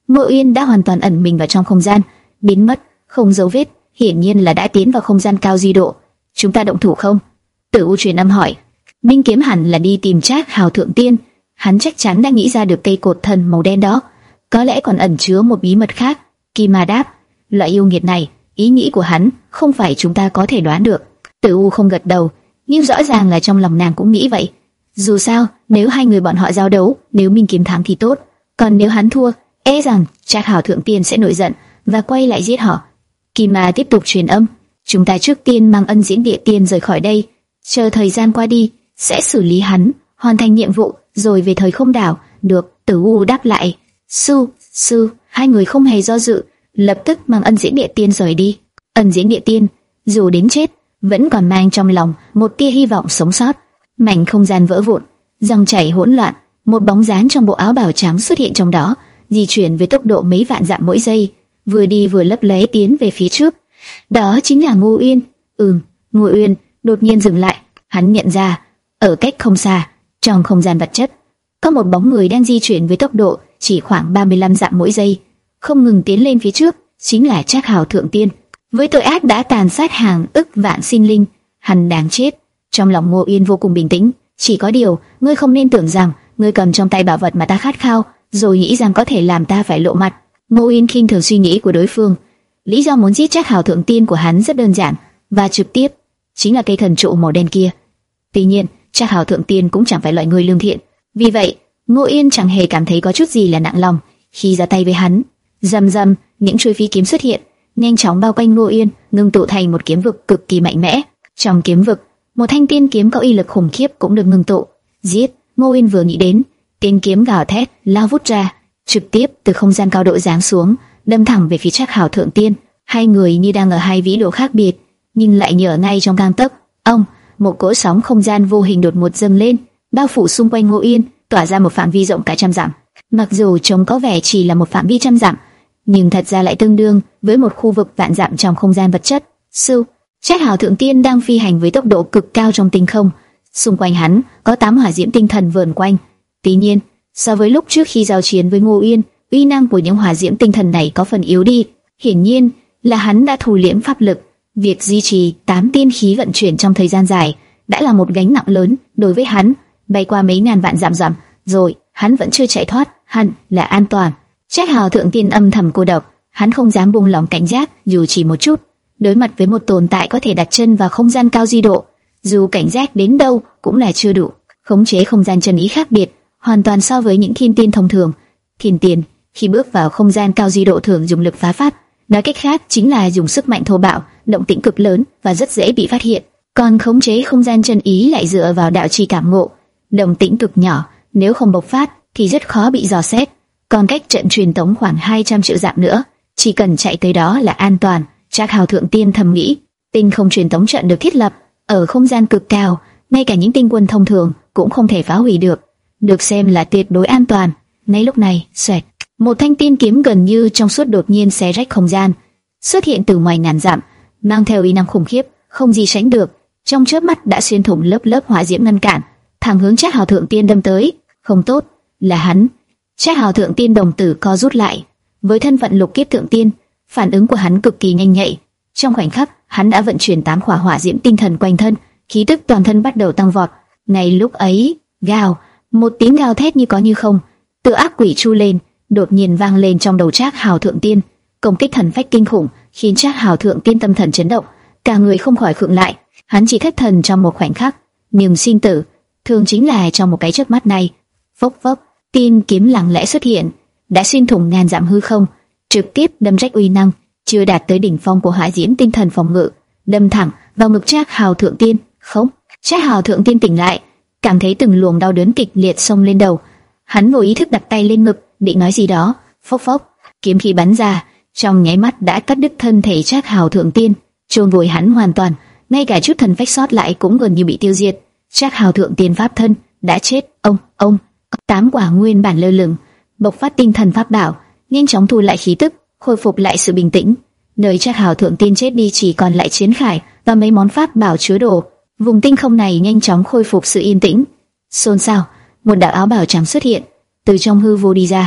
Ngô Uyên đã hoàn toàn ẩn mình vào trong không gian, biến mất không dấu vết, hiển nhiên là đã tiến vào không gian cao di độ. Chúng ta động thủ không? Tử U truyền âm hỏi. Minh Kiếm hẳn là đi tìm Trác Hào Thượng Tiên, hắn chắc chắn đã nghĩ ra được cây cột thần màu đen đó, có lẽ còn ẩn chứa một bí mật khác. Kim Ma đáp, loại yêu nghiệt này, ý nghĩ của hắn không phải chúng ta có thể đoán được. Tử U không gật đầu, nhưng rõ ràng là trong lòng nàng cũng nghĩ vậy. Dù sao, nếu hai người bọn họ giao đấu, nếu Minh Kiếm thắng thì tốt, còn nếu hắn thua, e rằng Trác Hào Thượng Tiên sẽ nổi giận và quay lại giết họ. Kim Ma tiếp tục truyền âm, chúng ta trước tiên mang Ân Diễn Địa Tiên rời khỏi đây, chờ thời gian qua đi, sẽ xử lý hắn, hoàn thành nhiệm vụ, rồi về thời không đảo. Được, Tử U đáp lại. Sư, sư, hai người không hề do dự, lập tức mang Ân Diễn Địa Tiên rời đi. Ân Diễn Địa Tiên, dù đến chết, vẫn còn mang trong lòng một tia hy vọng sống sót. Mảnh không gian vỡ vụn, dòng chảy hỗn loạn, một bóng dáng trong bộ áo bào trắng xuất hiện trong đó, di chuyển với tốc độ mấy vạn dặm mỗi giây, vừa đi vừa lấp lé tiến về phía trước. Đó chính là Ngô Uyên. Ừm, Ngô Uyên đột nhiên dừng lại, hắn nhận ra, ở cách không xa, trong không gian vật chất, có một bóng người đang di chuyển với tốc độ chỉ khoảng ba mươi lăm dặm mỗi giây, không ngừng tiến lên phía trước, chính là Trác Hào Thượng Tiên. Với tội ác đã tàn sát hàng ức vạn sinh linh, hắn đáng chết. Trong lòng Ngô Uyên vô cùng bình tĩnh, chỉ có điều, ngươi không nên tưởng rằng ngươi cầm trong tay bảo vật mà ta khát khao, rồi nghĩ rằng có thể làm ta phải lộ mặt. Ngô Uyên khinh thường suy nghĩ của đối phương. Lý do muốn giết Trác Hào Thượng Tiên của hắn rất đơn giản và trực tiếp, chính là cây thần trụ màu đen kia. Tuy nhiên, Trác Hào Thượng Tiên cũng chẳng phải loại người lương thiện, vì vậy Ngô Uyên chẳng hề cảm thấy có chút gì là nặng lòng khi ra tay với hắn. Rầm rầm, những chuôi phi kiếm xuất hiện, nhanh chóng bao quanh Ngô Uyên, ngưng tụ thành một kiếm vực cực kỳ mạnh mẽ. Trong kiếm vực, một thanh tiên kiếm có uy lực khủng khiếp cũng được ngưng tụ. Giết! Ngô Uyên vừa nghĩ đến, tiên kiếm gào thét lao vút ra, trực tiếp từ không gian cao độ giáng xuống, đâm thẳng về phía Trác Hào Thượng Tiên. Hai người như đang ở hai vĩ độ khác biệt, nhưng lại như ở ngay trong gang tấc. Ông, một cỗ sóng không gian vô hình đột ngột dâng lên, bao phủ xung quanh Ngô Uyên, tỏa ra một phạm vi rộng cả trăm dặm. Mặc dù trông có vẻ chỉ là một phạm vi trăm dặm, nhưng thật ra lại tương đương với một khu vực vạn dặm trong không gian vật chất. Sư, Trác Hào Thượng Tiên đang phi hành với tốc độ cực cao trong tinh không, xung quanh hắn có tám hỏa diễm tinh thần vờn quanh. Tuy nhiên, so với lúc trước khi giao chiến với Ngô Uyên, uy năng của những hỏa diễm tinh thần này có phần yếu đi. Hiển nhiên là hắn đã thu liễm pháp lực, việc duy trì tám tiên khí vận chuyển trong thời gian dài đã là một gánh nặng lớn đối với hắn. Bay qua mấy ngàn vạn dặm dặm, rồi hắn vẫn chưa chạy thoát, hẳn là an toàn. Trác Hào Thượng Tiên âm thầm cô độc, hắn không dám buông lỏng cảnh giác dù chỉ một chút. Đối mặt với một tồn tại có thể đặt chân vào không gian cao di độ, dù cảnh giác đến đâu cũng là chưa đủ. Khống chế không gian chân ý khác biệt hoàn toàn so với những thiên tiên thông thường. Thiên tiên khi bước vào không gian cao di độ thường dùng lực phá pháp, nói cách khác chính là dùng sức mạnh thô bạo, động tĩnh cực lớn và rất dễ bị phát hiện. Còn khống chế không gian chân ý lại dựa vào đạo trì cảm ngộ, động tĩnh cực nhỏ, nếu không bộc phát thì rất khó bị dò xét. Còn cách trận truyền tống khoảng hai trăm triệu dặm nữa, chỉ cần chạy tới đó là an toàn. Trác Hào Thượng Tiên thầm nghĩ, tinh không truyền tống trận được thiết lập ở không gian cực cao, ngay cả những tinh quân thông thường cũng không thể phá hủy được, được xem là tuyệt đối an toàn. Ngay lúc này, xoẹt, một thanh tiên kiếm gần như trong suốt đột nhiên xé rách không gian, xuất hiện từ ngoài ngàn dặm, mang theo uy năng khủng khiếp, không gì sánh được. Trong chớp mắt đã xuyên thủng lớp lớp hỏa diễm ngăn cản, thẳng hướng Trác Hào Thượng Tiên đâm tới. Không tốt, là hắn. Trác Hào Thượng Tiên đồng tử co rút lại. Với thân phận lục kiếp thượng tiên, phản ứng của hắn cực kỳ nhanh nhạy. Trong khoảnh khắc, hắn đã vận chuyển tám khỏa hỏa diễm tinh thần quanh thân, khí tức toàn thân bắt đầu tăng vọt. Ngay lúc ấy, gào, một tiếng gào thét như có như không, tự ác quỷ chu lên, đột nhiên vang lên trong đầu Trác Hào Thượng Tiên. Công kích thần phách kinh khủng, khiến Trác Hào Thượng Tiên tâm thần chấn động, cả người không khỏi khựng lại. Hắn chỉ thất thần trong một khoảnh khắc, nhưng sinh tử thường chính là trong một cái chớp mắt này. Phốc phốc, tiên kiếm lặng lẽ xuất hiện, đã xuyên thủng ngàn dặm hư không, trực tiếp đâm rách uy năng chưa đạt tới đỉnh phong của hỏa diễm tinh thần phòng ngự, đâm thẳng vào ngực Trác Hào Thượng Tiên. Không, Trác Hào Thượng Tiên tỉnh lại, cảm thấy từng luồng đau đớn kịch liệt xông lên đầu. Hắn vô ý thức đặt tay lên ngực, định nói gì đó. Phốc phốc, kiếm khí bắn ra, trong nháy mắt đã cắt đứt thân thể Trác Hào Thượng Tiên, chôn vùi hắn hoàn toàn, ngay cả chút thần phách sót lại cũng gần như bị tiêu diệt. Trác Hào Thượng Tiên pháp thân đã chết. Ông, ông, tám quả nguyên bản lơ lửng, bộc phát tinh thần pháp bảo, nhanh chóng thu lại khí tức, khôi phục lại sự bình tĩnh. Nơi Trác Hào Thượng Tiên chết đi chỉ còn lại chiến khải và mấy món pháp bảo chứa đồ. Vùng tinh không này nhanh chóng khôi phục sự yên tĩnh. Xôn xao, một đạo áo bào trắng xuất hiện, từ trong hư vô đi ra,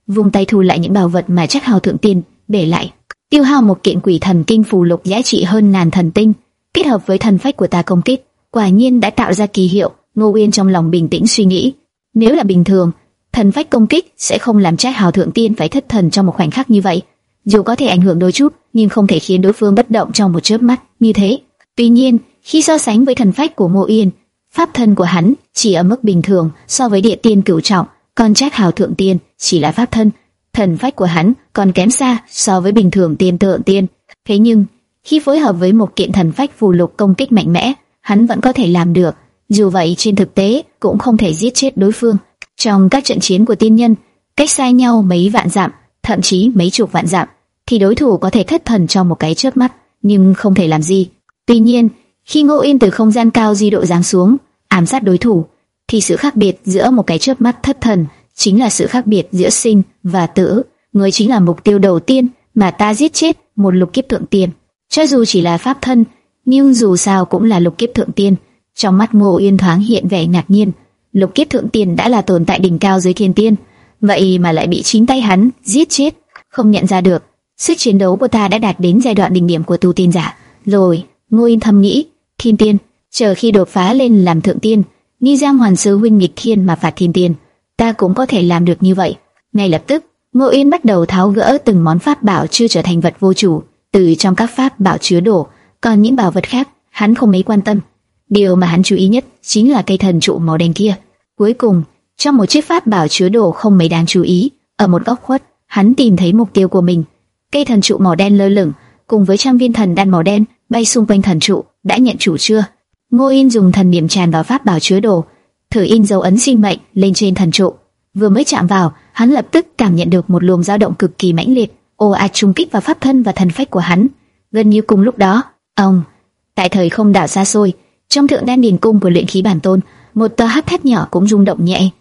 vung tay thu lại những bảo vật mà Trác Hào thượng tiên để lại. Tiêu hao một kiện quỷ thần kinh phù lục giá trị hơn ngàn thần tinh, kết hợp với thần phách của ta công kích, quả nhiên đã tạo ra kỳ hiệu. Ngô Uyên trong lòng bình tĩnh suy nghĩ, nếu là bình thường, thần phách công kích sẽ không làm Trác Hào thượng tiên phải thất thần trong một khoảnh khắc như vậy. Dù có thể ảnh hưởng đôi chút, nhưng không thể khiến đối phương bất động trong một chớp mắt như thế. Tuy nhiên, khi so sánh với thần phách của Ngô Uyên, pháp thân của hắn chỉ ở mức bình thường so với địa tiên cửu trọng, còn Trác Hào thượng tiên chỉ là pháp thân, thần phách của hắn còn kém xa so với bình thường tiên thượng tiên. Thế nhưng, khi phối hợp với một kiện thần phách phù lục công kích mạnh mẽ, hắn vẫn có thể làm được. Dù vậy, trên thực tế cũng không thể giết chết đối phương. Trong các trận chiến của tiên nhân, cách xa nhau mấy vạn dặm, thậm chí mấy chục vạn dặm, thì đối thủ có thể thất thần trong một cái chớp mắt, nhưng không thể làm gì. Tuy nhiên, khi Ngô Uyên từ không gian cao di độ giáng xuống, ám sát đối thủ, thì sự khác biệt giữa một cái chớp mắt thất thần chính là sự khác biệt giữa sinh và tử. Người chính là mục tiêu đầu tiên mà ta giết chết một lục kiếp thượng tiên. Cho dù chỉ là pháp thân, nhưng dù sao cũng là lục kiếp thượng tiên. Trong mắt Ngô Uyên thoáng hiện vẻ ngạc nhiên. Lục kiếp thượng tiên đã là tồn tại đỉnh cao dưới thiên tiên, vậy mà lại bị chính tay hắn giết chết. Không nhận ra được, sức chiến đấu của ta đã đạt đến giai đoạn đỉnh điểm của tu tiên giả rồi. Ngô Uyên thầm nghĩ, thiên tiên, chờ khi đột phá lên làm thượng tiên, như Giang Hoàn Sư huynh nghịch thiên mà phạt thiên tiên, ta cũng có thể làm được như vậy. Ngay lập tức, Ngô Uyên bắt đầu tháo gỡ từng món pháp bảo chưa trở thành vật vô chủ từ trong các pháp bảo chứa đồ, còn những bảo vật khác hắn không mấy quan tâm. Điều mà hắn chú ý nhất chính là cây thần trụ màu đen kia. Cuối cùng, trong một chiếc pháp bảo chứa đồ không mấy đáng chú ý, ở một góc khuất, hắn tìm thấy mục tiêu của mình. Cây thần trụ màu đen lơ lửng, cùng với trăm viên thần đan màu đen bay xung quanh thần trụ. Đã nhận chủ chưa? Ngô Uyên dùng thần niệm tràn vào pháp bảo chứa đồ, thử in dấu ấn sinh mệnh lên trên thần trụ. Vừa mới chạm vào, hắn lập tức cảm nhận được một luồng dao động cực kỳ mãnh liệt, ồ ạt trùng kích vào pháp thân và thần phách của hắn. Gần như cùng lúc đó, ông, tại thời không đảo xa xôi, trong thượng đan điền cung của luyện khí bản tôn, một tòa hắc tháp nhỏ cũng rung động nhẹ.